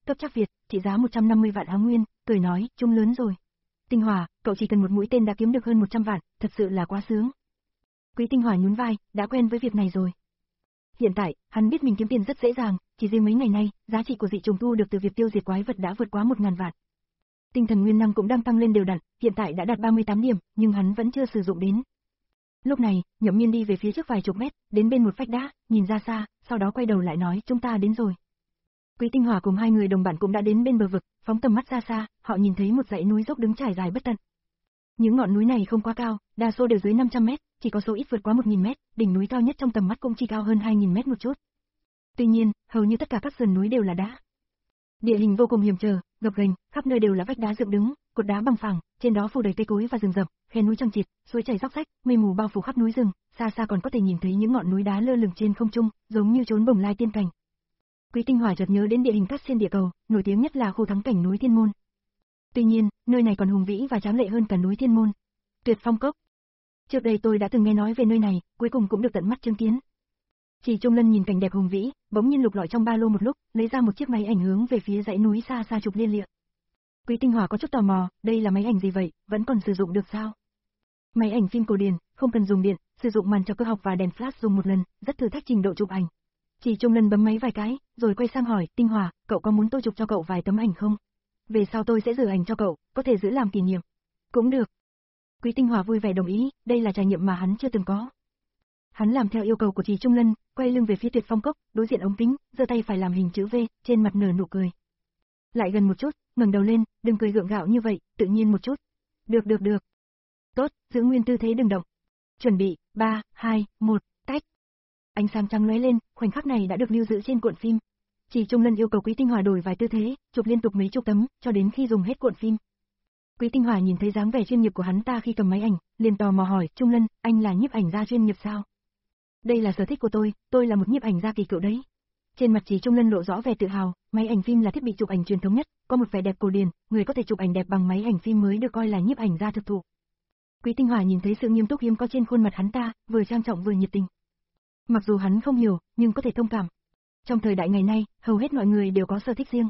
cấp chắc Việt, trị giá một trăm năm mươi vạn Á Nguyên, cười nói, chung lớn rồi. Tinh Hòa, cậu chỉ cần một mũi tên đã kiếm được hơn một trăm vạn, thật sự là quá sướng. Quý Tinh Hòa nhún vai, đã quen với việc này rồi. Hiện tại, hắn biết mình kiếm tiền rất dễ dàng, chỉ riêng mấy ngày nay, giá trị của dị trùng thu được từ việc tiêu diệt quái vật đã vượt quá một ngàn vạn. Tinh thần nguyên năng cũng đang tăng lên đều đặn, hiện tại đã đạt ba mươi tám điểm, nhưng hắn vẫn chưa sử dụng đến. Lúc này, Nhậm Miên đi về phía trước vài chục mét, đến bên một vách đá, nhìn ra xa, sau đó quay đầu lại nói, chúng ta đến rồi. Quý Tinh Hòa cùng hai người đồng bạn cũng đã đến bên bờ vực, phóng tầm mắt ra xa, họ nhìn thấy một dãy núi dốc đứng trải dài bất tận. Những ngọn núi này không quá cao, đa số đều dưới năm trăm mét, chỉ có số ít vượt quá một nghìn mét, đỉnh núi cao nhất trong tầm mắt cũng chỉ cao hơn hai nghìn mét một chút. Tuy nhiên, hầu như tất cả các sườn núi đều là đá. Địa hình vô cùng hiểm trở, gập ghềnh, khắp nơi đều là vách đá dựng đứng, cột đá bằng phẳng, trên đó phủ đầy cây cối và rừng rậm, khe núi chằng chịt, suối chảy róc rách, mây mù bao phủ khắp núi rừng, xa xa còn có thể nhìn thấy những ngọn núi đá lơ lửng trên không trung, giống như trốn bồng lai tiên cảnh. Quý Tinh Hòa chợt nhớ đến địa hình cát trên địa cầu, nổi tiếng nhất là khu thắng cảnh núi Thiên Môn. Tuy nhiên, nơi này còn hùng vĩ và tráng lệ hơn cả núi Thiên Môn. Tuyệt Phong Cốc. Trước đây tôi đã từng nghe nói về nơi này, cuối cùng cũng được tận mắt chứng kiến. Chỉ Trung Lân nhìn cảnh đẹp hùng vĩ, bỗng nhiên lục lọi trong ba lô một lúc, lấy ra một chiếc máy ảnh hướng về phía dãy núi xa xa chụp liên lịa. Quý Tinh Hòa có chút tò mò, đây là máy ảnh gì vậy, vẫn còn sử dụng được sao? Máy ảnh phim cổ điển, không cần dùng điện, sử dụng màn trợ cơ học và đèn flash dùng một lần, rất thử thách trình độ chụp ảnh. Chỉ Trung Lân bấm máy vài cái, rồi quay sang hỏi, Tinh Hòa, cậu có muốn tôi chụp cho cậu vài tấm ảnh không? Về sau tôi sẽ giữ ảnh cho cậu, có thể giữ làm kỷ niệm. Cũng được. Quý Tinh Hòa vui vẻ đồng ý, đây là trải nghiệm mà hắn chưa từng có. Hắn làm theo yêu cầu của Trì Trung Lân, quay lưng về phía Tuyệt Phong Cốc, đối diện ống kính, giơ tay phải làm hình chữ V, trên mặt nở nụ cười. Lại gần một chút, ngẩng đầu lên, đừng cười gượng gạo như vậy, tự nhiên một chút. Được được được. Tốt, giữ nguyên tư thế đừng động. Chuẩn bị, ba, hai, một, tách. Ánh sáng trắng lóe lên, khoảnh khắc này đã được lưu giữ trên cuộn phim. Trì Trung Lân yêu cầu Quý Tinh Hòa đổi vài tư thế, chụp liên tục mấy chục tấm, cho đến khi dùng hết cuộn phim. Quý Tinh Hòa nhìn thấy dáng vẻ chuyên nghiệp của hắn ta khi cầm máy ảnh, liền tò mò hỏi, Trung Lân, anh là nhiếp ảnh gia chuyên nghiệp sao? Đây là sở thích của tôi, tôi là một nhiếp ảnh gia kỳ cựu đấy. Trên mặt Trì Trung Lân lộ rõ vẻ tự hào, máy ảnh phim là thiết bị chụp ảnh truyền thống nhất, có một vẻ đẹp cổ điển, người có thể chụp ảnh đẹp bằng máy ảnh phim mới được coi là nhiếp ảnh gia thực thụ. Quý Tinh Hòa nhìn thấy sự nghiêm túc hiếm có trên khuôn mặt hắn ta, vừa trang trọng vừa nhiệt tình. Mặc dù hắn không hiểu, nhưng có thể thông cảm. Trong thời đại ngày nay, hầu hết mọi người đều có sở thích riêng.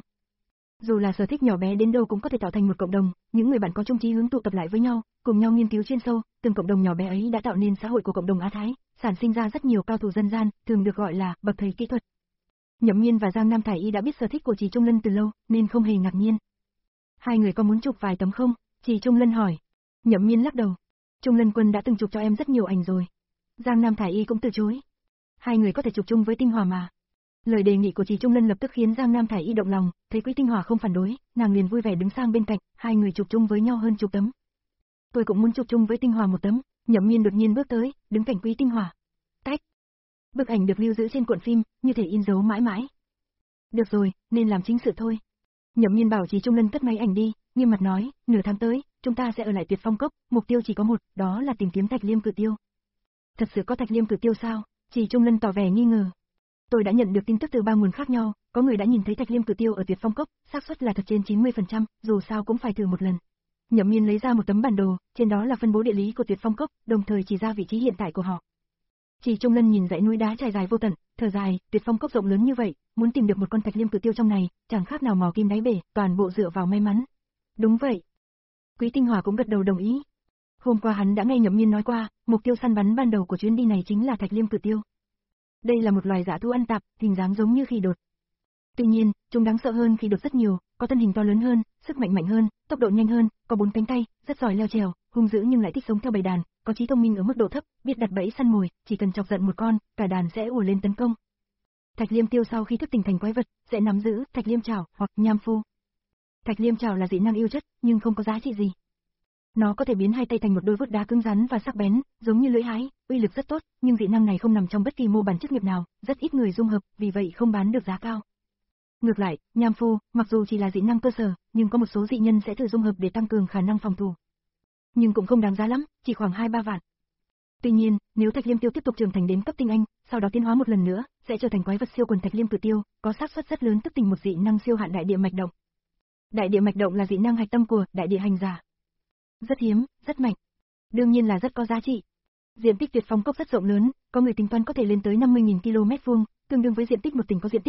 Dù là sở thích nhỏ bé đến đâu cũng có thể tạo thành một cộng đồng, những người bạn có chung chí hướng tụ tập lại với nhau, cùng nhau nghiên cứu chuyên sâu, từng cộng đồng nhỏ bé ấy đã tạo nên xã hội của cộng đồng Á Thái, sản sinh ra rất nhiều cao thủ dân gian, thường được gọi là bậc thầy kỹ thuật. Nhậm Miên và Giang Nam Thải Y đã biết sở thích của Trì Trung Lân từ lâu, nên không hề ngạc nhiên. Hai người có muốn chụp vài tấm không? Trì Trung Lân hỏi. Nhậm Miên lắc đầu. Trung Lân Quân đã từng chụp cho em rất nhiều ảnh rồi. Giang Nam Thải Y cũng từ chối. Hai người có thể chụp chung với Tinh Hòa mà. Lời đề nghị của Trì Trung Lân lập tức khiến Giang Nam Thải Y động lòng, thấy Quý Tinh Hòa không phản đối, nàng liền vui vẻ đứng sang bên cạnh, hai người chụp chung với nhau hơn chục tấm. Tôi cũng muốn chụp chung với Tinh Hòa một tấm. Nhậm Miên đột nhiên bước tới, đứng cạnh Quý Tinh Hòa. Tách. Bức ảnh được lưu giữ trên cuộn phim, như thể in dấu mãi mãi. Được rồi, nên làm chính sự thôi. Nhậm Miên bảo Trì Trung Lân cất máy ảnh đi, nghiêm mặt nói, nửa tháng tới, chúng ta sẽ ở lại Tuyệt Phong Cốc, mục tiêu chỉ có một, đó là tìm kiếm Thạch Liêm Cự Tiêu. Thật sự có Thạch Liêm Cự Tiêu sao? Trì Trung Lân tỏ vẻ nghi ngờ. Tôi đã nhận được tin tức từ ba nguồn khác nhau, có người đã nhìn thấy Thạch Liêm Cự Tiêu ở Tuyệt Phong Cốc, xác suất là thật trên chín mươi phần trăm, dù sao cũng phải thử một lần. Nhậm Miên lấy ra một tấm bản đồ, trên đó là phân bố địa lý của Tuyệt Phong Cốc, đồng thời chỉ ra vị trí hiện tại của họ. Trì Trung Lân nhìn dãy núi đá trải dài vô tận, thở dài, Tuyệt Phong Cốc rộng lớn như vậy, muốn tìm được một con Thạch Liêm Cự Tiêu trong này, chẳng khác nào mò kim đáy bể, toàn bộ dựa vào may mắn. Đúng vậy. Quý Tinh Hòa cũng gật đầu đồng ý. Hôm qua hắn đã nghe Nhậm Miên nói qua, mục tiêu săn bắn ban đầu của chuyến đi này chính là Thạch Liêm Cự Tiêu. Đây là một loài dã thú ăn tạp, hình dáng giống như khỉ đột. Tuy nhiên, chúng đáng sợ hơn khỉ đột rất nhiều, có thân hình to lớn hơn, sức mạnh mạnh hơn, tốc độ nhanh hơn, có bốn cánh tay, rất giỏi leo trèo, hung dữ nhưng lại thích sống theo bầy đàn, có trí thông minh ở mức độ thấp, biết đặt bẫy săn mồi, chỉ cần chọc giận một con, cả đàn sẽ ùa lên tấn công. Thạch Liêm Tiêu sau khi thức tỉnh thành quái vật, sẽ nắm giữ Thạch Liêm Trảo hoặc Nham Phu. Thạch Liêm Trảo là dị năng yêu chất, nhưng không có giá trị gì. Nó có thể biến hai tay thành một đôi vuốt đá cứng rắn và sắc bén, giống như lưỡi hái, uy lực rất tốt, nhưng dị năng này không nằm trong bất kỳ mô bản chức nghiệp nào, rất ít người dung hợp, vì vậy không bán được giá cao. Ngược lại, Nham Phu, mặc dù chỉ là dị năng cơ sở, nhưng có một số dị nhân sẽ thử dung hợp để tăng cường khả năng phòng thủ. Nhưng cũng không đáng giá lắm, chỉ khoảng hai ba vạn. Tuy nhiên, nếu Thạch Liêm Tiêu tiếp tục trưởng thành đến cấp tinh anh, sau đó tiến hóa một lần nữa, sẽ trở thành quái vật siêu quần Thạch Liêm Cự Tiêu, có xác suất rất lớn thức tỉnh một dị năng siêu hạn đại địa mạch động. Đại địa mạch động là dị năng hạch tâm của đại địa hành giả. Rất hiếm, rất mạnh. Đương nhiên là rất có giá trị. Diện tích Tuyệt Phong Cốc rất rộng lớn, có người tính toán có thể lên tới năm mươi nghìn ki lô mét vuông, tương đương với diện tích một tỉnh có diện tích nhỏ,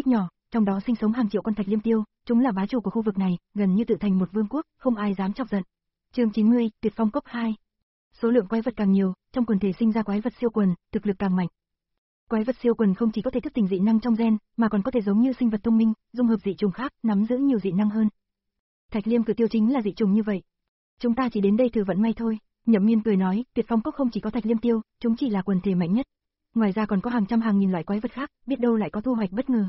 trong đó sinh sống hàng triệu con thạch liêm tiêu, chúng là bá chủ của khu vực này, gần như tự thành một vương quốc, không ai dám chọc giận. Chương chín mươi, Tuyệt Phong Cốc hai. Số lượng quái vật càng nhiều, trong quần thể sinh ra quái vật siêu quần, thực lực càng mạnh. Quái vật siêu quần không chỉ có thể thức tỉnh dị năng trong gen, mà còn có thể giống như sinh vật thông minh, dung hợp dị trùng khác, nắm giữ nhiều dị năng hơn. Thạch Liêm Cử Tiêu chính là dị trùng như vậy. Chúng ta chỉ đến đây thử vận may thôi. Nhậm Miên cười nói, Tuyệt Phong Cốc không chỉ có Thạch Liêm Tiêu, chúng chỉ là quần thể mạnh nhất. Ngoài ra còn có hàng trăm hàng nghìn loại quái vật khác, biết đâu lại có thu hoạch bất ngờ.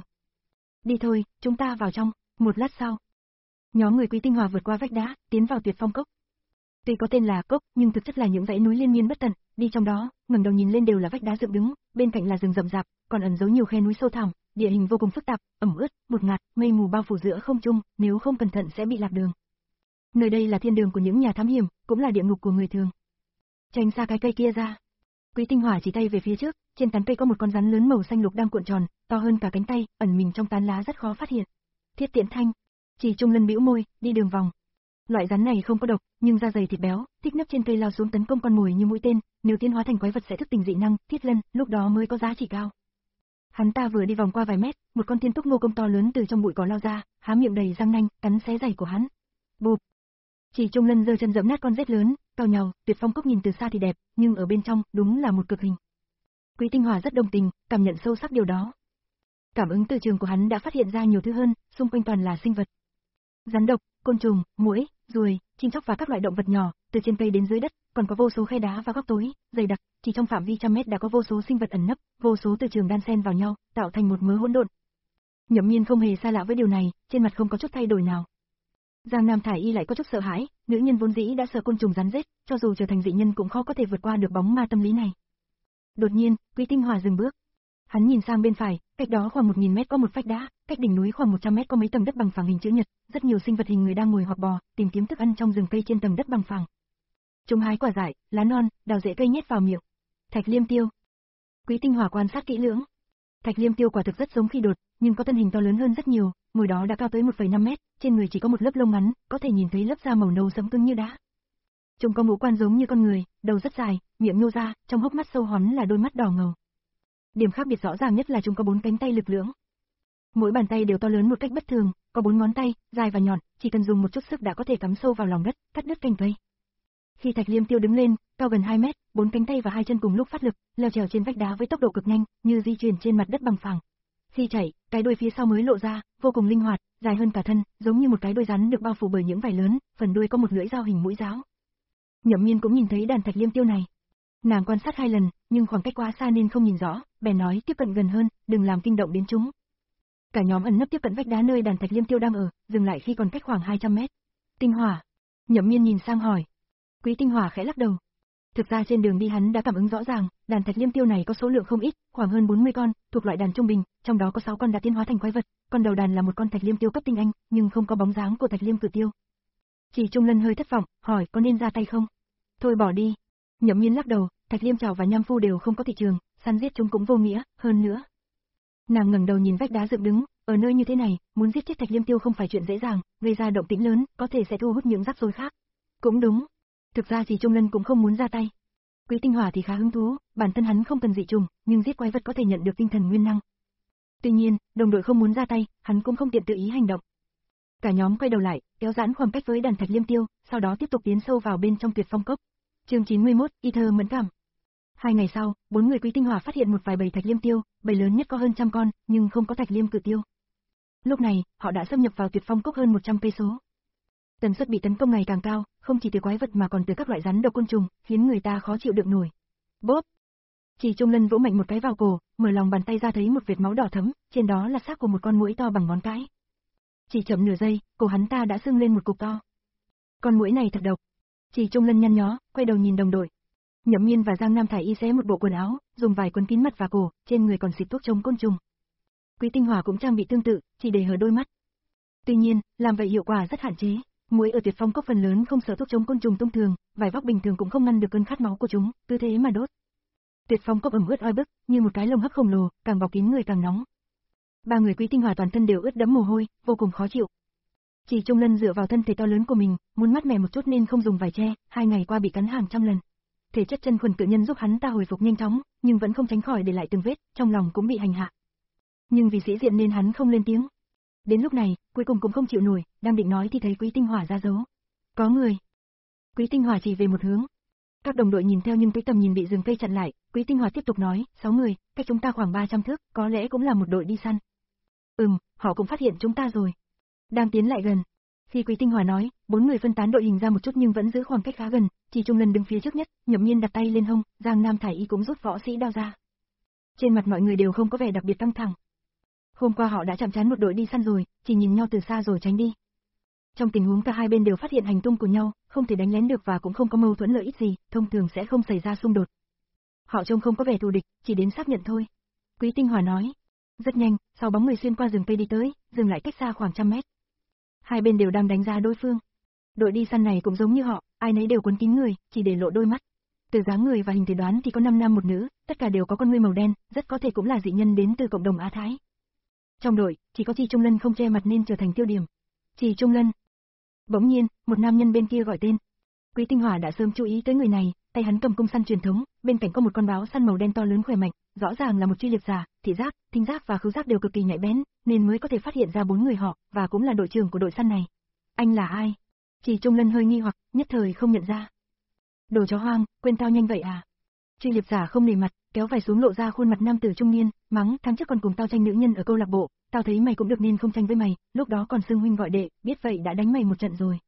Đi thôi, chúng ta vào trong. Một lát sau, nhóm người Quý Tinh Hòa vượt qua vách đá, tiến vào Tuyệt Phong Cốc. Tuy có tên là cốc, nhưng thực chất là những dãy núi liên miên bất tận, đi trong đó, ngẩng đầu nhìn lên đều là vách đá dựng đứng, bên cạnh là rừng rậm rạp, còn ẩn giấu nhiều khe núi sâu thẳm, địa hình vô cùng phức tạp, ẩm ướt, một ngạt, mây mù bao phủ giữa không trung, nếu không cẩn thận sẽ bị lạc đường. Nơi đây là thiên đường của những nhà thám hiểm, cũng là địa ngục của người thường. Tránh xa cái cây kia ra. Quý Tinh Hỏa chỉ tay về phía trước, trên tán cây có một con rắn lớn màu xanh lục đang cuộn tròn, to hơn cả cánh tay, ẩn mình trong tán lá rất khó phát hiện. Thiết Tiễn Thanh. Chỉ Trung Lân bĩu môi, đi đường vòng. Loại rắn này không có độc, nhưng da dày thịt béo, thích nấp trên cây lao xuống tấn công con mồi như mũi tên, nếu tiến hóa thành quái vật sẽ thức tỉnh dị năng, Thiết Lân, lúc đó mới có giá trị cao. Hắn ta vừa đi vòng qua vài mét, một con thiên túc ngô công to lớn từ trong bụi cỏ lao ra, há miệng đầy răng nanh, cắn xé giày của hắn. Bụp. Chỉ Trung Lân giơ chân dẫm nát con rết lớn, cao nhàu, Tuyệt Phong Cốc nhìn từ xa thì đẹp, nhưng ở bên trong, đúng là một cực hình. Quý Tinh Hòa rất đồng tình, cảm nhận sâu sắc điều đó. Cảm ứng từ trường của hắn đã phát hiện ra nhiều thứ hơn, xung quanh toàn là sinh vật. Rắn độc, côn trùng, muỗi, ruồi, chim chóc và các loại động vật nhỏ, từ trên cây đến dưới đất, còn có vô số khe đá và góc tối, dày đặc, chỉ trong phạm vi trăm mét đã có vô số sinh vật ẩn nấp, vô số từ trường đan xen vào nhau, tạo thành một mớ hỗn độn. Nhậm Miên không hề xa lạ với điều này, trên mặt không có chút thay đổi nào. Giang Nam Thải Y lại có chút sợ hãi, nữ nhân vốn dĩ đã sợ côn trùng rắn rết, cho dù trở thành dị nhân cũng khó có thể vượt qua được bóng ma tâm lý này. Đột nhiên, Quý Tinh Hòa dừng bước. Hắn nhìn sang bên phải, cách đó khoảng một nghìn mét có một vách đá, cách đỉnh núi khoảng một trăm mét có mấy tầng đất bằng phẳng hình chữ nhật, rất nhiều sinh vật hình người đang ngồi hoặc bò, tìm kiếm thức ăn trong rừng cây trên tầng đất bằng phẳng. Chúng hái quả dại, lá non, đào rễ cây nhét vào miệng. Thạch Liêm Tiêu. Quý Tinh Hòa quan sát kỹ lưỡng. Thạch Liêm Tiêu quả thực rất giống khi đột, nhưng có thân hình to lớn hơn rất nhiều, ngồi đó đã cao tới một phẩy năm mét, trên người chỉ có một lớp lông ngắn, có thể nhìn thấy lớp da màu nâu sẫm cứng như đá. Chúng có ngũ quan giống như con người, đầu rất dài, miệng nhô ra, trong hốc mắt sâu hoắm là đôi mắt đỏ ngầu. Điểm khác biệt rõ ràng nhất là chúng có bốn cánh tay lực lưỡng. Mỗi bàn tay đều to lớn một cách bất thường, có bốn ngón tay, dài và nhọn, chỉ cần dùng một chút sức đã có thể cắm sâu vào lòng đất, cắt đứt cành cây. Khi Thạch Liêm Tiêu đứng lên, cao gần hai mét, bốn cánh tay và hai chân cùng lúc phát lực, leo trèo trên vách đá với tốc độ cực nhanh, như di chuyển trên mặt đất bằng phẳng. Khi chạy, cái đuôi phía sau mới lộ ra, vô cùng linh hoạt, dài hơn cả thân, giống như một cái đuôi rắn được bao phủ bởi những vảy lớn, phần đuôi có một lưỡi dao hình mũi giáo. Nhậm Miên cũng nhìn thấy đàn Thạch Liêm Tiêu này. Nàng quan sát hai lần, nhưng khoảng cách quá xa nên không nhìn rõ, bèn nói tiếp cận gần hơn, đừng làm kinh động đến chúng. Cả nhóm ẩn nấp tiếp cận vách đá nơi đàn Thạch Liêm Tiêu đang ở, dừng lại khi còn cách khoảng hai trăm mét. Tinh Hỏa. Nhậm Miên nhìn sang hỏi. Quý Tinh Hỏa khẽ lắc đầu. Thực ra trên đường đi hắn đã cảm ứng rõ ràng, đàn Thạch Liêm Tiêu này có số lượng không ít, khoảng hơn bốn mươi con, thuộc loại đàn trung bình, trong đó có sáu con đã tiến hóa thành quái vật, còn đầu đàn là một con Thạch Liêm Tiêu cấp tinh anh, nhưng không có bóng dáng của Thạch Liêm Cử Tiêu. Chỉ Trung Lân hơi thất vọng, hỏi có nên ra tay không? Thôi bỏ đi. Nhậm Miên lắc đầu, Thạch Liêm Trảo và Nham Phu đều không có thị trường, săn giết chúng cũng vô nghĩa, hơn nữa. Nàng ngẩng đầu nhìn vách đá dựng đứng, ở nơi như thế này, muốn giết chết Thạch Liêm Tiêu không phải chuyện dễ dàng, gây ra động tĩnh lớn, có thể sẽ thu hút những rắc rối khác. Cũng đúng. Thực ra Chỉ Trung Lân cũng không muốn ra tay. Quý Tinh Hỏa thì khá hứng thú, bản thân hắn không cần dị trùng, nhưng giết quái vật có thể nhận được tinh thần nguyên năng. Tuy nhiên, đồng đội không muốn ra tay, hắn cũng không tiện tự ý hành động. Cả nhóm quay đầu lại, kéo giãn khoảng cách với đàn Thạch Liêm Tiêu, sau đó tiếp tục tiến sâu vào bên trong Tuyệt Phong Cốc. Chương chín mươi mốt, Y Thơ mẫn cảm. Hai ngày sau, bốn người Quý Tinh Hỏa phát hiện một vài bầy Thạch Liêm Tiêu, bầy lớn nhất có hơn trăm con, nhưng không có Thạch Liêm Cử Tiêu. Lúc này, họ đã xâm nhập vào Tuyệt Phong Cốc hơn một trăm cây số. Tần suất bị tấn công ngày càng cao, không chỉ từ quái vật mà còn từ các loại rắn độc côn trùng, khiến người ta khó chịu đựng nổi. Bốp! Chỉ Trung Lân vỗ mạnh một cái vào cổ, mở lòng bàn tay ra thấy một vệt máu đỏ thẫm, trên đó là xác của một con muỗi to bằng ngón cái. Chỉ chậm nửa giây, cổ hắn ta đã sưng lên một cục to. Con muỗi này thật độc. Chỉ Trung Lân nhăn nhó, quay đầu nhìn đồng đội. Nhậm Miên và Giang Nam Thải Y xé một bộ quần áo, dùng vải quấn kín mặt và cổ, trên người còn xịt thuốc chống côn trùng. Quý Tinh Hỏa cũng trang bị tương tự, chỉ để hở đôi mắt. Tuy nhiên, làm vậy hiệu quả rất hạn chế. Muỗi ở Tuyệt Phong Cốc phần lớn không sợ thuốc chống côn trùng thông thường, vải vóc bình thường cũng không ngăn được cơn khát máu của chúng, cứ thế mà đốt. Tuyệt Phong Cốc ẩm ướt oi bức, như một cái lồng hấp khổng lồ, càng bọc kín người càng nóng. Ba người Quý Tinh Hỏa toàn thân đều ướt đẫm mồ hôi, vô cùng khó chịu. Chỉ Trung Lân dựa vào thân thể to lớn của mình, muốn mát mẻ một chút nên không dùng vải che, hai ngày qua bị cắn hàng trăm lần. Thể chất chân khuẩn cự nhân giúp hắn ta hồi phục nhanh chóng, nhưng vẫn không tránh khỏi để lại từng vết, trong lòng cũng bị hành hạ. Nhưng vì sĩ diện nên hắn không lên tiếng. Đến lúc này, cuối cùng cũng không chịu nổi, đang định nói thì thấy Quý Tinh Hỏa ra dấu. Có người. Quý Tinh Hỏa chỉ về một hướng. Các đồng đội nhìn theo nhưng cái tầm nhìn bị rừng cây chặn lại, Quý Tinh Hỏa tiếp tục nói, sáu người, cách chúng ta khoảng ba trăm thước, có lẽ cũng là một đội đi săn. Ừm, họ cũng phát hiện chúng ta rồi. Đang tiến lại gần. Khi Quý Tinh Hỏa nói, bốn người phân tán đội hình ra một chút nhưng vẫn giữ khoảng cách khá gần, Chỉ Trung Lân đứng phía trước nhất, Nhậm Nhiên đặt tay lên hông, Giang Nam Thải Y cũng rút võ sĩ đao ra. Trên mặt mọi người đều không có vẻ đặc biệt căng thẳng. Hôm qua họ đã chạm trán một đội đi săn rồi, chỉ nhìn nhau từ xa rồi tránh đi. Trong tình huống cả hai bên đều phát hiện hành tung của nhau, không thể đánh lén được và cũng không có mâu thuẫn lợi ích gì, thông thường sẽ không xảy ra xung đột. Họ trông không có vẻ thù địch, chỉ đến xác nhận thôi. Quý Tinh Hỏa nói. Rất nhanh, sau bóng người xuyên qua rừng cây đi tới, dừng lại cách xa khoảng trăm mét. Hai bên đều đang đánh giá đối phương. Đội đi săn này cũng giống như họ, ai nấy đều quấn kín người, chỉ để lộ đôi mắt. Từ dáng người và hình thể đoán thì có năm nam một nữ, tất cả đều có con ngươi màu đen, rất có thể cũng là dị nhân đến từ cộng đồng Á Thái. Trong đội, chỉ có Chỉ Trung Lân không che mặt nên trở thành tiêu điểm. Chỉ Trung Lân. Bỗng nhiên, một nam nhân bên kia gọi tên. Quý Tinh Hỏa đã sớm chú ý tới người này, tay hắn cầm cung săn truyền thống, bên cạnh có một con báo săn màu đen to lớn khỏe mạnh, rõ ràng là một truy liệp giả, thị giác, thính giác và khứu giác đều cực kỳ nhạy bén, nên mới có thể phát hiện ra bốn người họ, và cũng là đội trưởng của đội săn này. Anh là ai? Chỉ Trung Lân hơi nghi hoặc, nhất thời không nhận ra. Đồ chó hoang, quên tao nhanh vậy à? Truy liệp giả không nể mặt, kéo vải xuống lộ ra khuôn mặt nam tử trung niên, mắng, tháng trước còn cùng tao tranh nữ nhân ở câu lạc bộ, tao thấy mày cũng được nên không tranh với mày, lúc đó còn xưng huynh gọi đệ, biết vậy đã đánh mày một trận rồi.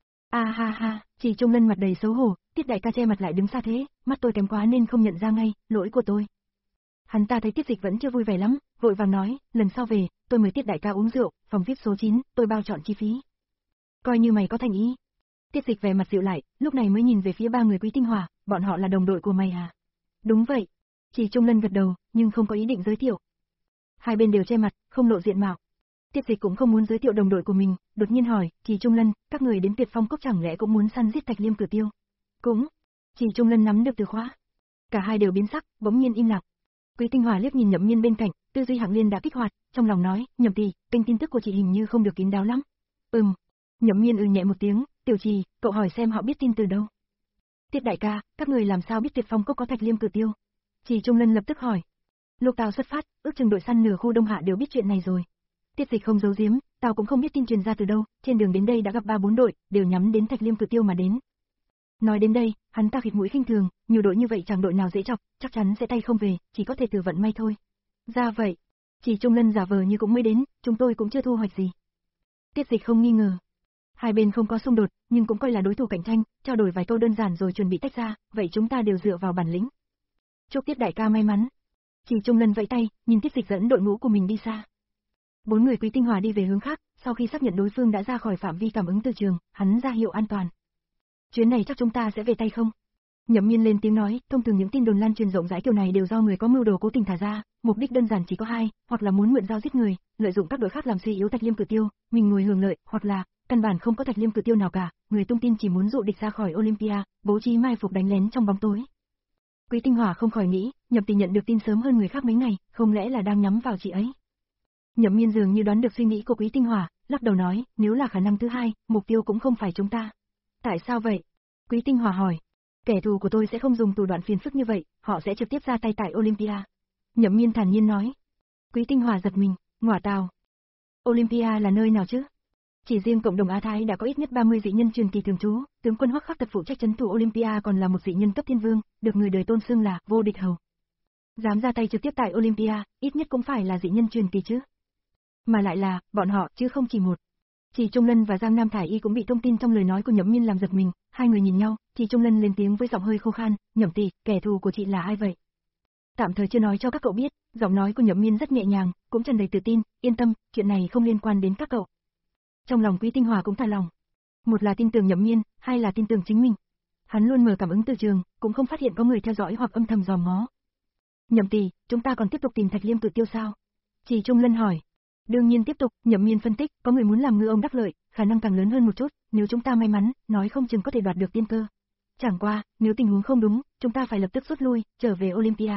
A ha ha, Chỉ Trung Lân mặt đầy xấu hổ, Tiết đại ca che mặt lại đứng xa thế, mắt tôi kém quá nên không nhận ra ngay, lỗi của tôi. Hắn ta thấy Tiết Dịch vẫn chưa vui vẻ lắm, vội vàng nói, lần sau về, tôi mời Tiết đại ca uống rượu, phòng vi ai pi số chín, tôi bao chọn chi phí. Coi như mày có thành ý. Tiết Dịch vẻ mặt dịu lại, lúc này mới nhìn về phía ba người Quý Tinh Hỏa, bọn họ là đồng đội của mày à? Đúng vậy. Chỉ Trung Lân gật đầu, nhưng không có ý định giới thiệu. Hai bên đều che mặt, không lộ diện mạo. Tiết Dịch cũng không muốn giới thiệu đồng đội của mình, đột nhiên hỏi, Chỉ Trung Lân, các người đến Tuyệt Phong Cốc chẳng lẽ cũng muốn săn giết Thạch Liêm Cử Tiêu? Cũng. Chỉ Trung Lân nắm được từ khóa. Cả hai đều biến sắc, bỗng nhiên im lặng. Quý Tinh Hỏa liếc nhìn Nhậm Miên bên cạnh, tư duy Hạng Liên đã kích hoạt, trong lòng nói, Nhậm tỷ, kênh tin tức của chị hình như không được kín đáo lắm. Ừm. Nhậm Miên ừ nhẹ một tiếng, Tiểu Trì, cậu hỏi xem họ biết tin từ đâu. Tiết đại ca, các người làm sao biết Tuyệt Phong Cốc có Thạch Liêm Cử Tiêu? Chỉ Trung Lân lập tức hỏi. Lúc tao xuất phát, ước chừng đội săn nửa khu Đông Hạ đều biết chuyện này rồi. Tiết Dịch không giấu giếm, tao cũng không biết tin truyền ra từ đâu, trên đường đến đây đã gặp ba bốn đội, đều nhắm đến Thạch Liêm Cử Tiêu mà đến. Nói đến đây, hắn ta khịt mũi khinh thường, nhiều đội như vậy chẳng đội nào dễ chọc, chắc chắn sẽ tay không về, chỉ có thể từ vận may thôi. Ra vậy, Chỉ Trung Lân giả vờ như cũng mới đến, chúng tôi cũng chưa thu hoạch gì. Tiết Dịch không nghi ngờ. Hai bên không có xung đột, nhưng cũng coi là đối thủ cạnh tranh, trao đổi vài câu đơn giản rồi chuẩn bị tách ra, vậy chúng ta đều dựa vào bản lĩnh. Chúc Tiết đại ca may mắn. Chỉ Trung Lân vẫy tay, nhìn Tiết Dịch dẫn đội ngũ của mình đi xa. Bốn người Quý Tinh Hỏa đi về hướng khác, sau khi xác nhận đối phương đã ra khỏi phạm vi cảm ứng từ trường, hắn ra hiệu an toàn. Chuyến này chắc chúng ta sẽ về tay không? Nhậm Miên lên tiếng nói, thông thường những tin đồn lan truyền rộng rãi kiểu này đều do người có mưu đồ cố tình thả ra, mục đích đơn giản chỉ có hai, hoặc là muốn mượn dao giết người, lợi dụng các đội khác làm suy yếu Thạch Liêm Cử Tiêu, mình ngồi hưởng lợi, hoặc là căn bản không có Thạch Liêm Cử Tiêu nào cả, người tung tin chỉ muốn dụ địch ra khỏi Olympia, bố trí mai phục đánh lén trong bóng tối. Quý Tinh Hỏa không khỏi nghĩ, Nhậm tỷ nhận được tin sớm hơn người khác mấy ngày, không lẽ là đang nhắm vào chị ấy? Nhậm Miên dường như đoán được suy nghĩ của Quý Tinh Hỏa, lắc đầu nói, nếu là khả năng thứ hai, mục tiêu cũng không phải chúng ta. Tại sao vậy? Quý Tinh Hỏa hỏi. Kẻ thù của tôi sẽ không dùng thủ đoạn phiền phức như vậy, họ sẽ trực tiếp ra tay tại Olympia. Nhậm Miên thản nhiên nói. Quý Tinh Hỏa giật mình, ngỏa tào. Olympia là nơi nào chứ? Chỉ riêng cộng đồng Á Thái đã có ít nhất ba mươi dị nhân truyền kỳ thường trú, tướng quân Hoắc Khắc Tật phụ trách trấn thủ Olympia còn là một dị nhân cấp thiên vương, được người đời tôn xưng là vô địch hầu. Dám ra tay trực tiếp tại Olympia, ít nhất cũng phải là dị nhân truyền kỳ chứ. Mà lại là, bọn họ chứ không chỉ một. Chỉ Trung Lân và Giang Nam Thải Y cũng bị thông tin trong lời nói của Nhậm Miên làm giật mình, hai người nhìn nhau, Chỉ Trung Lân lên tiếng với giọng hơi khô khan, Nhậm tỷ, kẻ thù của chị là ai vậy? Tạm thời chưa nói cho các cậu biết, giọng nói của Nhậm Miên rất nhẹ nhàng, cũng tràn đầy tự tin, yên tâm, chuyện này không liên quan đến các cậu. Trong lòng Quý Tinh Hỏa cũng thả lòng. Một là tin tưởng Nhậm Miên, hai là tin tưởng chính mình. Hắn luôn mở cảm ứng từ trường, cũng không phát hiện có người theo dõi hoặc âm thầm dòm ngó. Nhậm tỷ, chúng ta còn tiếp tục tìm Thạch Liêm Cử Tiêu sao? Chỉ Trung Lân hỏi. Đương nhiên tiếp tục, Nhậm Miên phân tích, có người muốn làm ngư ông đắc lợi, khả năng càng lớn hơn một chút, nếu chúng ta may mắn, nói không chừng có thể đoạt được tiên cơ. Chẳng qua, nếu tình huống không đúng, chúng ta phải lập tức rút lui, trở về Olympia.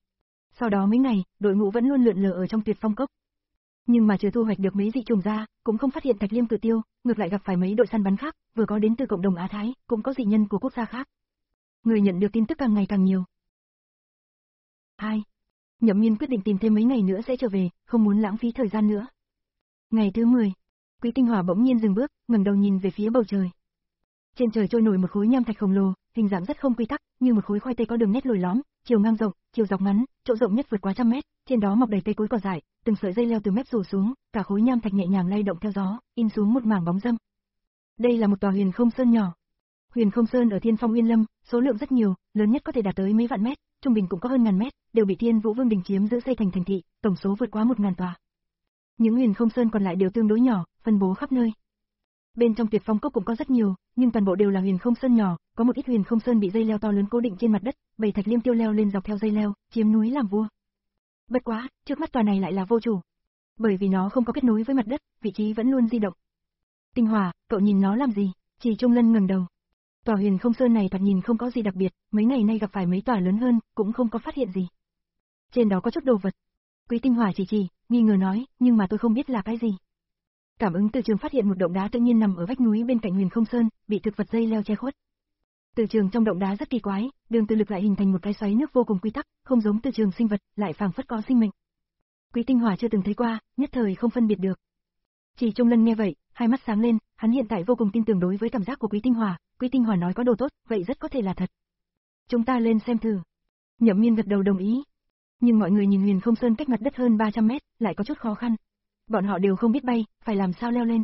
Sau đó mấy ngày, đội ngũ vẫn luôn lượn lờ ở trong Tuyệt Phong Cốc. Nhưng mà chưa thu hoạch được mấy dị trùng ra, cũng không phát hiện Thạch Liêm Cử Tiêu, ngược lại gặp phải mấy đội săn bắn khác, vừa có đến từ cộng đồng Á Thái, cũng có dị nhân của quốc gia khác. Người nhận được tin tức càng ngày càng nhiều. hai. Nhậm Miên quyết định tìm thêm mấy ngày nữa sẽ trở về, không muốn lãng phí thời gian nữa. Ngày thứ mười, Quý Tinh Hỏa bỗng nhiên dừng bước, ngẩng đầu nhìn về phía bầu trời. Trên trời trôi nổi một khối nham thạch khổng lồ, hình dạng rất không quy tắc, như một khối khoai tây có đường nét lồi lõm, chiều ngang rộng, chiều dọc ngắn, chỗ rộng nhất vượt quá trăm mét, trên đó mọc đầy cây cối cỏ dại, từng sợi dây leo từ mép rủ xuống, cả khối nham thạch nhẹ nhàng lay động theo gió, in xuống một mảng bóng râm. Đây là một tòa Huyền Không Sơn nhỏ. Huyền Không Sơn ở Thiên Phong Uyên Lâm, số lượng rất nhiều, lớn nhất có thể đạt tới mấy vạn mét, trung bình cũng có hơn ngàn mét, đều bị Thiên Vũ Vương đình chiếm giữ xây thành thành thị, tổng số vượt quá một ngàn tòa. Những Huyền Không Sơn còn lại đều tương đối nhỏ, phân bố khắp nơi. Bên trong Tuyệt Phong Cốc cũng có rất nhiều, nhưng toàn bộ đều là Huyền Không Sơn nhỏ, có một ít Huyền Không Sơn bị dây leo to lớn cố định trên mặt đất, bầy thạch liêm tiêu leo lên dọc theo dây leo, chiếm núi làm vua. Bất quá, trước mắt tòa này lại là vô chủ, bởi vì nó không có kết nối với mặt đất, vị trí vẫn luôn di động. Tinh Hỏa, cậu nhìn nó làm gì? Chỉ Trung Lân ngẩng đầu. Tòa Huyền Không Sơn này thoạt nhìn không có gì đặc biệt, mấy ngày nay gặp phải mấy tòa lớn hơn, cũng không có phát hiện gì. Trên đó có chút đồ vật. Quý Tinh Hỏa chỉ chỉ, nghi ngờ nói, nhưng mà tôi không biết là cái gì. Cảm ứng từ trường phát hiện một động đá tự nhiên nằm ở vách núi bên cạnh Huyền Không Sơn, bị thực vật dây leo che khuất. Từ trường trong động đá rất kỳ quái, đường từ lực lại hình thành một cái xoáy nước vô cùng quy tắc, không giống từ trường sinh vật, lại phảng phất có sinh mệnh. Quý Tinh Hỏa chưa từng thấy qua, nhất thời không phân biệt được. Chỉ Trung Lân nghe vậy, hai mắt sáng lên, hắn hiện tại vô cùng tin tưởng đối với cảm giác của Quý Tinh Hỏa, Quý Tinh Hỏa nói có đồ tốt, vậy rất có thể là thật. Chúng ta lên xem thử. Nhậm Miên gật đầu đồng ý. Nhưng mọi người nhìn Huyền Không Sơn cách mặt đất hơn ba trăm mét, lại có chút khó khăn. Bọn họ đều không biết bay, phải làm sao leo lên.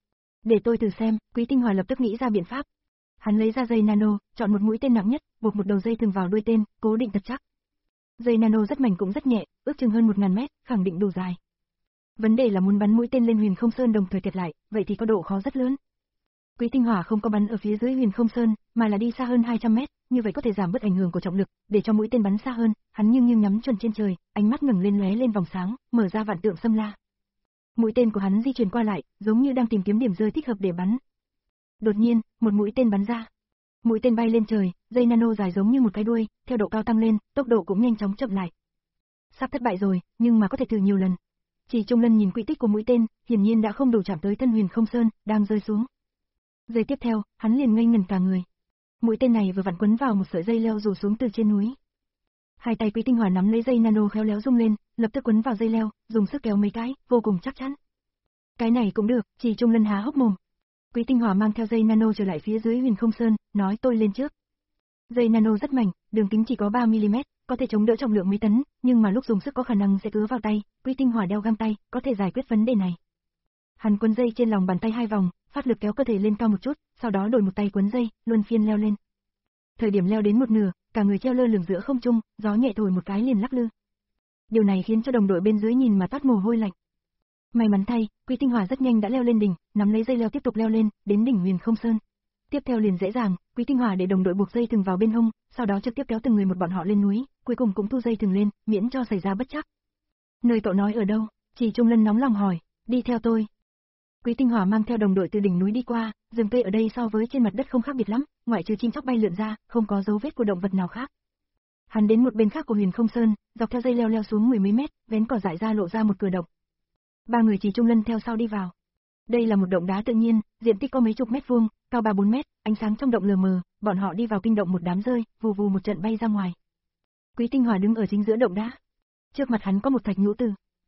Để tôi thử xem, Quý Tinh Hỏa lập tức nghĩ ra biện pháp. Hắn lấy ra dây nano, chọn một mũi tên nặng nhất, buộc một đầu dây thừng vào đuôi tên, cố định thật chắc. Dây nano rất mảnh cũng rất nhẹ, ước chừng hơn một ngàn mét, khẳng định đủ dài. Vấn đề là muốn bắn mũi tên lên Huyền Không Sơn đồng thời kẹt lại, vậy thì có độ khó rất lớn. Quý Tinh Hỏa không có bắn ở phía dưới Huyền Không Sơn, mà là đi xa hơn hai trăm mét, như vậy có thể giảm bớt ảnh hưởng của trọng lực, để cho mũi tên bắn xa hơn. Hắn nghiêng nghiêng nhắm chuẩn trên trời, ánh mắt ngẩng lên lóe lên vòng sáng, mở ra vạn tượng xâm la. Mũi tên của hắn di chuyển qua lại, giống như đang tìm kiếm điểm rơi thích hợp để bắn. Đột nhiên, một mũi tên bắn ra. Mũi tên bay lên trời, dây nano dài giống như một cái đuôi, theo độ cao tăng lên, tốc độ cũng nhanh chóng chậm lại. Sắp thất bại rồi, nhưng mà có thể thử nhiều lần. Chỉ Trung Lân nhìn quỹ tích của mũi tên, hiển nhiên đã không đủ chạm tới thân Huyền Không Sơn, đang rơi xuống. Giây tiếp theo, hắn liền ngây ngẩn cả người. Mũi tên này vừa vặn quấn vào một sợi dây leo rủ xuống từ trên núi. Hai tay Quý Tinh Hỏa nắm lấy dây nano khéo léo rung lên, lập tức quấn vào dây leo, dùng sức kéo mấy cái, vô cùng chắc chắn. Cái này cũng được, Chỉ Trung Lân há hốc mồm. Quý Tinh Hỏa mang theo dây nano trở lại phía dưới Huyền Không Sơn, nói tôi lên trước. Dây nano rất mảnh, đường kính chỉ có ba mi li mét, có thể chống đỡ trọng lượng mấy tấn, nhưng mà lúc dùng sức có khả năng sẽ cứa vào tay, Quý Tinh Hỏa đeo găng tay, có thể giải quyết vấn đề này. Hắn quấn dây trên lòng bàn tay hai vòng, phát lực kéo cơ thể lên cao một chút, sau đó đổi một tay quấn dây, luân phiên leo lên. Thời điểm leo đến một nửa, cả người treo lơ lửng giữa không trung, gió nhẹ thổi một cái liền lắc lư. Điều này khiến cho đồng đội bên dưới nhìn mà toát mồ hôi lạnh. May mắn thay, Quý Tinh Hỏa rất nhanh đã leo lên đỉnh, nắm lấy dây leo tiếp tục leo lên, đến đỉnh Huyền Không Sơn. Tiếp theo liền dễ dàng, Quý Tinh Hỏa để đồng đội buộc dây thừng vào bên hông, sau đó trực tiếp kéo từng người một bọn họ lên núi, cuối cùng cũng thu dây thừng lên, miễn cho xảy ra bất trắc. Nơi cậu nói ở đâu? Chỉ Trung Lân nóng lòng hỏi. Đi theo tôi. Quý Tinh Hỏa mang theo đồng đội từ đỉnh núi đi qua, rừng cây ở đây so với trên mặt đất không khác biệt lắm, ngoại trừ chim chóc bay lượn ra, không có dấu vết của động vật nào khác. Hắn đến một bên khác của Huyền Không Sơn, dọc theo dây leo leo xuống mười mấy mét, vén cỏ dại ra lộ ra một cửa động. Ba người Chỉ Trung Lân theo sau đi vào. Đây là một động đá tự nhiên, diện tích có mấy chục mét vuông, cao ba bốn mét, ánh sáng trong động lờ mờ, bọn họ đi vào kinh động một đám rơi, vù vù một trận bay ra ngoài. Quý Tinh Hỏa đứng ở chính giữa động đá. Trước mặt hắn có một thạch nhũ từ.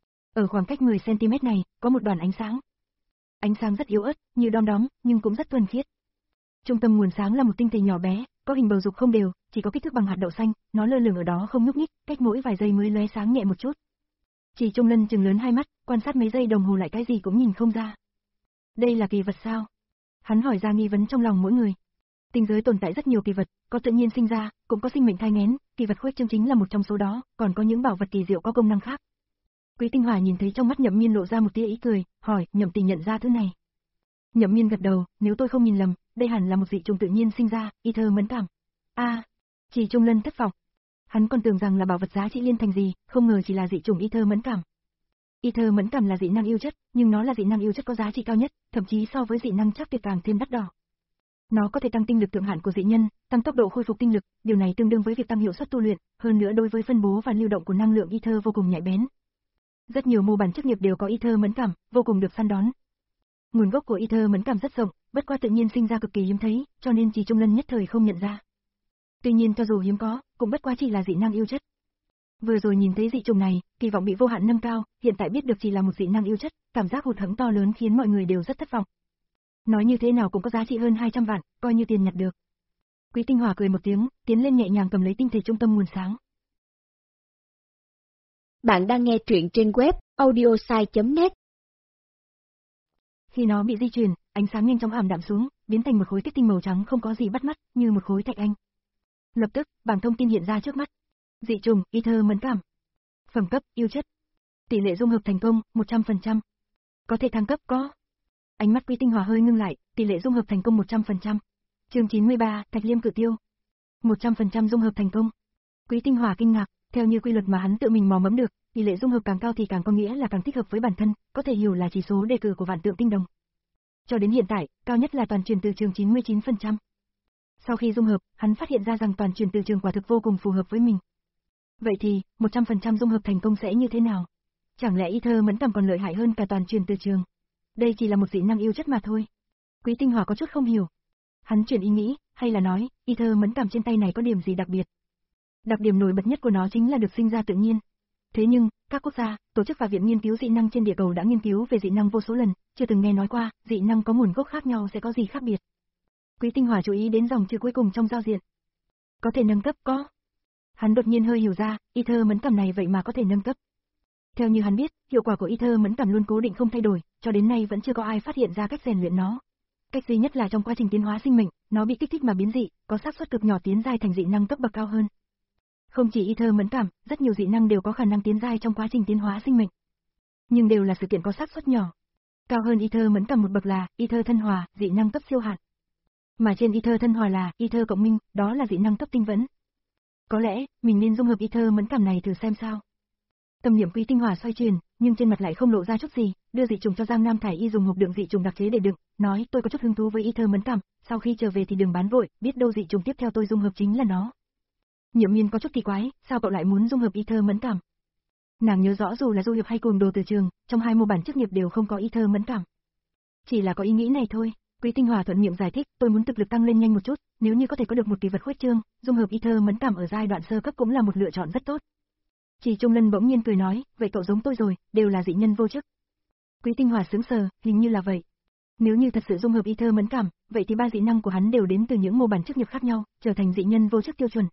Ở khoảng cách mười xăng ti mét này, có một đoàn ánh sáng. Ánh sáng rất yếu ớt, như đom đóm, nhưng cũng rất thuần khiết. Trung tâm nguồn sáng là một tinh thể nhỏ bé, có hình bầu dục không đều, chỉ có kích thước bằng hạt đậu xanh, nó lơ lửng ở đó không nhúc nhích, cách mỗi vài giây mới lóe sáng nhẹ một chút. Chỉ Trung Lân trừng lớn hai mắt, quan sát mấy giây đồng hồ lại cái gì cũng nhìn không ra. Đây là kỳ vật sao? Hắn hỏi ra nghi vấn trong lòng mỗi người. Tinh giới tồn tại rất nhiều kỳ vật, có tự nhiên sinh ra, cũng có sinh mệnh thai nghén, kỳ vật khuếch trương chính là một trong số đó, còn có những bảo vật kỳ diệu có công năng khác. Quý Tinh Hỏa nhìn thấy trong mắt Nhậm Miên lộ ra một tia ý cười, hỏi, Nhậm tỷ nhận ra thứ này. Nhậm Miên gật đầu, nếu tôi không nhìn lầm, đây hẳn là một dị trùng tự nhiên sinh ra, y thơ mẫn cảm. A, à, Chỉ Trung Lân thất vọng. Hắn còn tưởng rằng là bảo vật giá trị liên thành gì, không ngờ chỉ là dị trùng y thơ mẫn cảm. Y thơ mẫn cảm là dị năng yêu chất, nhưng nó là dị năng yêu chất có giá trị cao nhất, thậm chí so với dị năng chắc tuyệt càng thêm đắt đỏ. Nó có thể tăng tinh lực thượng hạn của dị nhân, tăng tốc độ khôi phục tinh lực, điều này tương đương với việc tăng hiệu suất tu luyện, hơn nữa đối với phân bố và lưu động của năng lượng y thơ vô cùng nhạy bén. Rất nhiều mô bản chức nghiệp đều có y thơ mẫn cảm, vô cùng được săn đón. Nguồn gốc của y thơ mẫn cảm rất rộng, bất qua tự nhiên sinh ra cực kỳ hiếm thấy, cho nên Chỉ Trung Lân nhất thời không nhận ra. Tuy nhiên cho dù hiếm có, cũng bất quá chỉ là dị năng yêu chất. Vừa rồi nhìn thấy dị trùng này, kỳ vọng bị vô hạn nâng cao, hiện tại biết được chỉ là một dị năng yêu chất, cảm giác hụt hẫng to lớn khiến mọi người đều rất thất vọng. Nói như thế nào cũng có giá trị hơn hai trăm vạn, coi như tiền nhặt được. Quý Tinh Hỏa cười một tiếng, tiến lên nhẹ nhàng cầm lấy tinh thể trung tâm nguồn sáng. Bạn đang nghe truyện trên web audiosai chấm net. Khi nó bị di chuyển, ánh sáng nhanh chóng ảm đạm xuống, biến thành một khối kết tinh màu trắng không có gì bắt mắt, như một khối thạch anh. Lập tức, bảng thông tin hiện ra trước mắt. Dị trùng, Ether mẫn cảm. Phẩm cấp, yêu chất. Tỷ lệ dung hợp thành công, một trăm phần trăm. Có thể thăng cấp có. Ánh mắt Quý Tinh Hỏa hơi ngưng lại, tỷ lệ dung hợp thành công một trăm phần trăm. Chương chín mươi ba, Thạch Liêm Cự Tiêu. một trăm phần trăm dung hợp thành công. Quý Tinh Hỏa kinh ngạc, theo như quy luật mà hắn tự mình mò mẫm được, tỷ lệ dung hợp càng cao thì càng có nghĩa là càng thích hợp với bản thân, có thể hiểu là chỉ số đề cử của vạn tượng tinh đồng. Cho đến hiện tại, cao nhất là toàn truyền từ trường chín mươi chín phần trăm. Sau khi dung hợp, hắn phát hiện ra rằng toàn truyền từ trường quả thực vô cùng phù hợp với mình. Vậy thì, một trăm phần trăm dung hợp thành công sẽ như thế nào? Chẳng lẽ Ether mẫn cảm còn lợi hại hơn cả toàn truyền từ trường? Đây chỉ là một dị năng yêu chất mà thôi. Quý Tinh Hỏa có chút không hiểu. Hắn chuyển ý nghĩ, hay là nói, Ether mẫn cảm trên tay này có điểm gì đặc biệt? Đặc điểm nổi bật nhất của nó chính là được sinh ra tự nhiên. Thế nhưng, các quốc gia, tổ chức và viện nghiên cứu dị năng trên địa cầu đã nghiên cứu về dị năng vô số lần, chưa từng nghe nói qua, dị năng có nguồn gốc khác nhau sẽ có gì khác biệt. Quý Tinh Hỏa chú ý đến dòng chữ cuối cùng trong giao diện. Có thể nâng cấp có. Hắn đột nhiên hơi hiểu ra, Ether mẫn cảm này vậy mà có thể nâng cấp. Theo như hắn biết, hiệu quả của Ether mẫn cảm luôn cố định không thay đổi, cho đến nay vẫn chưa có ai phát hiện ra cách rèn luyện nó. Cách duy nhất là trong quá trình tiến hóa sinh mệnh, nó bị kích thích mà biến dị, có xác suất cực nhỏ tiến giai thành dị năng cấp bậc cao hơn. Không chỉ Ether mẫn cảm, rất nhiều dị năng đều có khả năng tiến giai trong quá trình tiến hóa sinh mệnh. Nhưng đều là sự kiện có xác suất nhỏ. Cao hơn Ether mẫn cảm một bậc là Ether thân hòa, dị năng cấp siêu hạn. Mà trên Ether thân hòa là Ether cộng minh, đó là dị năng cấp tinh vẫn. Có lẽ, mình nên dung hợp Ether mẫn cảm này thử xem sao. Tâm niệm Quý Tinh Hỏa xoay chuyển, nhưng trên mặt lại không lộ ra chút gì, đưa dị trùng cho Giang Nam Thải Y dùng hộp đựng dị trùng đặc chế để đựng, nói tôi có chút hứng thú với Ether mẫn cảm, sau khi trở về thì đừng bán vội, biết đâu dị trùng tiếp theo tôi dung hợp chính là nó. Nhiễm Miên có chút kỳ quái, sao cậu lại muốn dung hợp Ether mẫn cảm? Nàng nhớ rõ dù là du hiệp hay cuồng đồ từ trường, trong hai mô bản chức nghiệp đều không có Ether mẫn cảm. Chỉ là có ý nghĩ này thôi. Quý Tinh Hỏa thuận miệng giải thích, tôi muốn thực lực tăng lên nhanh một chút, nếu như có thể có được một kỳ vật khuếch trương, dung hợp Ether mẫn cảm ở giai đoạn sơ cấp cũng là một lựa chọn rất tốt. Chỉ Trung Lân bỗng nhiên cười nói, vậy cậu giống tôi rồi, đều là dị nhân vô chức. Quý Tinh Hỏa sững sờ, hình như là vậy. Nếu như thật sự dung hợp Ether mẫn cảm, vậy thì ba dị năng của hắn đều đến từ những mô bản chức nghiệp khác nhau, trở thành dị nhân vô chức tiêu chuẩn.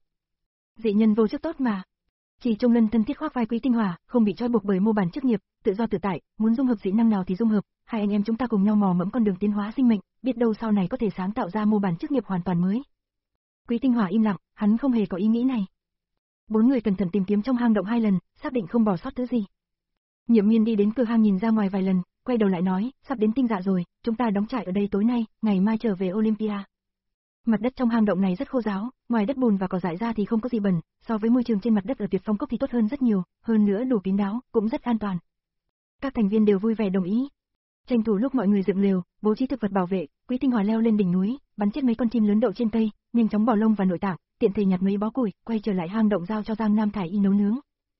Dị nhân vô chức tốt mà. Chỉ Trung Lân thân thiết khoác vai Quý Tinh Hỏa, không bị trói buộc bởi mô bản chức nghiệp, tự do tự tại, muốn dung hợp dị năng nào thì dung hợp, hai anh em chúng ta cùng nhau mò mẫm con đường tiến hóa sinh mệnh, biết đâu sau này có thể sáng tạo ra mô bản chức nghiệp hoàn toàn mới. Quý Tinh Hỏa im lặng, hắn không hề có ý nghĩ này. Bốn người cẩn thận tìm kiếm trong hang động hai lần, xác định không bỏ sót thứ gì. Nhiễm Miên đi đến cửa hang nhìn ra ngoài vài lần, quay đầu lại nói, sắp đến tinh dạ rồi, chúng ta đóng trại ở đây tối nay, ngày mai trở về Olympia. Mặt đất trong hang động này rất khô ráo, ngoài đất bùn và cỏ dại ra thì không có gì bẩn, so với môi trường trên mặt đất ở Tuyệt Phong Cốc thì tốt hơn rất nhiều, hơn nữa đủ kín đáo, cũng rất an toàn. Các thành viên đều vui vẻ đồng ý. Tranh thủ lúc mọi người dựng lều, bố trí thực vật bảo vệ, Quý Tinh Hỏa leo lên đỉnh núi, bắn chết mấy con chim lớn đậu trên cây, nhanh chóng bỏ lông và nội tạng, tiện thể nhặt mấy bó củi, quay trở lại hang động giao cho Giang Nam Thải Y nấu nướng.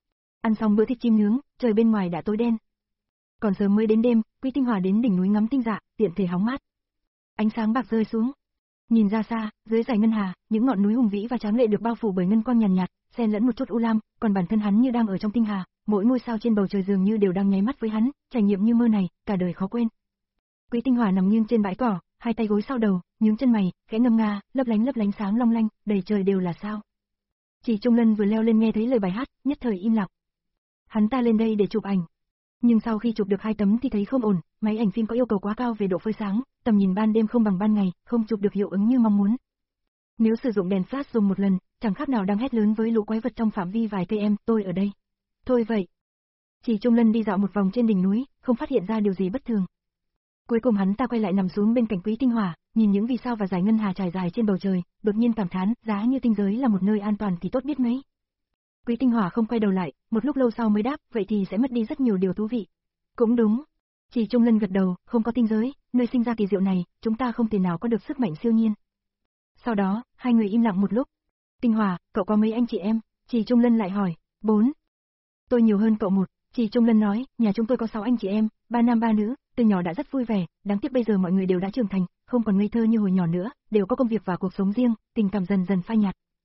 Ăn xong bữa thịt chim nướng, trời bên ngoài đã tối đen. Còn sớm mới đến đêm, Quý Tinh Hỏa đến đỉnh núi ngắm tinh dạ, tiện thể hóng mát. Ánh sáng bạc rơi xuống. Nhìn ra xa, dưới dải ngân hà, những ngọn núi hùng vĩ và tráng lệ được bao phủ bởi ngân quang nhàn nhạt, xen lẫn một chút u lam, còn bản thân hắn như đang ở trong tinh hà, mỗi ngôi sao trên bầu trời dường như đều đang nháy mắt với hắn, trải nghiệm như mơ này, cả đời khó quên. Quý Tinh Hỏa nằm nghiêng trên bãi cỏ, hai tay gối sau đầu, nhướng chân mày, khẽ ngâm nga, lấp lánh lấp lánh sáng long lanh, đầy trời đều là sao. Chỉ Trung Lân vừa leo lên nghe thấy lời bài hát, nhất thời im lặng. Hắn ta lên đây để chụp ảnh, nhưng sau khi chụp được hai tấm thì thấy không ổn, máy ảnh phim có yêu cầu quá cao về độ phơi sáng, tầm nhìn ban đêm không bằng ban ngày, không chụp được hiệu ứng như mong muốn. Nếu sử dụng đèn flash dùng một lần, chẳng khác nào đang hét lớn với lũ quái vật trong phạm vi vài cây em, tôi ở đây. Thôi vậy. Chỉ Trung Lân đi dạo một vòng trên đỉnh núi, không phát hiện ra điều gì bất thường. Cuối cùng hắn ta quay lại nằm xuống bên cạnh Quý Tinh Hỏa, nhìn những vì sao và dải ngân hà trải dài trên bầu trời, đột nhiên cảm thán, giá như tinh giới là một nơi an toàn thì tốt biết mấy. Quý Tinh Hỏa không quay đầu lại, một lúc lâu sau mới đáp, vậy thì sẽ mất đi rất nhiều điều thú vị. Cũng đúng. Chỉ Trung Lân gật đầu, không có tinh giới, nơi sinh ra kỳ diệu này, chúng ta không thể nào có được sức mạnh siêu nhiên. Sau đó, hai người im lặng một lúc. Tinh Hỏa, cậu có mấy anh chị em? Chỉ Trung Lân lại hỏi. Bốn. Tôi nhiều hơn cậu một. Chỉ Trung Lân nói, nhà chúng tôi có sáu anh chị em, ba nam ba nữ, từ nhỏ đã rất vui vẻ, đáng tiếc bây giờ mọi người đều đã trưởng thành, không còn ngây thơ như hồi nhỏ nữa, đều có công việc và cuộc sống riêng, tình cảm dần dần phai nhạt.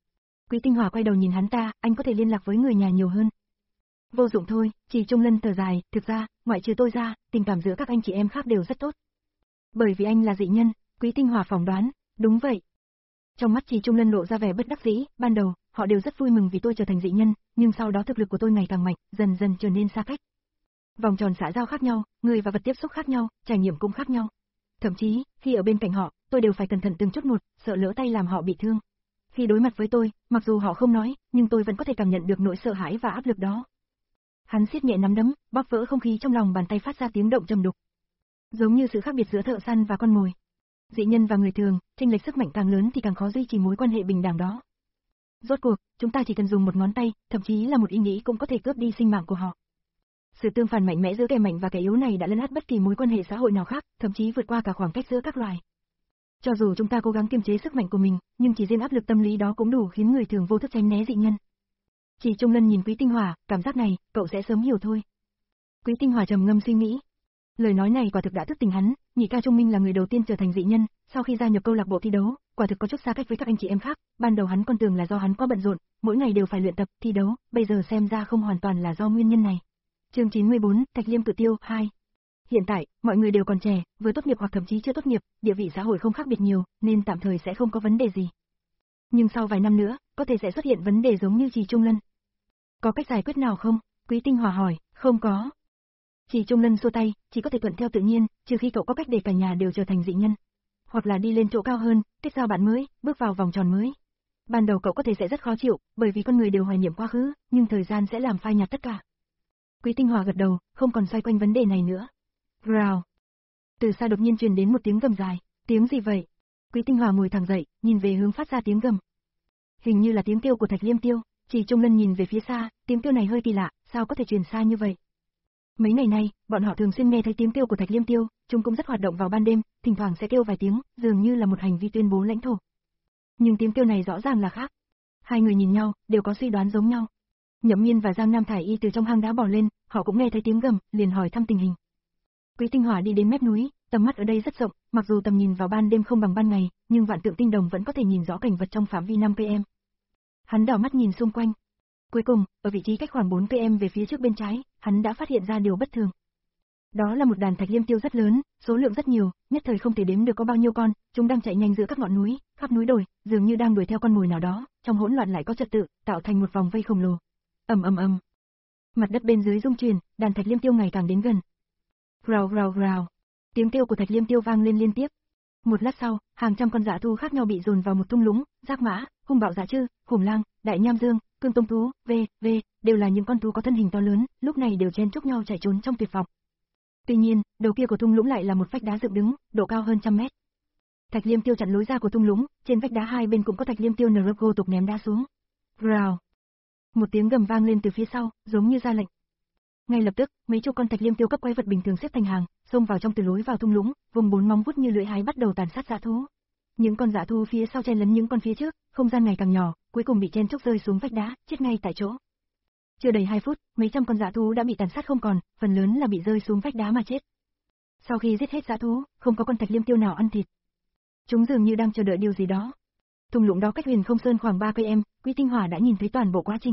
Quý Tinh Hòa quay đầu nhìn hắn ta, anh có thể liên lạc với người nhà nhiều hơn. Vô dụng thôi, Trì Trung Lân thở dài, thực ra, ngoại trừ tôi ra, tình cảm giữa các anh chị em khác đều rất tốt. Bởi vì anh là dị nhân, Quý Tinh Hòa phỏng đoán, đúng vậy. Trong mắt Trì Trung Lân lộ ra vẻ bất đắc dĩ, ban đầu, họ đều rất vui mừng vì tôi trở thành dị nhân, nhưng sau đó thực lực của tôi ngày càng mạnh, dần dần trở nên xa cách. Vòng tròn xã giao khác nhau, người và vật tiếp xúc khác nhau, trải nghiệm cũng khác nhau. Thậm chí, khi ở bên cạnh họ, tôi đều phải cẩn thận từng chút một, sợ lỡ tay làm họ bị thương. Khi đối mặt với tôi, mặc dù họ không nói, nhưng tôi vẫn có thể cảm nhận được nỗi sợ hãi và áp lực đó. Hắn siết nhẹ nắm đấm, bóp vỡ không khí trong lòng bàn tay phát ra tiếng động trầm đục. Giống như sự khác biệt giữa thợ săn và con mồi. Dị nhân và người thường, chênh lệch sức mạnh càng lớn thì càng khó duy trì mối quan hệ bình đẳng đó. Rốt cuộc, chúng ta chỉ cần dùng một ngón tay, thậm chí là một ý nghĩ cũng có thể cướp đi sinh mạng của họ. Sự tương phản mạnh mẽ giữa kẻ mạnh và kẻ yếu này đã lấn át bất kỳ mối quan hệ xã hội nào khác, thậm chí vượt qua cả khoảng cách giữa các loài. Cho dù chúng ta cố gắng kiềm chế sức mạnh của mình, nhưng chỉ riêng áp lực tâm lý đó cũng đủ khiến người thường vô thức tránh né dị nhân. Chỉ Trung Lân nhìn Quý Tinh Hòa, cảm giác này, cậu sẽ sớm hiểu thôi. Quý Tinh Hòa trầm ngâm suy nghĩ. Lời nói này quả thực đã thức tỉnh hắn, nhị ca Trung Minh là người đầu tiên trở thành dị nhân, sau khi gia nhập câu lạc bộ thi đấu, quả thực có chút xa cách với các anh chị em khác, ban đầu hắn còn tưởng là do hắn quá bận rộn, mỗi ngày đều phải luyện tập, thi đấu, bây giờ xem ra không hoàn toàn là do nguyên nhân này. Chương chín mươi bốn, Thạch Liêm Cự Tiêu hai. Hiện tại, mọi người đều còn trẻ, vừa tốt nghiệp hoặc thậm chí chưa tốt nghiệp, địa vị xã hội không khác biệt nhiều, nên tạm thời sẽ không có vấn đề gì. Nhưng sau vài năm nữa, có thể sẽ xuất hiện vấn đề giống như Trì Trung Lân. Có cách giải quyết nào không? Quý Tinh Hòa hỏi, không có. Trì Trung Lân xua tay, chỉ có thể thuận theo tự nhiên, trừ khi cậu có cách để cả nhà đều trở thành dị nhân. Hoặc là đi lên chỗ cao hơn, kết giao bạn mới, bước vào vòng tròn mới. Ban đầu cậu có thể sẽ rất khó chịu, bởi vì con người đều hoài niệm quá khứ, nhưng thời gian sẽ làm phai nhạt tất cả. Quý Tinh Hòa gật đầu, không còn xoay quanh vấn đề này nữa. Rào. Từ xa đột nhiên truyền đến một tiếng gầm dài, tiếng gì vậy? Quý Tinh Hòa ngồi thẳng dậy, nhìn về hướng phát ra tiếng gầm. Hình như là tiếng kêu của Thạch Liêm Tiêu, Trì Trung Lân nhìn về phía xa, tiếng kêu này hơi kỳ lạ, sao có thể truyền xa như vậy? Mấy ngày nay, bọn họ thường xuyên nghe thấy tiếng kêu của Thạch Liêm Tiêu, chúng cũng rất hoạt động vào ban đêm, thỉnh thoảng sẽ kêu vài tiếng, dường như là một hành vi tuyên bố lãnh thổ. Nhưng tiếng kêu này rõ ràng là khác. Hai người nhìn nhau, đều có suy đoán giống nhau. Nhậm Miên và Giang Nam Thải Y từ trong hang đá bò lên, họ cũng nghe thấy tiếng gầm, liền hỏi thăm tình hình. Quý Tinh Hòa đi đến mép núi, tầm mắt ở đây rất rộng, mặc dù tầm nhìn vào ban đêm không bằng ban ngày, nhưng vạn tượng tinh đồng vẫn có thể nhìn rõ cảnh vật trong phạm vi năm ki lô mét. Hắn đảo mắt nhìn xung quanh. Cuối cùng, ở vị trí cách khoảng bốn ki lô mét về phía trước bên trái, hắn đã phát hiện ra điều bất thường. Đó là một đàn Thạch Liêm Tiêu rất lớn, số lượng rất nhiều, nhất thời không thể đếm được có bao nhiêu con, chúng đang chạy nhanh giữa các ngọn núi, khắp núi đồi, dường như đang đuổi theo con mồi nào đó, trong hỗn loạn lại có trật tự, tạo thành một vòng vây khổng lồ. Ầm ầm ầm. Mặt đất bên dưới rung chuyển, đàn Thạch Liêm Tiêu ngày càng đến gần. Rào rào rào. Tiếng kêu của Thạch Liêm Tiêu vang lên liên tiếp. Một lát sau, hàng trăm con dã thú khác nhau bị dồn vào một thung lũng, Giác Mã, Hung Bạo Dã Trư, Hùng Lang, Đại Nham Dương, Cương Tông Thú, v, v, đều là những con thú có thân hình to lớn, lúc này đều chen chúc nhau chạy trốn trong tuyệt vọng. Tuy nhiên, đầu kia của thung lũng lại là một vách đá dựng đứng, độ cao hơn trăm mét. Thạch Liêm Tiêu chặn lối ra của thung lũng, trên vách đá hai bên cũng có Thạch Liêm Tiêu Nrgo tục ném đá xuống. Rào. Một tiếng gầm vang lên từ phía sau, giống như ra lệnh. Ngay lập tức, mấy chục con Thạch Liêm Tiêu cấp quái vật bình thường xếp thành hàng, xông vào trong từ lối vào thung lũng, vùng bốn móng vuốt như lưỡi hái bắt đầu tàn sát dã thú. Những con dã thú phía sau chen lấn những con phía trước, không gian ngày càng nhỏ, cuối cùng bị chen chúc rơi xuống vách đá, chết ngay tại chỗ. Chưa đầy hai phút, mấy trăm con dã thú đã bị tàn sát không còn, phần lớn là bị rơi xuống vách đá mà chết. Sau khi giết hết dã thú, không có con Thạch Liêm Tiêu nào ăn thịt. Chúng dường như đang chờ đợi điều gì đó. Thung lũng đó cách Huyền Không Sơn khoảng ba ki lô mét, Quý Tinh Hòa đã nhìn thấy toàn bộ quá trình.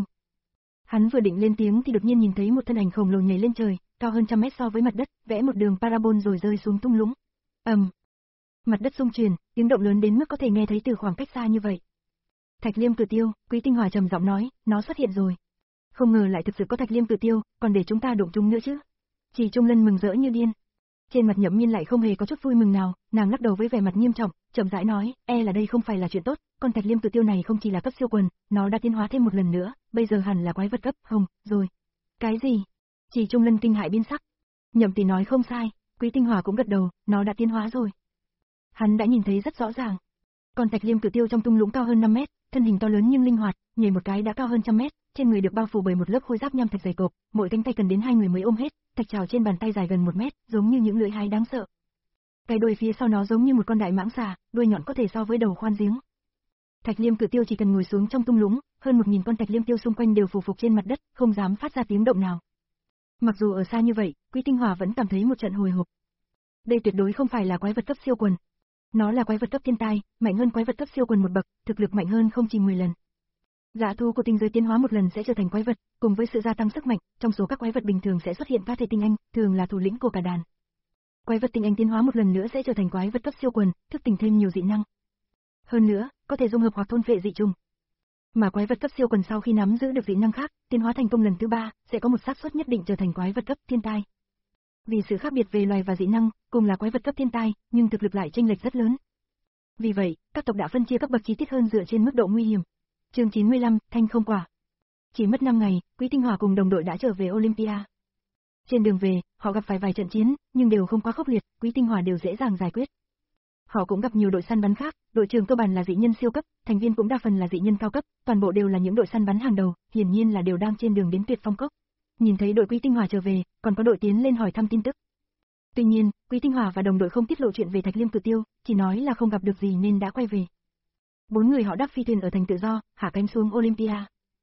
Hắn vừa định lên tiếng thì đột nhiên nhìn thấy một thân ảnh khổng lồ nhảy lên trời, cao hơn trăm mét so với mặt đất, vẽ một đường parabol rồi rơi xuống thung lũng. Ầm. Um. Mặt đất rung chuyển, tiếng động lớn đến mức có thể nghe thấy từ khoảng cách xa như vậy. Thạch Liêm Cự Tiêu, Quý Tinh Hòa trầm giọng nói, nó xuất hiện rồi. Không ngờ lại thực sự có Thạch Liêm Cự Tiêu, còn để chúng ta đụng chúng nữa chứ. Chỉ Trung Lân mừng rỡ như điên. Trên mặt Nhậm Miên lại không hề có chút vui mừng nào, nàng lắc đầu với vẻ mặt nghiêm trọng, chậm rãi nói, e là đây không phải là chuyện tốt, con Thạch Liêm Cự Tiêu này không chỉ là cấp siêu quần, nó đã tiến hóa thêm một lần nữa, bây giờ hẳn là quái vật cấp hồng, rồi. Cái gì? Chỉ Trung Lân kinh hãi biến sắc. Nhậm tỷ nói không sai, Quý Tinh Hòa cũng gật đầu, nó đã tiến hóa rồi. Hắn đã nhìn thấy rất rõ ràng. Con Thạch Liêm Cự Tiêu trong thung lũng cao hơn năm mét, thân hình to lớn nhưng linh hoạt, nhảy một cái đã cao hơn trăm mét, trên người được bao phủ bởi một lớp khôi giáp nham thạch dày cộp, mỗi cánh tay cần đến hai người mới ôm hết, thạch trảo trên bàn tay dài gần một mét, giống như những lưỡi hái đáng sợ. Cái đuôi phía sau nó giống như một con đại mãng xà, đuôi nhọn có thể so với đầu khoan giếng. Thạch Liêm Cự Tiêu chỉ cần ngồi xuống trong thung lũng, hơn một nghìn con Thạch Liêm Tiêu xung quanh đều phủ phục trên mặt đất, không dám phát ra tiếng động nào. Mặc dù ở xa như vậy, Quý Tinh Hòa vẫn cảm thấy một trận hồi hộp. Đây tuyệt đối không phải là quái vật cấp siêu quần. Nó là quái vật cấp thiên tai, mạnh hơn quái vật cấp siêu quần một bậc, thực lực mạnh hơn không chỉ mười lần. Dã thú của tinh giới tiến hóa một lần sẽ trở thành quái vật, cùng với sự gia tăng sức mạnh, trong số các quái vật bình thường sẽ xuất hiện các thể tinh anh, thường là thủ lĩnh của cả đàn. Quái vật tinh anh tiến hóa một lần nữa sẽ trở thành quái vật cấp siêu quần, thức tỉnh thêm nhiều dị năng. Hơn nữa, có thể dung hợp hoặc thôn phệ dị trùng. Mà quái vật cấp siêu quần sau khi nắm giữ được dị năng khác, tiến hóa thành công lần thứ ba, sẽ có một xác suất nhất định trở thành quái vật cấp thiên tai. Vì sự khác biệt về loài và dị năng, cùng là quái vật cấp thiên tai, nhưng thực lực lại chênh lệch rất lớn. Vì vậy, các tộc đã phân chia các bậc chi tiết hơn dựa trên mức độ nguy hiểm. Chương chín mươi lăm, Thanh không quả. Chỉ mất năm ngày, Quý Tinh Hỏa cùng đồng đội đã trở về Olympia. Trên đường về, họ gặp phải vài trận chiến, nhưng đều không quá khốc liệt, Quý Tinh Hỏa đều dễ dàng giải quyết. Họ cũng gặp nhiều đội săn bắn khác, đội trưởng cơ bản là dị nhân siêu cấp, thành viên cũng đa phần là dị nhân cao cấp, toàn bộ đều là những đội săn bắn hàng đầu, hiển nhiên là đều đang trên đường đến Tuyệt Phong Cốc. Nhìn thấy đội Quý Tinh Hỏa trở về, còn có đội tiến lên hỏi thăm tin tức. Tuy nhiên, Quý Tinh Hỏa và đồng đội không tiết lộ chuyện về Thạch Liêm Cự Tiêu, chỉ nói là không gặp được gì nên đã quay về. Bốn người họ đáp phi thuyền ở thành Tự Do, hạ cánh xuống Olympia.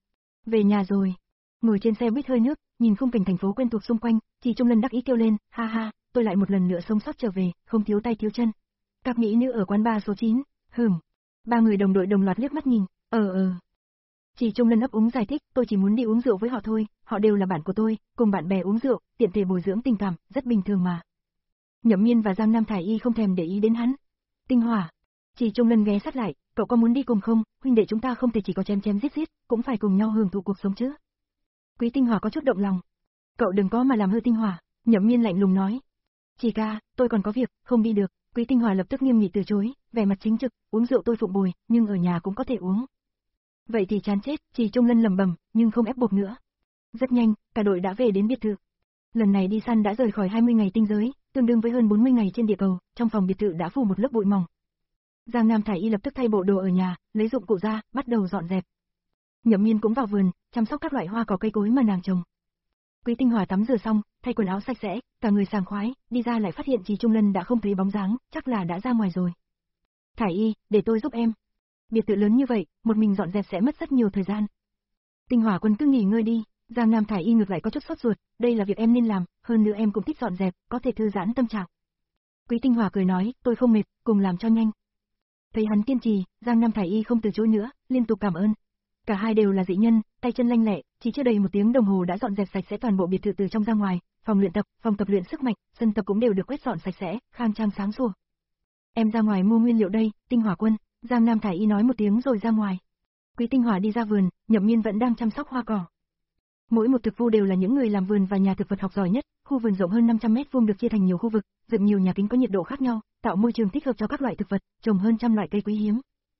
Về nhà rồi. Ngồi trên xe buýt hơi nước, nhìn khung cảnh thành phố quen thuộc xung quanh, Chỉ Trung Lân đắc ý kêu lên, ha ha, tôi lại một lần nữa sống sót trở về, không thiếu tay thiếu chân. Các mỹ nữ ở quán bar số chín, hừm. Ba người đồng đội đồng loạt liếc mắt nhìn, ờ ờ. Chỉ Trung Lân ấp úng giải thích, tôi chỉ muốn đi uống rượu với họ thôi, họ đều là bạn của tôi, cùng bạn bè uống rượu, tiện thể bồi dưỡng tình cảm, rất bình thường mà. Nhậm Miên và Giang Nam Thải Y không thèm để ý đến hắn. Tinh Hỏa. Chỉ Trung Lân ghé sát lại, cậu có muốn đi cùng không, huynh đệ chúng ta không thể chỉ có chém chém giết giết, cũng phải cùng nhau hưởng thụ cuộc sống chứ. Quý Tinh Hỏa có chút động lòng. Cậu đừng có mà làm hư Tinh Hỏa, Nhậm Miên lạnh lùng nói. Chỉ ca, tôi còn có việc, không đi được. Quý Tinh Hỏa lập tức nghiêm nghị từ chối, vẻ mặt chính trực, uống rượu tôi phụng bồi, nhưng ở nhà cũng có thể uống. Vậy thì chán chết, Chỉ Trung Lân lẩm bẩm, nhưng không ép buộc nữa. Rất nhanh, cả đội đã về đến biệt thự. Lần này đi săn đã rời khỏi hai mươi ngày tinh giới, tương đương với hơn bốn mươi ngày trên địa cầu, trong phòng biệt thự đã phủ một lớp bụi mỏng. Giang Nam Thải Y lập tức thay bộ đồ ở nhà, lấy dụng cụ ra, bắt đầu dọn dẹp. Nhậm Miên cũng vào vườn, chăm sóc các loại hoa cỏ cây cối mà nàng trồng. Quý Tinh Hỏa tắm rửa xong, thay quần áo sạch sẽ, cả người sảng khoái, đi ra lại phát hiện Chỉ Trung Lân đã không thấy bóng dáng, chắc là đã ra ngoài rồi. Thải Y, để tôi giúp em. Biệt thự lớn như vậy, một mình dọn dẹp sẽ mất rất nhiều thời gian. Tinh Hỏa Quân cứ nghỉ ngơi đi, Giang Nam Thải Y ngược lại có chút sốt ruột, đây là việc em nên làm, hơn nữa em cũng thích dọn dẹp, có thể thư giãn tâm trạng. Quý Tinh Hỏa cười nói, tôi không mệt, cùng làm cho nhanh. Thấy hắn kiên trì, Giang Nam Thải Y không từ chối nữa, liên tục cảm ơn. Cả hai đều là dị nhân, tay chân lanh lẹ, chỉ chưa đầy một tiếng đồng hồ đã dọn dẹp sạch sẽ toàn bộ biệt thự từ trong ra ngoài, phòng luyện tập, phòng tập luyện sức mạnh, sân tập cũng đều được quét dọn sạch sẽ, khang trang sáng sủa. Em ra ngoài mua nguyên liệu đây, Tinh Hỏa Quân, Giang Nam Thải Y nói một tiếng rồi ra ngoài. Quý Tinh Hỏa đi ra vườn, Nhậm Miên vẫn đang chăm sóc hoa cỏ. Mỗi một thực vu đều là những người làm vườn và nhà thực vật học giỏi nhất, khu vườn rộng hơn năm trăm mét vuông được chia thành nhiều khu vực, dựng nhiều nhà kính có nhiệt độ khác nhau, tạo môi trường thích hợp cho các loại thực vật, trồng hơn trăm loại cây quý hiếm.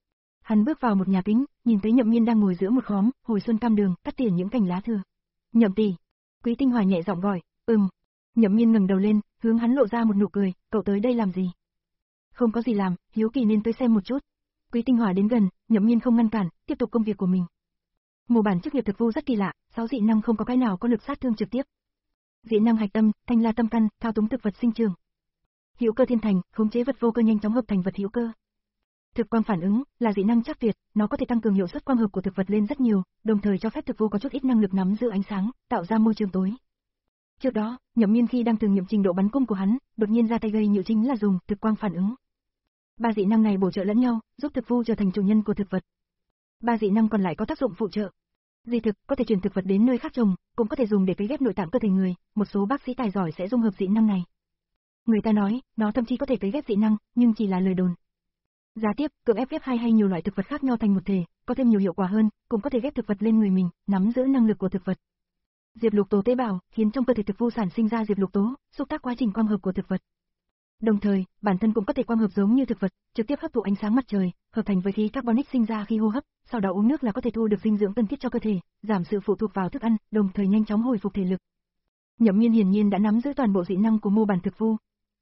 Hắn bước vào một nhà kính, nhìn thấy Nhậm Miên đang ngồi giữa một khóm, hồi xuân cam đường, cắt tỉa những cành lá thừa. Nhậm tỷ. Quý Tinh Hỏa nhẹ giọng gọi, ừm. Nhậm Miên ngẩng đầu lên, hướng hắn lộ ra một nụ cười, cậu tới đây làm gì? Không có gì làm, hiếu kỳ nên tới xem một chút. Quý Tinh Hỏa đến gần, Nhậm Miên không ngăn cản, tiếp tục công việc của mình. Mô bản chức nghiệp thực vu rất kỳ lạ, sáu dị năng không có cái nào có lực sát thương trực tiếp. Dị năng hạch tâm, thanh la tâm căn, thao túng thực vật sinh trưởng. Hữu cơ thiên thành, khống chế vật vô cơ nhanh chóng hợp thành vật hữu cơ. Thực quang phản ứng là dị năng chắc tuyệt, nó có thể tăng cường hiệu suất quang hợp của thực vật lên rất nhiều, đồng thời cho phép thực vu có chút ít năng lực nắm giữ ánh sáng, tạo ra môi trường tối. Trước đó, Nhậm Miên khi đang thử nghiệm trình độ bắn cung của hắn, đột nhiên ra tay gây nhiễu chính là dùng thực quang phản ứng. Ba dị năng này bổ trợ lẫn nhau, giúp thực vu trở thành chủ nhân của thực vật. Ba dị năng còn lại có tác dụng phụ trợ. Di thực có thể chuyển thực vật đến nơi khác trồng, cũng có thể dùng để cấy ghép nội tạng cơ thể người, một số bác sĩ tài giỏi sẽ dung hợp dị năng này. Người ta nói, nó thậm chí có thể cấy ghép dị năng, nhưng chỉ là lời đồn. Giá tiếp, cưỡng ép ghép hai hay nhiều loại thực vật khác nhau thành một thể, có thêm nhiều hiệu quả hơn, cũng có thể ghép thực vật lên người mình, nắm giữ năng lực của thực vật. Diệp lục tố tế bào, khiến trong cơ thể thực vu sản sinh ra diệp lục tố, xúc tác quá trình quang hợp của thực vật. Đồng thời, bản thân cũng có thể quang hợp giống như thực vật, trực tiếp hấp thụ ánh sáng mặt trời, hợp thành với khí carbonic sinh ra khi hô hấp, sau đó uống nước là có thể thu được dinh dưỡng cần thiết cho cơ thể, giảm sự phụ thuộc vào thức ăn, đồng thời nhanh chóng hồi phục thể lực. Nhậm Miên hiển nhiên đã nắm giữ toàn bộ dị năng của mô bản thực vu.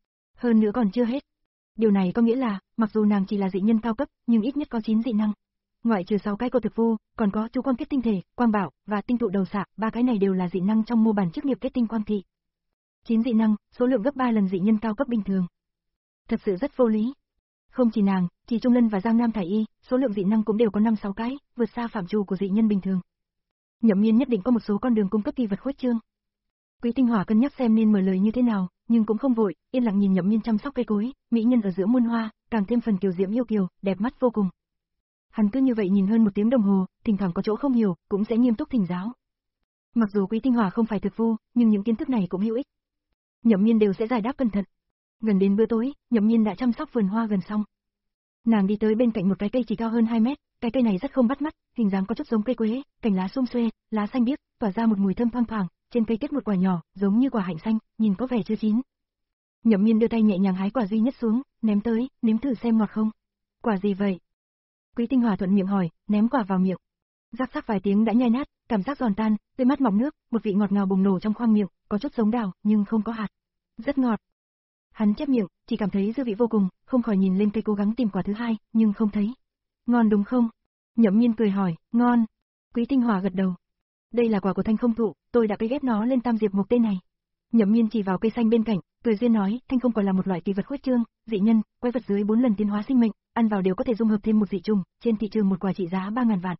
Hơn nữa còn chưa hết. Điều này có nghĩa là, mặc dù nàng chỉ là dị nhân cao cấp, nhưng ít nhất có chín dị năng. Ngoại trừ sáu cái của thực vu, còn có chú quang kết tinh thể, quang bảo và tinh tụ đầu xạ, ba cái này đều là dị năng trong mô bản chức nghiệp kết tinh quang thị. chín dị năng, số lượng gấp ba lần dị nhân cao cấp bình thường. Thật sự rất vô lý. Không chỉ nàng, Chỉ Trung Lân và Giang Nam Thải Y, số lượng dị năng cũng đều có năm sáu cái, vượt xa phạm trù của dị nhân bình thường. Nhậm Miên nhất định có một số con đường cung cấp kỳ vật khuếch trương. Quý Tinh Hỏa cân nhắc xem nên mở lời như thế nào, nhưng cũng không vội, yên lặng nhìn Nhậm Miên chăm sóc cây cối, mỹ nhân ở giữa muôn hoa, càng thêm phần kiều diễm yêu kiều, đẹp mắt vô cùng. Hắn cứ như vậy nhìn hơn một tiếng đồng hồ, thỉnh thoảng có chỗ không hiểu, cũng sẽ nghiêm túc thỉnh giáo. Mặc dù Quý Tinh Hòa không phải thực vu, nhưng những kiến thức này cũng hữu ích. Nhậm Miên đều sẽ giải đáp cẩn thận. Gần đến bữa tối, Nhậm Miên đã chăm sóc vườn hoa gần xong. Nàng đi tới bên cạnh một cái cây chỉ cao hơn hai mét, cái cây này rất không bắt mắt, hình dáng có chút giống cây quế, cành lá sum xuê, lá xanh biếc, tỏa ra một mùi thơm thoang thoảng, trên cây kết một quả nhỏ, giống như quả hạnh xanh, nhìn có vẻ chưa chín. Nhậm Miên đưa tay nhẹ nhàng hái quả duy nhất xuống, ném tới, nếm thử xem ngọt không. Quả gì vậy? Quý Tinh Hòa thuận miệng hỏi, ném quả vào miệng. Rắc rắc vài tiếng đã nhai nát, cảm giác giòn tan, tươi mát mọng nước, một vị ngọt ngào bùng nổ trong khoang miệng, có chút giống đào, nhưng không có hạt. Rất ngọt. Hắn chép miệng, chỉ cảm thấy dư vị vô cùng, không khỏi nhìn lên cây cố gắng tìm quả thứ hai, nhưng không thấy. Ngon đúng không? Nhậm Miên cười hỏi, ngon. Quý Tinh Hòa gật đầu. Đây là quả của thanh không thụ, tôi đã cấy ghép nó lên tam diệp mục tên này. Nhậm Miên chỉ vào cây xanh bên cạnh, cười duyên nói, thanh không quả là một loại kỳ vật khuyết trương, dị nhân, quái vật dưới bốn lần tiến hóa sinh mệnh, ăn vào đều có thể dung hợp thêm một dị trùng, trên thị trường một quả trị giá ba ngàn vạn.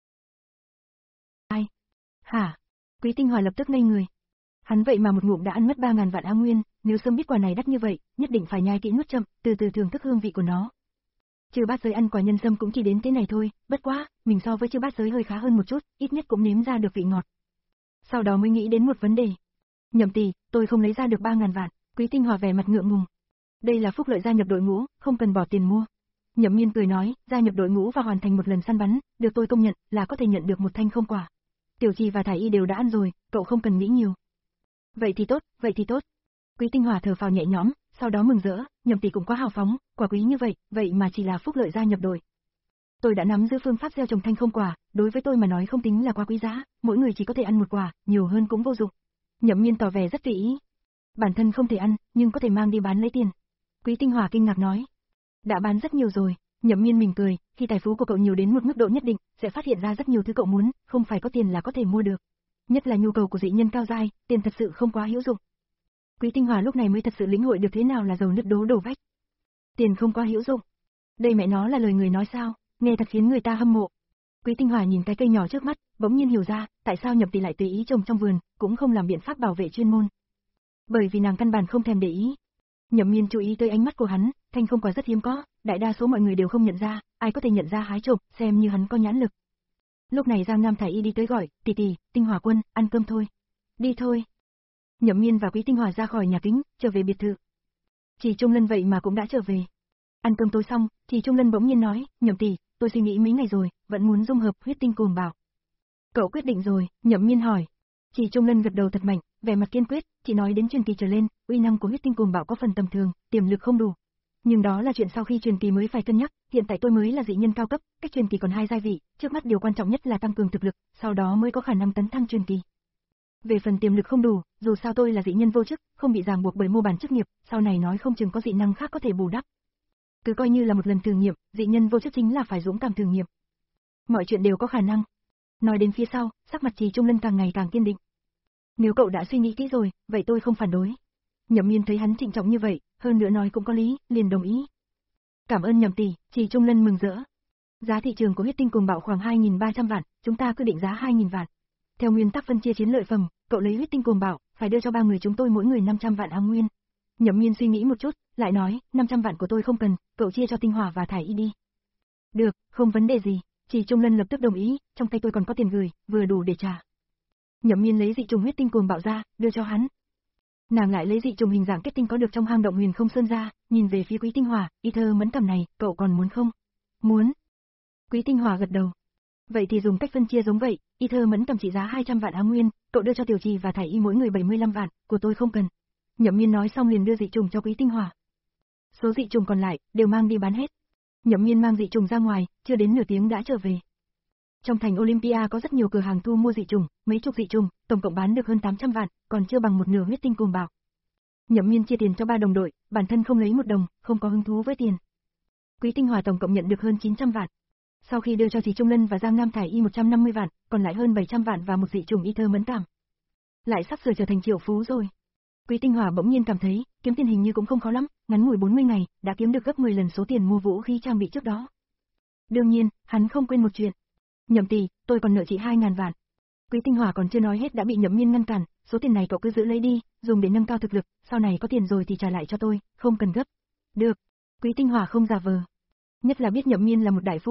Ai? Hả? Quý Tinh Hòa lập tức ngây người. Hắn vậy mà một ngụm đã ăn mất ba ngàn vạn A Nguyên, nếu sớm biết quả này đắt như vậy, nhất định phải nhai kỹ nuốt chậm, từ từ thưởng thức hương vị của nó. Chư bát giới ăn quả nhân sâm cũng chỉ đến thế này thôi, bất quá, mình so với chư bát giới hơi khá hơn một chút, ít nhất cũng nếm ra được vị ngọt. Sau đó mới nghĩ đến một vấn đề. Nhậm tỷ, tôi không lấy ra được ba ngàn vạn, Quý Tinh Hòa vẻ mặt ngượng ngùng. Đây là phúc lợi gia nhập đội ngũ, không cần bỏ tiền mua. Nhậm Miên cười nói, gia nhập đội ngũ và hoàn thành một lần săn bắn, được tôi công nhận là có thể nhận được một thanh không quả. Tiểu Trì và Thải Y đều đã ăn rồi, cậu không cần nghĩ nhiều. Vậy thì tốt, vậy thì tốt. Quý Tinh Hòa thở phào nhẹ nhõm, sau đó mừng rỡ, Nhậm tỷ cũng quá hào phóng, quả quý như vậy, vậy mà chỉ là phúc lợi gia nhập đội. Tôi đã nắm giữ phương pháp gieo trồng thanh không quả, đối với tôi mà nói không tính là quá quý giá, mỗi người chỉ có thể ăn một quả, nhiều hơn cũng vô dụng. Nhậm Miên tỏ vẻ rất tùy ý. Bản thân không thể ăn, nhưng có thể mang đi bán lấy tiền. Quý Tinh Hòa kinh ngạc nói. Đã bán rất nhiều rồi, Nhậm Miên mỉm cười, khi tài phú của cậu nhiều đến một mức độ nhất định, sẽ phát hiện ra rất nhiều thứ cậu muốn, không phải có tiền là có thể mua được. Nhất là nhu cầu của dị nhân cao dai, tiền thật sự không quá hữu dụng. Quý Tinh Hòa lúc này mới thật sự lĩnh hội được thế nào là dầu nứt đố đổ vách. Tiền không quá hữu dụng. Đây mẹ nó là lời người nói sao, nghe thật khiến người ta hâm mộ. Quý Tinh Hòa nhìn cái cây nhỏ trước mắt, bỗng nhiên hiểu ra, tại sao Nhậm tỷ lại tùy ý trồng trong vườn, cũng không làm biện pháp bảo vệ chuyên môn. Bởi vì nàng căn bản không thèm để ý. Nhậm Miên chú ý tới ánh mắt của hắn, thanh không quả rất hiếm có, đại đa số mọi người đều không nhận ra, ai có thể nhận ra hái trộm, xem như hắn có nhãn lực. Lúc này Giang Nam Thải Y đi tới gọi, tỷ tỷ, Tinh Hòa quân, ăn cơm thôi. Đi thôi. Nhậm Miên và Quý Tinh Hòa ra khỏi nhà kính, trở về biệt thự. Chỉ Trung Lân vậy mà cũng đã trở về. Ăn cơm tối xong, Chỉ Trung Lân bỗng nhiên nói, Nhậm tỷ, tôi suy nghĩ mấy ngày rồi, vẫn muốn dung hợp huyết tinh cuồng bảo. Cậu quyết định rồi? Nhậm Miên hỏi. Chỉ Trung Lân gật đầu thật mạnh, vẻ mặt kiên quyết, chỉ nói đến truyền kỳ trở lên, uy năng của huyết tinh cuồng bảo có phần tầm thường, tiềm lực không đủ. Nhưng đó là chuyện sau khi truyền kỳ mới phải cân nhắc, hiện tại tôi mới là dị nhân cao cấp, cách truyền kỳ còn hai giai vị, trước mắt điều quan trọng nhất là tăng cường thực lực, sau đó mới có khả năng tấn thăng truyền kỳ. Về phần tiềm lực không đủ, dù sao tôi là dị nhân vô chức, không bị ràng buộc bởi mô bản chức nghiệp, sau này nói không chừng có dị năng khác có thể bù đắp. Cứ coi như là một lần thử nghiệm, dị nhân vô chức chính là phải dũng cảm thử nghiệm. Mọi chuyện đều có khả năng. Nói đến phía sau, sắc mặt Trì Trung Lân càng ngày càng kiên định. Nếu cậu đã suy nghĩ kỹ rồi, vậy tôi không phản đối. Nhậm Miên thấy hắn trịnh trọng như vậy, hơn nữa nói cũng có lý, liền đồng ý. Cảm ơn Nhậm tỷ, Trì Trung Lân mừng rỡ. Giá thị trường của huyết tinh cuồng bạo khoảng hai nghìn ba trăm vạn, chúng ta cứ định giá hai nghìn vạn. Theo nguyên tắc phân chia chiến lợi phẩm, cậu lấy huyết tinh cuồng bạo, phải đưa cho ba người chúng tôi mỗi người năm trăm vạn A Nguyên. Nhậm Miên suy nghĩ một chút, lại nói, năm trăm vạn của tôi không cần, cậu chia cho Tinh Hòa và Thải Y đi. Được, không vấn đề gì. Trì Trung Lân lập tức đồng ý, trong tay tôi còn có tiền gửi, vừa đủ để trả. Nhậm Miên lấy dị trùng huyết tinh cuồng bạo ra, đưa cho hắn. Nàng lại lấy dị trùng hình dạng kết tinh có được trong hang động Huyền Không Sơn ra, nhìn về phía Quý Tinh Hòa, y thơ mẫn cảm này, cậu còn muốn không? Muốn. Quý Tinh Hòa gật đầu. Vậy thì dùng cách phân chia giống vậy, y thơ mẫn cảm trị giá hai trăm vạn A Nguyên, cậu đưa cho Tiểu Trì và Thải Y mỗi người bảy mươi lăm vạn, của tôi không cần. Nhậm Miên nói xong liền đưa dị trùng cho Quý Tinh Hòa. Số dị trùng còn lại đều mang đi bán hết. Nhậm Miên mang dị trùng ra ngoài, chưa đến nửa tiếng đã trở về. Trong thành Olympia có rất nhiều cửa hàng thu mua dị trùng, mấy chục dị trùng, tổng cộng bán được hơn tám trăm vạn, còn chưa bằng một nửa huyết tinh cuồng bạo. Nhậm Miên chia tiền cho ba đồng đội, bản thân không lấy một đồng, không có hứng thú với tiền. Quý Tinh Hòa tổng cộng nhận được hơn chín trăm vạn. Sau khi đưa cho Trì Trung Lân và Giang Nam Thải Y một trăm năm mươi vạn, còn lại hơn bảy trăm vạn và một dị trùng y thơ mẫn cảm. Lại sắp sửa trở thành triệu phú rồi. Quý Tinh Hòa bỗng nhiên cảm thấy, kiếm tiền hình như cũng không khó lắm, ngắn ngủi bốn mươi ngày, đã kiếm được gấp mười lần số tiền mua vũ khí trang bị trước đó. Đương nhiên, hắn không quên một chuyện. Nhậm tỷ, tôi còn nợ chị hai ngàn vạn. Quý Tinh Hòa còn chưa nói hết đã bị Nhậm Miên ngăn cản, số tiền này cậu cứ giữ lấy đi, dùng để nâng cao thực lực, sau này có tiền rồi thì trả lại cho tôi, không cần gấp. Được. Quý Tinh Hòa không giả vờ. Nhất là biết Nhậm Miên là một đại phú bà,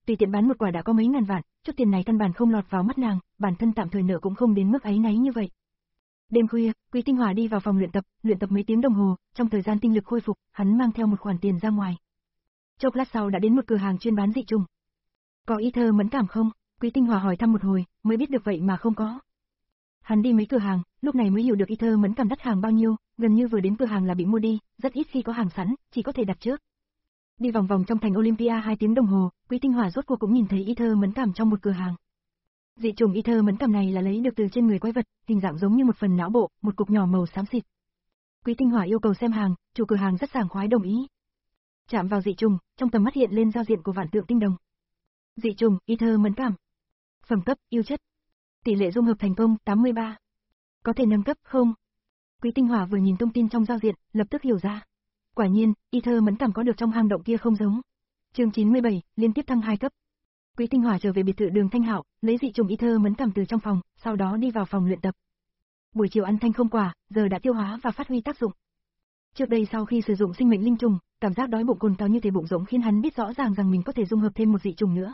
tùy tiện bán một quả đã có mấy ngàn vạn, chút tiền này căn bản không lọt vào mắt nàng, bản thân tạm thời nợ cũng không đến mức áy náy như vậy. Đêm khuya, Quý Tinh Hòa đi vào phòng luyện tập, luyện tập mấy tiếng đồng hồ, trong thời gian tinh lực khôi phục, hắn mang theo một khoản tiền ra ngoài. Chốc lát sau đã đến một cửa hàng chuyên bán dị trùng. Có ý thơ mẫn cảm không? Quý Tinh Hòa hỏi thăm một hồi, mới biết được vậy mà không có. Hắn đi mấy cửa hàng, lúc này mới hiểu được ý thơ mẫn cảm đắt hàng bao nhiêu, gần như vừa đến cửa hàng là bị mua đi, rất ít khi có hàng sẵn, chỉ có thể đặt trước. Đi vòng vòng trong thành Olympia hai tiếng đồng hồ, Quý Tinh Hòa rốt cuộc cũng nhìn thấy ý thơ mẫn cảm trong một cửa hàng. Dị trùng ý thơ mẫn cảm này là lấy được từ trên người quái vật, hình dạng giống như một phần não bộ, một cục nhỏ màu xám xịt. Quý Tinh Hòa yêu cầu xem hàng, chủ cửa hàng rất sảng khoái đồng ý. Chạm vào dị trùng, trong tầm mắt hiện lên giao diện của vạn tượng tinh đồng. Dị trùng, ý thơ mẫn cảm. Phẩm cấp, yêu chất. Tỷ lệ dung hợp thành công, tám mươi ba. Có thể nâng cấp không? Quý Tinh Hòa vừa nhìn thông tin trong giao diện, lập tức hiểu ra. Quả nhiên, ý thơ mẫn cảm có được trong hang động kia không giống. Chương chín mươi bảy, liên tiếp thăng hai cấp. Quý Tinh Hòa trở về biệt thự Đường Thanh Hạo, lấy dị trùng ý thơ mẫn cảm từ trong phòng, sau đó đi vào phòng luyện tập. Buổi chiều ăn thanh không quả, giờ đã tiêu hóa và phát huy tác dụng. Trước đây sau khi sử dụng sinh mệnh linh trùng, cảm giác đói bụng cồn cao như thể bụng rỗng khiến hắn biết rõ ràng rằng mình có thể dung hợp thêm một dị trùng nữa.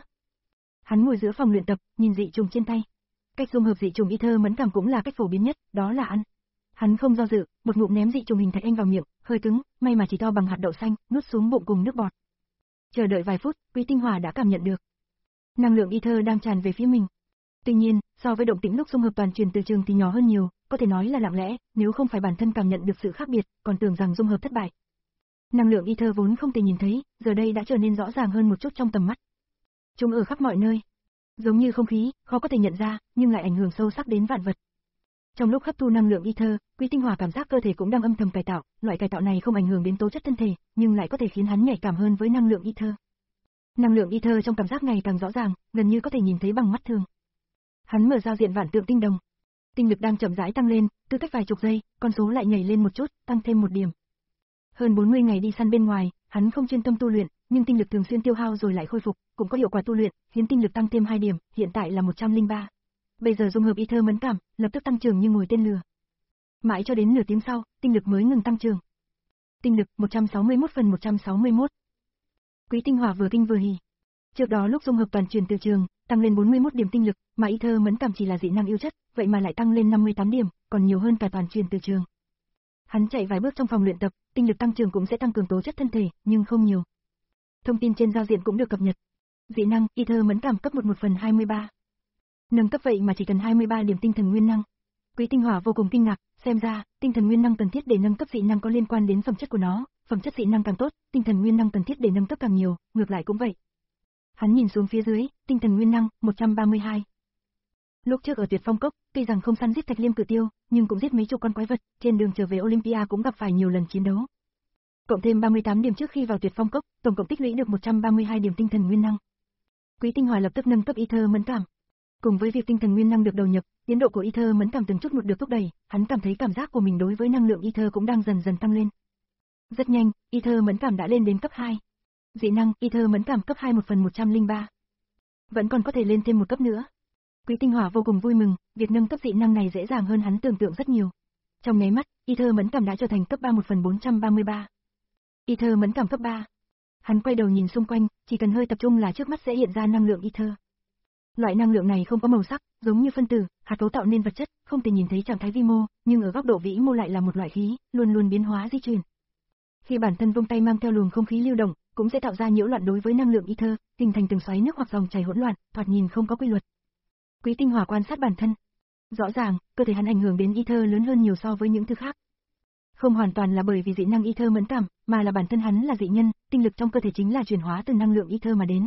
Hắn ngồi giữa phòng luyện tập, nhìn dị trùng trên tay. Cách dung hợp dị trùng ý thơ mẫn cảm cũng là cách phổ biến nhất, đó là ăn. Hắn không do dự, một ngụm ném dị trùng hình thạch anh vào miệng, hơi cứng, may mà chỉ to bằng hạt đậu xanh, nuốt xuống bụng cùng nước bọt. Chờ đợi vài phút, Quý Tinh Hòa đã cảm nhận được năng lượng ý thơ đang tràn về phía mình. Tuy nhiên, so với động tĩnh lúc dung hợp toàn truyền từ trường thì nhỏ hơn nhiều, có thể nói là lặng lẽ, nếu không phải bản thân cảm nhận được sự khác biệt, còn tưởng rằng dung hợp thất bại. Năng lượng ý thơ vốn không thể nhìn thấy, giờ đây đã trở nên rõ ràng hơn một chút trong tầm mắt. Chúng ở khắp mọi nơi, giống như không khí, khó có thể nhận ra, nhưng lại ảnh hưởng sâu sắc đến vạn vật. Trong lúc hấp thu năng lượng ý thơ, Quý Tinh Hòa cảm giác cơ thể cũng đang âm thầm cải tạo, loại cải tạo này không ảnh hưởng đến tố chất thân thể, nhưng lại có thể khiến hắn nhạy cảm hơn với năng lượng ý thơ. Năng lượng ý thơ trong cảm giác ngày càng rõ ràng, gần như có thể nhìn thấy bằng mắt thường. Hắn mở giao diện vạn tượng tinh đồng. Tinh lực đang chậm rãi tăng lên, cứ cách vài chục giây, con số lại nhảy lên một chút, tăng thêm một điểm. Hơn bốn mươi ngày đi săn bên ngoài, hắn không chuyên tâm tu luyện, nhưng tinh lực thường xuyên tiêu hao rồi lại khôi phục, cũng có hiệu quả tu luyện, khiến tinh lực tăng thêm hai điểm, hiện tại là một trăm lẻ ba. Bây giờ dung hợp ý thơ mẫn cảm, lập tức tăng trưởng như ngồi tên lừa. Mãi cho đến nửa tiếng sau, tinh lực mới ngừng tăng trưởng. Tinh lực một trăm sáu mươi mốt phần một trăm sáu mươi mốt. Quý Tinh Hòa vừa kinh vừa hỉ. Trước đó lúc dung hợp toàn truyền từ trường, tăng lên bốn mươi mốt điểm tinh lực, mà ý thơ mẫn cảm chỉ là dị năng yêu chất, vậy mà lại tăng lên năm mươi tám điểm, còn nhiều hơn cả toàn truyền từ trường. Hắn chạy vài bước trong phòng luyện tập, tinh lực tăng trưởng cũng sẽ tăng cường tố chất thân thể, nhưng không nhiều. Thông tin trên giao diện cũng được cập nhật. Dị năng, ý thơ mẫn cảm cấp một một phần hai mươi ba. Nâng cấp vậy mà chỉ cần hai mươi ba điểm tinh thần nguyên năng. Quý Tinh Hòa vô cùng kinh ngạc, xem ra, tinh thần nguyên năng cần thiết để nâng cấp dị năng có liên quan đến phẩm chất của nó, phẩm chất dị năng càng tốt, tinh thần nguyên năng cần thiết để nâng cấp càng nhiều, ngược lại cũng vậy. Hắn nhìn xuống phía dưới, tinh thần nguyên năng, một trăm ba mươi hai. Lúc trước ở Tuyệt Phong Cốc, tuy rằng không săn giết Thạch Liêm Cự Tiêu, nhưng cũng giết mấy chục con quái vật, trên đường trở về Olympia cũng gặp phải nhiều lần chiến đấu. Cộng thêm ba mươi tám điểm trước khi vào Tuyệt Phong Cốc, tổng cộng tích lũy được một trăm ba mươi hai điểm tinh thần nguyên năng. Quý Tinh Hòa lập tức nâng cấp ý thơ mẫn cảm. Cùng với việc tinh thần nguyên năng được đầu nhập, tiến độ của ý thơ mẫn cảm từng chút một được thúc đẩy, hắn cảm thấy cảm giác của mình đối với năng lượng ý thơ cũng đang dần dần tăng lên. Rất nhanh, ý thơ mẫn cảm đã lên đến cấp hai. Dị năng, ý thơ mẫn cảm cấp hai một phần một trăm lẻ ba. Vẫn còn có thể lên thêm một cấp nữa. Quý Tinh Hòa vô cùng vui mừng, việc nâng cấp dị năng này dễ dàng hơn hắn tưởng tượng rất nhiều. Trong nháy mắt, ý thơ mẫn cảm đã trở thành cấp ba một phần bốn trăm ba mươi ba. Ý thơ mẫn cảm cấp ba. Hắn quay đầu nhìn xung quanh, chỉ cần hơi tập trung là trước mắt sẽ hiện ra năng lượng ý thơ. Loại năng lượng này không có màu sắc, giống như phân tử, hạt cấu tạo nên vật chất, không thể nhìn thấy trạng thái vi mô, nhưng ở góc độ vĩ mô lại là một loại khí, luôn luôn biến hóa di chuyển. Khi bản thân vung tay mang theo luồng không khí lưu động, cũng sẽ tạo ra nhiễu loạn đối với năng lượng ý thơ, hình thành từng xoáy nước hoặc dòng chảy hỗn loạn, thoạt nhìn không có quy luật. Quý Tinh Hòa quan sát bản thân. Rõ ràng, cơ thể hắn ảnh hưởng đến ý thơ lớn hơn nhiều so với những thứ khác. Không hoàn toàn là bởi vì dị năng ý thơ mẫn cảm, mà là bản thân hắn là dị nhân, tinh lực trong cơ thể chính là chuyển hóa từ năng lượng ý thơ mà đến.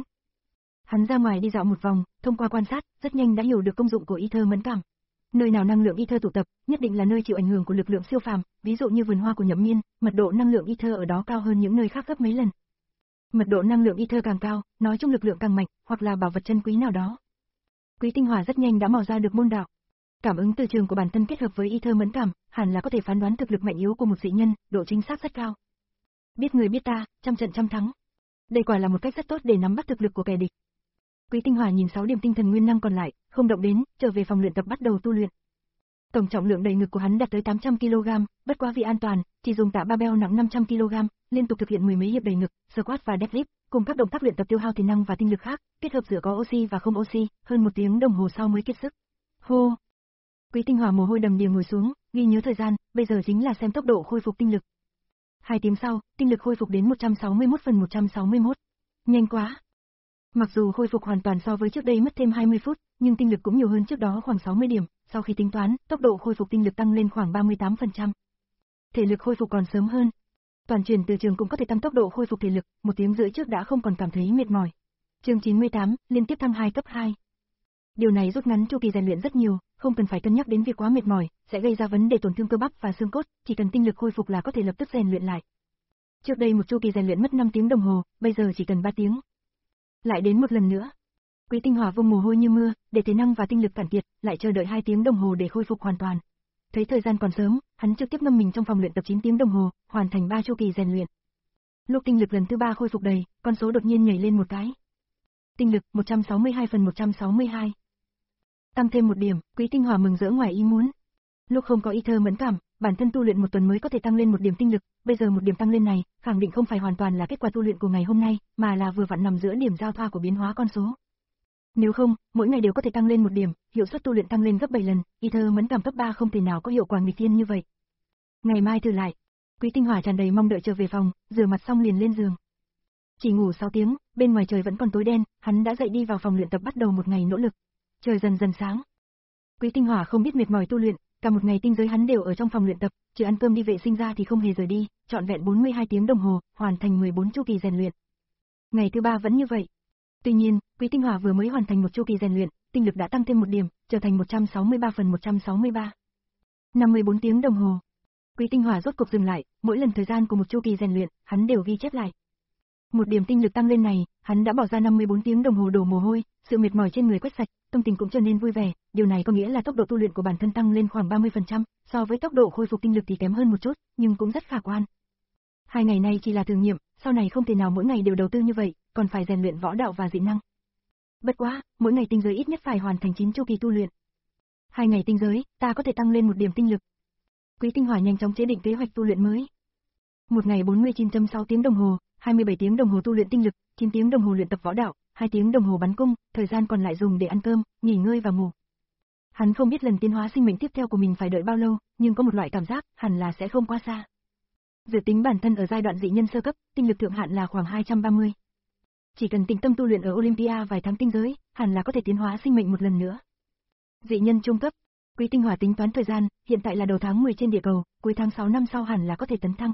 Hắn ra ngoài đi dạo một vòng, thông qua quan sát, rất nhanh đã hiểu được công dụng của ý thơ mẫn cảm. Nơi nào năng lượng ý thơ tụ tập, nhất định là nơi chịu ảnh hưởng của lực lượng siêu phàm, ví dụ như vườn hoa của Nhậm Miên, mật độ năng lượng ý thơ ở đó cao hơn những nơi khác gấp mấy lần. Mật độ năng lượng ý thơ càng cao, nói chung lực lượng càng mạnh, hoặc là bảo vật chân quý nào đó. Quý Tinh Hòa rất nhanh đã mò ra được môn đạo. Cảm ứng từ trường của bản thân kết hợp với ý thơ mẫn cảm, hẳn là có thể phán đoán thực lực mạnh yếu của một dị nhân, độ chính xác rất cao. Biết người biết ta, trăm trận trăm thắng. Đây quả là một cách rất tốt để nắm bắt thực lực của kẻ địch. Quý Tinh Hòa nhìn sáu điểm tinh thần nguyên năng còn lại, không động đến, trở về phòng luyện tập bắt đầu tu luyện. Tổng trọng lượng đầy ngực của hắn đạt tới tám trăm ki lô gam, bất quá vì an toàn, chỉ dùng tạ barbell nặng năm trăm ki lô gam, liên tục thực hiện mười mấy hiệp đầy ngực, squat và deadlift, cùng các động tác luyện tập tiêu hao thể năng và tinh lực khác, kết hợp giữa có oxy và không oxy, hơn một tiếng đồng hồ sau mới kiệt sức. Hô! Quý Tinh Hòa mồ hôi đầm đìa ngồi xuống, ghi nhớ thời gian, bây giờ chính là xem tốc độ khôi phục tinh lực. Hai tiếng sau, tinh lực khôi phục đến một trăm sáu mươi mốt phần một trăm sáu mươi mốt. Nhanh quá! Mặc dù khôi phục hoàn toàn so với trước đây mất thêm hai mươi phút, nhưng tinh lực cũng nhiều hơn trước đó khoảng sáu mươi điểm, sau khi tính toán, tốc độ khôi phục tinh lực tăng lên khoảng ba mươi tám phần trăm. Thể lực khôi phục còn sớm hơn. Toàn truyền từ trường cũng có thể tăng tốc độ khôi phục thể lực, một tiếng rưỡi trước đã không còn cảm thấy mệt mỏi. Chương chín mươi tám, liên tiếp thăng hai cấp hai. Điều này rút ngắn chu kỳ rèn luyện rất nhiều, không cần phải cân nhắc đến việc quá mệt mỏi, sẽ gây ra vấn đề tổn thương cơ bắp và xương cốt, chỉ cần tinh lực khôi phục là có thể lập tức rèn luyện lại. Trước đây một chu kỳ rèn luyện mất năm tiếng đồng hồ, bây giờ chỉ cần ba tiếng. Lại đến một lần nữa. Quý Tinh Hòa vung mồ hôi như mưa, để thể năng và tinh lực cạn kiệt, lại chờ đợi hai tiếng đồng hồ để khôi phục hoàn toàn. Thấy thời gian còn sớm, hắn trực tiếp ngâm mình trong phòng luyện tập chín tiếng đồng hồ, hoàn thành ba chu kỳ rèn luyện. Lúc tinh lực lần thứ ba khôi phục đầy, con số đột nhiên nhảy lên một cái. Tinh lực một trăm sáu mươi hai phần một trăm sáu mươi hai. Tăng thêm một điểm, Quý Tinh Hòa mừng rỡ ngoài ý muốn. Lúc không có ether mẫn cảm, bản thân tu luyện một tuần mới có thể tăng lên một điểm tinh lực, bây giờ một điểm tăng lên này, khẳng định không phải hoàn toàn là kết quả tu luyện của ngày hôm nay, mà là vừa vặn nằm giữa điểm giao thoa của biến hóa con số. Nếu không, mỗi ngày đều có thể tăng lên một điểm, hiệu suất tu luyện tăng lên gấp bảy lần, ether mẫn cảm cấp ba không thể nào có hiệu quả nghịch thiên như vậy. Ngày mai thử lại. Quý Tinh Hòa tràn đầy mong đợi trở về phòng, rửa mặt xong liền lên giường. Chỉ ngủ sáu tiếng, bên ngoài trời vẫn còn tối đen, hắn đã dậy đi vào phòng luyện tập bắt đầu một ngày nỗ lực. Trời dần dần sáng. Quý Tinh Hòa không biết mệt mỏi tu luyện, cả một ngày tinh giới hắn đều ở trong phòng luyện tập, trừ ăn cơm đi vệ sinh ra thì không hề rời đi, trọn vẹn bốn mươi hai tiếng đồng hồ, hoàn thành mười bốn chu kỳ rèn luyện. Ngày thứ ba vẫn như vậy. Tuy nhiên, Quý Tinh Hòa vừa mới hoàn thành một chu kỳ rèn luyện, tinh lực đã tăng thêm một điểm, trở thành một trăm sáu mươi ba phần một trăm sáu mươi ba. năm mươi bốn tiếng đồng hồ. Quý Tinh Hòa rốt cục dừng lại, mỗi lần thời gian của một chu kỳ rèn luyện, hắn đều ghi chép lại. Một điểm tinh lực tăng lên này, hắn đã bỏ ra năm mươi bốn tiếng đồng hồ đổ mồ hôi, sự mệt mỏi trên người quét sạch, tâm tình cũng trở nên vui vẻ, điều này có nghĩa là tốc độ tu luyện của bản thân tăng lên khoảng ba mươi phần trăm, so với tốc độ khôi phục tinh lực thì kém hơn một chút, nhưng cũng rất khả quan. Hai ngày này chỉ là thử nghiệm, sau này không thể nào mỗi ngày đều đầu tư như vậy, còn phải rèn luyện võ đạo và dị năng. Bất quá, mỗi ngày tinh giới ít nhất phải hoàn thành chín chu kỳ tu luyện. Hai ngày tinh giới, ta có thể tăng lên một điểm tinh lực. Quý Tinh Hòa nhanh chóng chế định kế hoạch tu luyện mới. Một ngày bốn mươi chín phẩy sáu tiếng đồng hồ, hai mươi bảy tiếng đồng hồ tu luyện tinh lực, chín tiếng đồng hồ luyện tập võ đạo, hai tiếng đồng hồ bắn cung, thời gian còn lại dùng để ăn cơm, nghỉ ngơi và ngủ. Hắn không biết lần tiến hóa sinh mệnh tiếp theo của mình phải đợi bao lâu, nhưng có một loại cảm giác, hẳn là sẽ không quá xa. Dự tính bản thân ở giai đoạn dị nhân sơ cấp, tinh lực thượng hạn là khoảng hai trăm ba mươi. Chỉ cần tĩnh tâm tu luyện ở Olympia vài tháng tinh giới, hẳn là có thể tiến hóa sinh mệnh một lần nữa. Dị nhân trung cấp. Quý Tinh Hòa tính toán thời gian, hiện tại là đầu tháng mười trên địa cầu, cuối tháng sáu năm sau hẳn là có thể tấn thăng.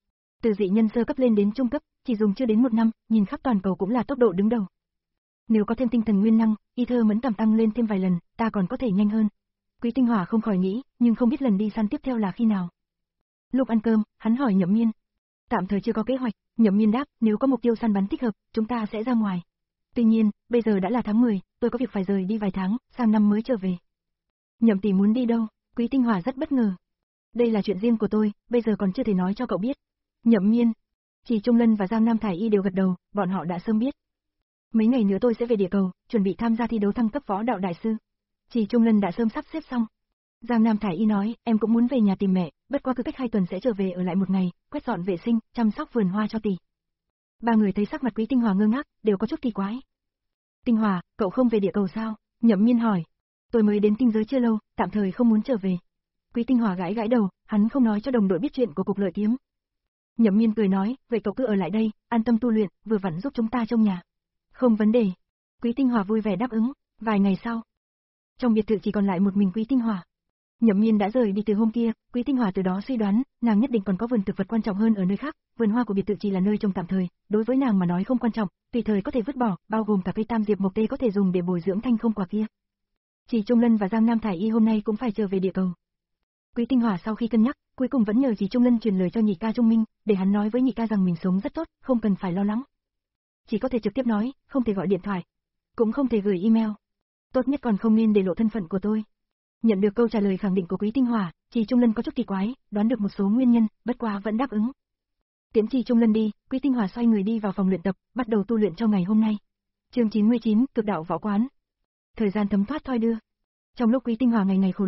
Từ dị nhân sơ cấp lên đến trung cấp, chỉ dùng chưa đến một năm, nhìn khắp toàn cầu cũng là tốc độ đứng đầu. Nếu có thêm tinh thần nguyên năng, ether mẫn cảm tăng lên thêm vài lần, ta còn có thể nhanh hơn. Quý Tinh Hòa không khỏi nghĩ, nhưng không biết lần đi săn tiếp theo là khi nào. Lúc ăn cơm, hắn hỏi Nhậm Miên. Tạm thời chưa có kế hoạch, Nhậm Miên đáp, nếu có mục tiêu săn bắn thích hợp, chúng ta sẽ ra ngoài. Tuy nhiên, bây giờ đã là tháng mười, tôi có việc phải rời đi vài tháng, sang năm mới trở về. Nhậm tỷ muốn đi đâu? Quý Tinh Hòa rất bất ngờ. Đây là chuyện riêng của tôi, bây giờ còn chưa thể nói cho cậu biết. Nhậm Miên, Chỉ Trung Lân và Giang Nam Thải Y đều gật đầu, bọn họ đã sớm biết. Mấy ngày nữa tôi sẽ về địa cầu, chuẩn bị tham gia thi đấu thăng cấp võ đạo đại sư. Chỉ Trung Lân đã sớm sắp xếp xong. Giang Nam Thải Y nói, em cũng muốn về nhà tìm mẹ, bất qua cứ cách hai tuần sẽ trở về ở lại một ngày, quét dọn vệ sinh, chăm sóc vườn hoa cho tỷ. Ba người thấy sắc mặt Quý Tinh Hòa ngơ ngác, đều có chút kỳ quái. Tinh Hòa, cậu không về địa cầu sao? Nhậm Miên hỏi. Tôi mới đến tinh giới chưa lâu, tạm thời không muốn trở về. Quý Tinh Hòa gãi gãi đầu, hắn không nói cho đồng đội biết chuyện của cục lợi kiếm. Nhậm Miên cười nói, vậy cậu cứ ở lại đây, an tâm tu luyện, vừa vặn giúp chúng ta trong nhà. Không vấn đề. Quý Tinh Hòa vui vẻ đáp ứng. Vài ngày sau, trong biệt thự chỉ còn lại một mình Quý Tinh Hòa. Nhậm Miên đã rời đi từ hôm kia, Quý Tinh Hòa từ đó suy đoán, nàng nhất định còn có vườn thực vật quan trọng hơn ở nơi khác, vườn hoa của biệt thự chỉ là nơi trồng tạm thời, đối với nàng mà nói không quan trọng, tùy thời có thể vứt bỏ, bao gồm cả cây tam diệp mộc tê có thể dùng để bồi dưỡng thanh không quả kia. Chỉ Trung Lân và Giang Nam Thải Y hôm nay cũng phải trở về địa cầu. Quý Tinh Hòa sau khi cân nhắc, cuối cùng vẫn nhờ Chỉ Trung Lân truyền lời cho nhị ca Trung Minh, để hắn nói với nhị ca rằng mình sống rất tốt, không cần phải lo lắng. Chỉ có thể trực tiếp nói, không thể gọi điện thoại, cũng không thể gửi email. Tốt nhất còn không nên để lộ thân phận của tôi. Nhận được câu trả lời khẳng định của Quý Tinh Hòa, Chỉ Trung Lân có chút kỳ quái, đoán được một số nguyên nhân, bất quá vẫn đáp ứng. Tiễn Chỉ Trung Lân đi, Quý Tinh Hòa xoay người đi vào phòng luyện tập, bắt đầu tu luyện cho ngày hôm nay. Chương chín mươi chín, Cực đạo võ quán. Thời gian thấm thoát thoi đưa. Trong lúc Quý Tinh Hòa ngày ngày khổ luyện,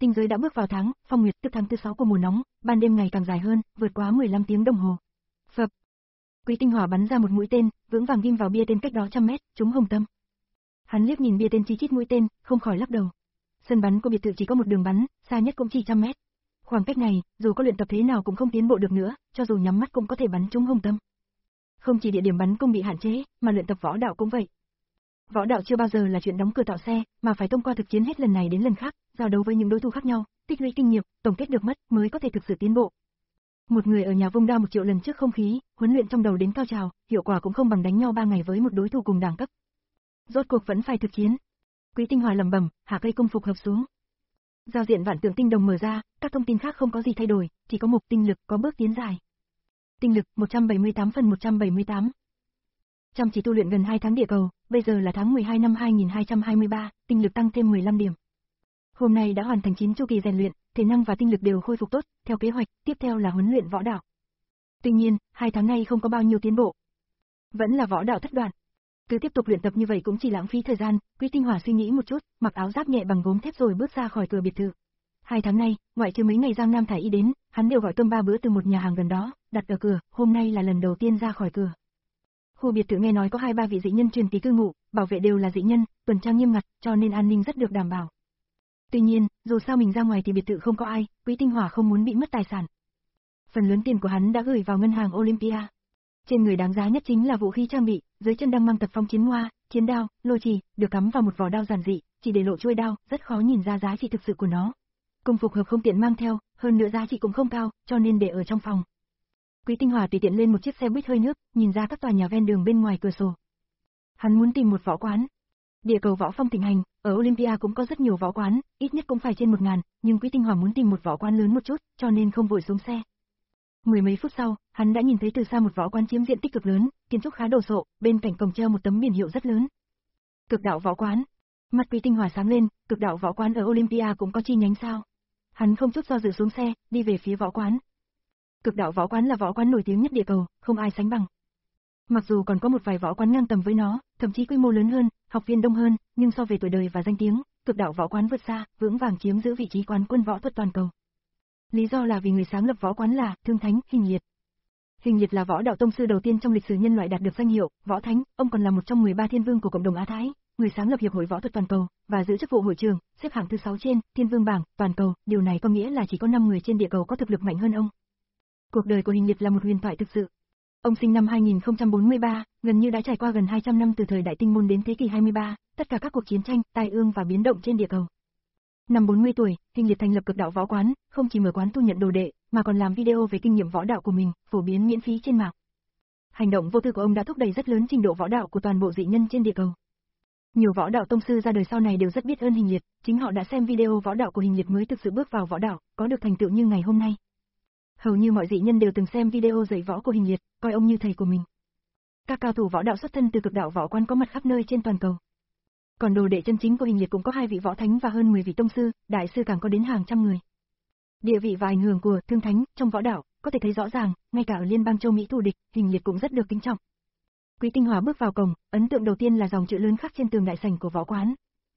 Tinh giới đã bước vào tháng Phong Nguyệt, tức tháng thứ sáu của mùa nóng, ban đêm ngày càng dài hơn, vượt quá mười lăm tiếng đồng hồ. Phập. Quý Tinh Hỏa bắn ra một mũi tên, vững vàng ghim vào bia tên cách đó trăm mét, trúng hồng tâm. Hắn liếc nhìn bia tên chi chít mũi tên, không khỏi lắc đầu. Sân bắn của biệt thự chỉ có một đường bắn, xa nhất cũng chỉ trăm mét. Khoảng cách này, dù có luyện tập thế nào cũng không tiến bộ được nữa, cho dù nhắm mắt cũng có thể bắn trúng hồng tâm. Không chỉ địa điểm bắn cung bị hạn chế, mà luyện tập võ đạo cũng vậy. Võ đạo chưa bao giờ là chuyện đóng cửa tạo xe, mà phải thông qua thực chiến hết lần này đến lần khác, giao đấu với những đối thủ khác nhau, tích lũy kinh nghiệm, tổng kết được mất mới có thể thực sự tiến bộ. Một người ở nhà vung đao một triệu lần trước không khí, huấn luyện trong đầu đến cao trào, hiệu quả cũng không bằng đánh nhau ba ngày với một đối thủ cùng đẳng cấp. Rốt cuộc vẫn phải thực chiến. Quý Tinh Hỏa lẩm bẩm, hạ cây cung phục hợp xuống. Giao diện vạn tượng tinh đồng mở ra, các thông tin khác không có gì thay đổi, chỉ có mục tinh lực có bước tiến dài. Tinh lực một trăm bảy mươi tám phần một trăm bảy mươi tám. Chăm chỉ tu luyện gần hai tháng địa cầu, bây giờ là tháng mười hai năm hai nghìn hai trăm hai mươi ba, tinh lực tăng thêm mười lăm điểm. Hôm nay đã hoàn thành chín chu kỳ rèn luyện, thể năng và tinh lực đều khôi phục tốt, theo kế hoạch, tiếp theo là huấn luyện võ đạo. Tuy nhiên, hai tháng nay không có bao nhiêu tiến bộ. Vẫn là võ đạo thất đoạn. Cứ tiếp tục luyện tập như vậy cũng chỉ lãng phí thời gian, Quý Tinh Hỏa suy nghĩ một chút, mặc áo giáp nhẹ bằng gốm thép rồi bước ra khỏi cửa biệt thự. Hai tháng nay, ngoại trừ mấy ngày Giang Nam Thải Y đến, hắn đều gọi cơm ba bữa từ một nhà hàng gần đó, đặt ở cửa, hôm nay là lần đầu tiên ra khỏi cửa. Khu biệt thự nghe nói có hai ba vị dị nhân truyền kỳ cư ngụ, bảo vệ đều là dị nhân, tuần tra nghiêm ngặt, cho nên an ninh rất được đảm bảo. Tuy nhiên, dù sao mình ra ngoài thì biệt thự không có ai, Quý Tinh Hỏa không muốn bị mất tài sản. Phần lớn tiền của hắn đã gửi vào ngân hàng Olympia. Trên người đáng giá nhất chính là vũ khí trang bị, dưới chân đang mang tật phong chiến hoa, chiến đao, lôi trì, được cắm vào một vỏ đao giản dị, chỉ để lộ chuôi đao, rất khó nhìn ra giá trị thực sự của nó. Cung phục hợp không tiện mang theo, hơn nữa giá trị cũng không cao, cho nên để ở trong phòng. Quý Tinh Hỏa tùy tiện lên một chiếc xe buýt hơi nước, nhìn ra các tòa nhà ven đường bên ngoài cửa sổ. Hắn muốn tìm một võ quán. Địa cầu võ phong thịnh hành, ở Olympia cũng có rất nhiều võ quán, ít nhất cũng phải trên một ngàn, nhưng Quý Tinh Hỏa muốn tìm một võ quán lớn một chút, cho nên không vội xuống xe. Mười mấy phút sau, hắn đã nhìn thấy từ xa một võ quán chiếm diện tích cực lớn, kiến trúc khá đồ sộ, bên cạnh cổng treo một tấm biển hiệu rất lớn. Cực đạo võ quán. Mắt Quý Tinh Hỏa sáng lên, cực đạo võ quán ở Olympia cũng có chi nhánh sao? Hắn không chút do dự xuống xe, đi về phía võ quán. Cực đạo võ quán là võ quán nổi tiếng nhất địa cầu, không ai sánh bằng. Mặc dù còn có một vài võ quán ngang tầm với nó, thậm chí quy mô lớn hơn, học viên đông hơn, nhưng so về tuổi đời và danh tiếng, cực đạo võ quán vượt xa, vững vàng chiếm giữ vị trí quán quân võ thuật toàn cầu. Lý do là vì người sáng lập võ quán là Thương Thánh Hình Liệt. Hình Liệt là võ đạo tông sư đầu tiên trong lịch sử nhân loại đạt được danh hiệu Võ Thánh, ông còn là một trong mười ba thiên vương của cộng đồng Á Thái, người sáng lập hiệp hội võ thuật toàn cầu và giữ chức vụ hội trưởng, xếp hạng thứ sáu trên Thiên Vương bảng toàn cầu, điều này có nghĩa là chỉ có năm người trên địa cầu có thực lực mạnh hơn ông. Cuộc đời của Hình Liệt là một huyền thoại thực sự. Ông sinh năm hai nghìn không trăm bốn mươi ba, gần như đã trải qua gần hai trăm năm từ thời Đại Tinh Môn đến thế kỷ hai mươi ba, tất cả các cuộc chiến tranh, tai ương và biến động trên địa cầu. Năm bốn mươi tuổi, Hình Liệt thành lập cực đạo võ quán, không chỉ mở quán thu nhận đồ đệ, mà còn làm video về kinh nghiệm võ đạo của mình, phổ biến miễn phí trên mạng. Hành động vô tư của ông đã thúc đẩy rất lớn trình độ võ đạo của toàn bộ dị nhân trên địa cầu. Nhiều võ đạo tông sư ra đời sau này đều rất biết ơn Hình Liệt, chính họ đã xem video võ đạo của Hình Liệt mới thực sự bước vào võ đạo, có được thành tựu như ngày hôm nay. Hầu như mọi dị nhân đều từng xem video dạy võ của Hình Liệt, coi ông như thầy của mình. Các cao thủ võ đạo xuất thân từ cực đạo võ quán có mặt khắp nơi trên toàn cầu. Còn đồ đệ chân chính của Hình Liệt cũng có hai vị võ thánh và hơn mười vị tông sư, đại sư càng có đến hàng trăm người. Địa vị và ảnh hưởng của Thương Thánh trong võ đạo có thể thấy rõ ràng, ngay cả ở liên bang châu Mỹ thù địch, Hình Liệt cũng rất được kính trọng. Quý Tinh Hỏa bước vào cổng, ấn tượng đầu tiên là dòng chữ lớn khắc trên tường đại sảnh của võ quán.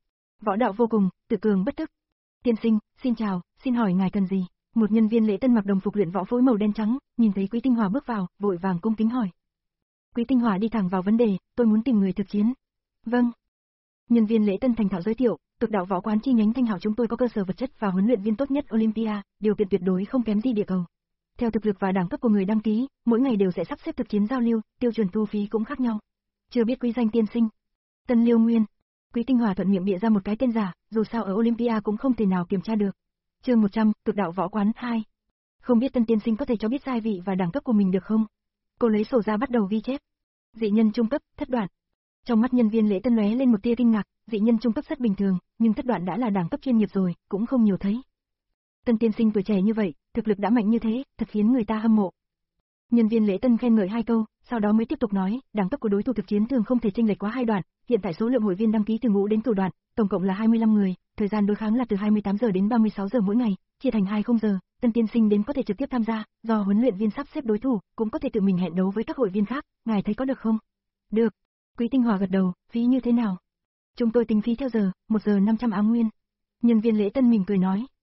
Võ đạo vô cùng, tự cường bất tức. Tiên sinh, xin chào, xin hỏi ngài cần gì? Một nhân viên lễ tân mặc đồng phục luyện võ phối màu đen trắng, nhìn thấy Quý Tinh Hỏa bước vào, vội vàng cung kính hỏi. Quý Tinh Hỏa đi thẳng vào vấn đề, tôi muốn tìm người thực chiến. Vâng. Nhân viên lễ tân thành thạo giới thiệu, cực đạo võ quán chi nhánh Thanh Hảo chúng tôi có cơ sở vật chất và huấn luyện viên tốt nhất Olympia, điều kiện tuyệt đối không kém gì địa cầu. Theo thực lực và đẳng cấp của người đăng ký, mỗi ngày đều sẽ sắp xếp thực chiến giao lưu, tiêu chuẩn thu phí cũng khác nhau. Chưa biết quý danh tiên sinh. Tân Liêu Nguyên. Quý Tinh Hỏa thuận miệng bịa ra một cái tên giả, dù sao ở Olympia cũng không thể nào kiểm tra được. Chương một trăm, cực đạo võ quán hai. Không biết Tân tiên sinh có thể cho biết giai vị và đẳng cấp của mình được không? Cô lấy sổ ra bắt đầu ghi chép. Dị nhân trung cấp, thất đoạn. Trong mắt nhân viên lễ tân lóe lên một tia kinh ngạc, dị nhân trung cấp rất bình thường, nhưng thất đoạn đã là đẳng cấp chuyên nghiệp rồi, cũng không nhiều thấy. Tân tiên sinh tuổi trẻ như vậy, thực lực đã mạnh như thế, thật khiến người ta hâm mộ. Nhân viên lễ tân khen ngợi hai câu, sau đó mới tiếp tục nói, đẳng cấp của đối thủ thực chiến thường không thể chênh lệch quá hai đoạn, hiện tại số lượng hội viên đăng ký từ ngũ đến cửu đoạn, tổng cộng là hai mươi lăm người, thời gian đối kháng là từ hai mươi tám giờ đến ba mươi sáu giờ mỗi ngày, chia thành hai khung giờ, Tân tiên sinh đến có thể trực tiếp tham gia, do huấn luyện viên sắp xếp đối thủ, cũng có thể tự mình hẹn đấu với các hội viên khác, ngài thấy có được không? Được. Quý Tinh Hỏa gật đầu, phí như thế nào? Chúng tôi tính phí theo giờ, một giờ năm trăm áng nguyên. Nhân viên lễ tân mỉm cười nói.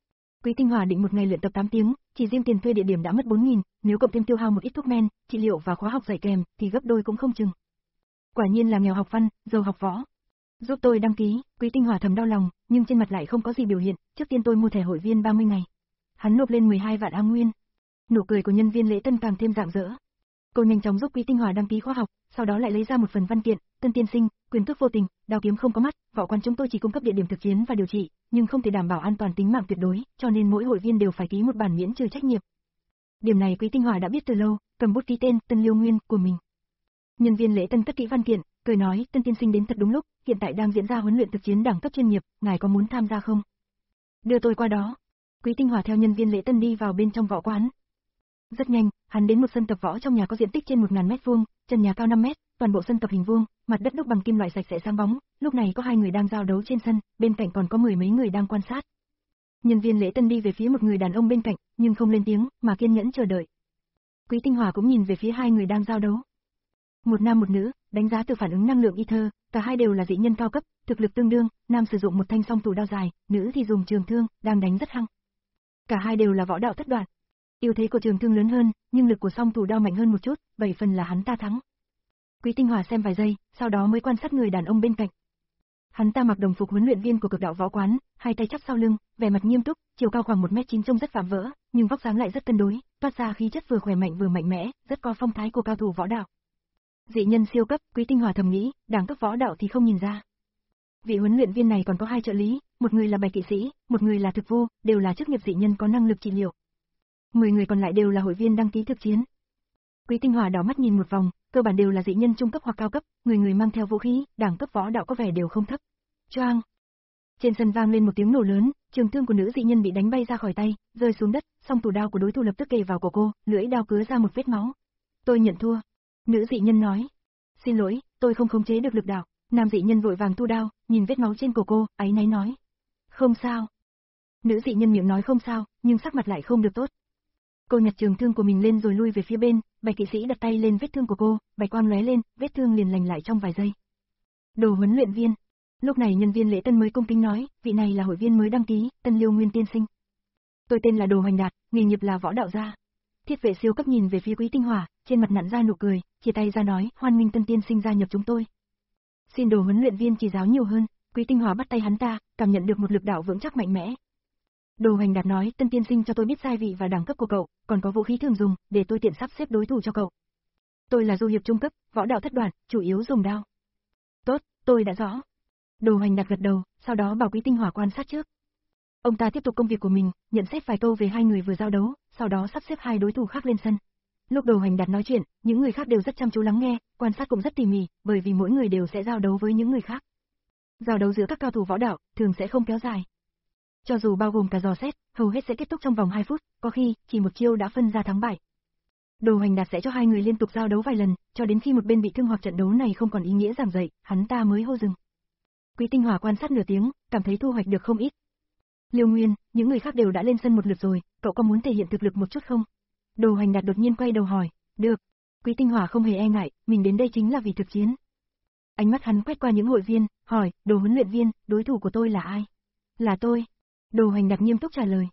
Quý Tinh Hòa định một ngày luyện tập tám tiếng, chỉ riêng tiền thuê địa điểm đã mất bốn nghìn, nếu cộng thêm tiêu hao một ít thuốc men, trị liệu và khóa học dạy kèm thì gấp đôi cũng không chừng. Quả nhiên là nghèo học văn, giàu học võ. Giúp tôi đăng ký, Quý Tinh Hòa thầm đau lòng, nhưng trên mặt lại không có gì biểu hiện, trước tiên tôi mua thẻ hội viên ba mươi ngày. Hắn nộp lên mười hai vạn A nguyên. Nụ cười của nhân viên lễ tân càng thêm rạng rỡ. Cô nhanh chóng giúp Quý Tinh Hòa đăng ký khóa học, sau đó lại lấy ra một phần văn kiện, Tân tiên sinh, quyền tước vô tình, đao kiếm không có mắt, võ quán chúng tôi chỉ cung cấp địa điểm thực chiến và điều trị, nhưng không thể đảm bảo an toàn tính mạng tuyệt đối, cho nên mỗi hội viên đều phải ký một bản miễn trừ trách nhiệm. Điểm này Quý Tinh Hòa đã biết từ lâu, cầm bút ký tên Tân Liêu Nguyên của mình. Nhân viên lễ tân cất kỹ văn kiện, cười nói, Tân tiên sinh đến thật đúng lúc, hiện tại đang diễn ra huấn luyện thực chiến đẳng cấp chuyên nghiệp, ngài có muốn tham gia không? Đưa tôi qua đó. Quý Tinh Hòa theo nhân viên lễ tân đi vào bên trong võ quán. Rất nhanh, hắn đến một sân tập võ trong nhà có diện tích trên một nghìn mét vuông, trần nhà cao năm mét, toàn bộ sân tập hình vuông, mặt đất đúc bằng kim loại sạch sẽ sáng bóng, lúc này có hai người đang giao đấu trên sân, bên cạnh còn có mười mấy người đang quan sát. Nhân viên lễ tân đi về phía một người đàn ông bên cạnh, nhưng không lên tiếng, mà kiên nhẫn chờ đợi. Quý Tinh Hòa cũng nhìn về phía hai người đang giao đấu. Một nam một nữ, đánh giá từ phản ứng năng lượng ether, cả hai đều là dị nhân cao cấp, thực lực tương đương, nam sử dụng một thanh song thủ đao dài, nữ thì dùng trường thương, đang đánh rất hăng. Cả hai đều là võ đạo thất đoạn. Ưu thế của trường thương lớn hơn, nhưng lực của song thủ đao mạnh hơn một chút, bảy phần là hắn ta thắng. Quý Tinh Hòa xem vài giây, sau đó mới quan sát người đàn ông bên cạnh. Hắn ta mặc đồng phục huấn luyện viên của Cực Đạo Võ Quán, hai tay chắp sau lưng, vẻ mặt nghiêm túc, chiều cao khoảng một mét chín trông rất vạm vỡ, nhưng vóc dáng lại rất cân đối, toát ra khí chất vừa khỏe mạnh vừa mạnh mẽ, rất có phong thái của cao thủ võ đạo. Dị nhân siêu cấp, Quý Tinh Hòa thầm nghĩ, đẳng cấp võ đạo thì không nhìn ra. Vị huấn luyện viên này còn có hai trợ lý, một người là bạch kỵ sĩ, một người là thực vô, đều là chức nghiệp dị nhân có năng lực trị liệu. Mười người còn lại đều là hội viên đăng ký thực chiến. Quý Tinh Hòa đảo mắt nhìn một vòng, cơ bản đều là dị nhân trung cấp hoặc cao cấp, người người mang theo vũ khí, đẳng cấp võ đạo có vẻ đều không thấp. Choang! Trên sân vang lên một tiếng nổ lớn, trường thương của nữ dị nhân bị đánh bay ra khỏi tay, rơi xuống đất, song thủ đao của đối thủ lập tức kề vào cổ cô, lưỡi đao cứa ra một vết máu. Tôi nhận thua. Nữ dị nhân nói. Xin lỗi, tôi không khống chế được lực đạo. Nam dị nhân vội vàng thu đao, nhìn vết máu trên cổ cô, áy náy nói. Không sao. Nữ dị nhân miệng nói không sao, nhưng sắc mặt lại không được tốt. Cô nhặt trường thương của mình lên rồi lui về phía bên, bạch kỵ sĩ đặt tay lên vết thương của cô, bạch quang lóe lên, vết thương liền lành lại trong vài giây. Đồ huấn luyện viên. Lúc này nhân viên lễ tân mới cung kính nói, vị này là hội viên mới đăng ký, Tân Liêu Nguyên tiên sinh. Tôi tên là Đồ Hoành Đạt, nghề nghiệp là võ đạo gia. Thiết vệ siêu cấp nhìn về phía Quý Tinh Hòa, trên mặt nặn ra nụ cười, chia tay ra nói, hoan nghênh Tân tiên sinh gia nhập chúng tôi. Xin Đồ huấn luyện viên chỉ giáo nhiều hơn. Quý Tinh Hòa bắt tay hắn ta, cảm nhận được một lực đạo vững chắc mạnh mẽ. Đồ Hoành Đạt nói, Tân tiên sinh cho tôi biết giai vị và đẳng cấp của cậu, còn có vũ khí thường dùng, để tôi tiện sắp xếp đối thủ cho cậu. Tôi là du hiệp trung cấp, võ đạo thất đoạn, chủ yếu dùng đao. Tốt, tôi đã rõ. Đồ Hoành Đạt gật đầu, sau đó bảo Quý Tinh Hòa quan sát trước. Ông ta tiếp tục công việc của mình, nhận xét vài câu về hai người vừa giao đấu, sau đó sắp xếp hai đối thủ khác lên sân. Lúc Đồ Hoành Đạt nói chuyện, những người khác đều rất chăm chú lắng nghe, quan sát cũng rất tỉ mỉ, bởi vì mỗi người đều sẽ giao đấu với những người khác. Giao đấu giữa các cao thủ võ đạo thường sẽ không kéo dài. Cho dù bao gồm cả dò xét, hầu hết sẽ kết thúc trong vòng hai phút, có khi chỉ một chiêu đã phân ra thắng bại. Đồ Hoành Đạt sẽ cho hai người liên tục giao đấu vài lần, cho đến khi một bên bị thương hoặc trận đấu này không còn ý nghĩa giảng dạy, hắn ta mới hô dừng. Quý Tinh Hòa quan sát nửa tiếng, cảm thấy thu hoạch được không ít. Liêu Nguyên, những người khác đều đã lên sân một lượt rồi, cậu có muốn thể hiện thực lực một chút không? Đồ Hoành Đạt đột nhiên quay đầu hỏi. Được. Quý Tinh Hòa không hề e ngại, mình đến đây chính là vì thực chiến. Ánh mắt hắn quét qua những hội viên, hỏi, Đồ huấn luyện viên, đối thủ của tôi là ai? Là tôi. Đồ Hoành Đạt nghiêm túc trả lời.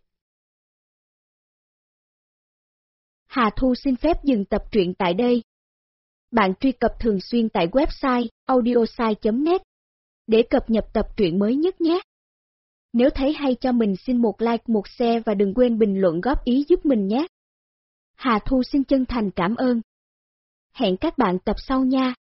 Hà Thu xin phép dừng tập truyện tại đây. Bạn truy cập thường xuyên tại website audiosai chấm net để cập nhật tập truyện mới nhất nhé. Nếu thấy hay cho mình xin một like, một share và đừng quên bình luận góp ý giúp mình nhé. Hà Thu xin chân thành cảm ơn. Hẹn các bạn tập sau nha.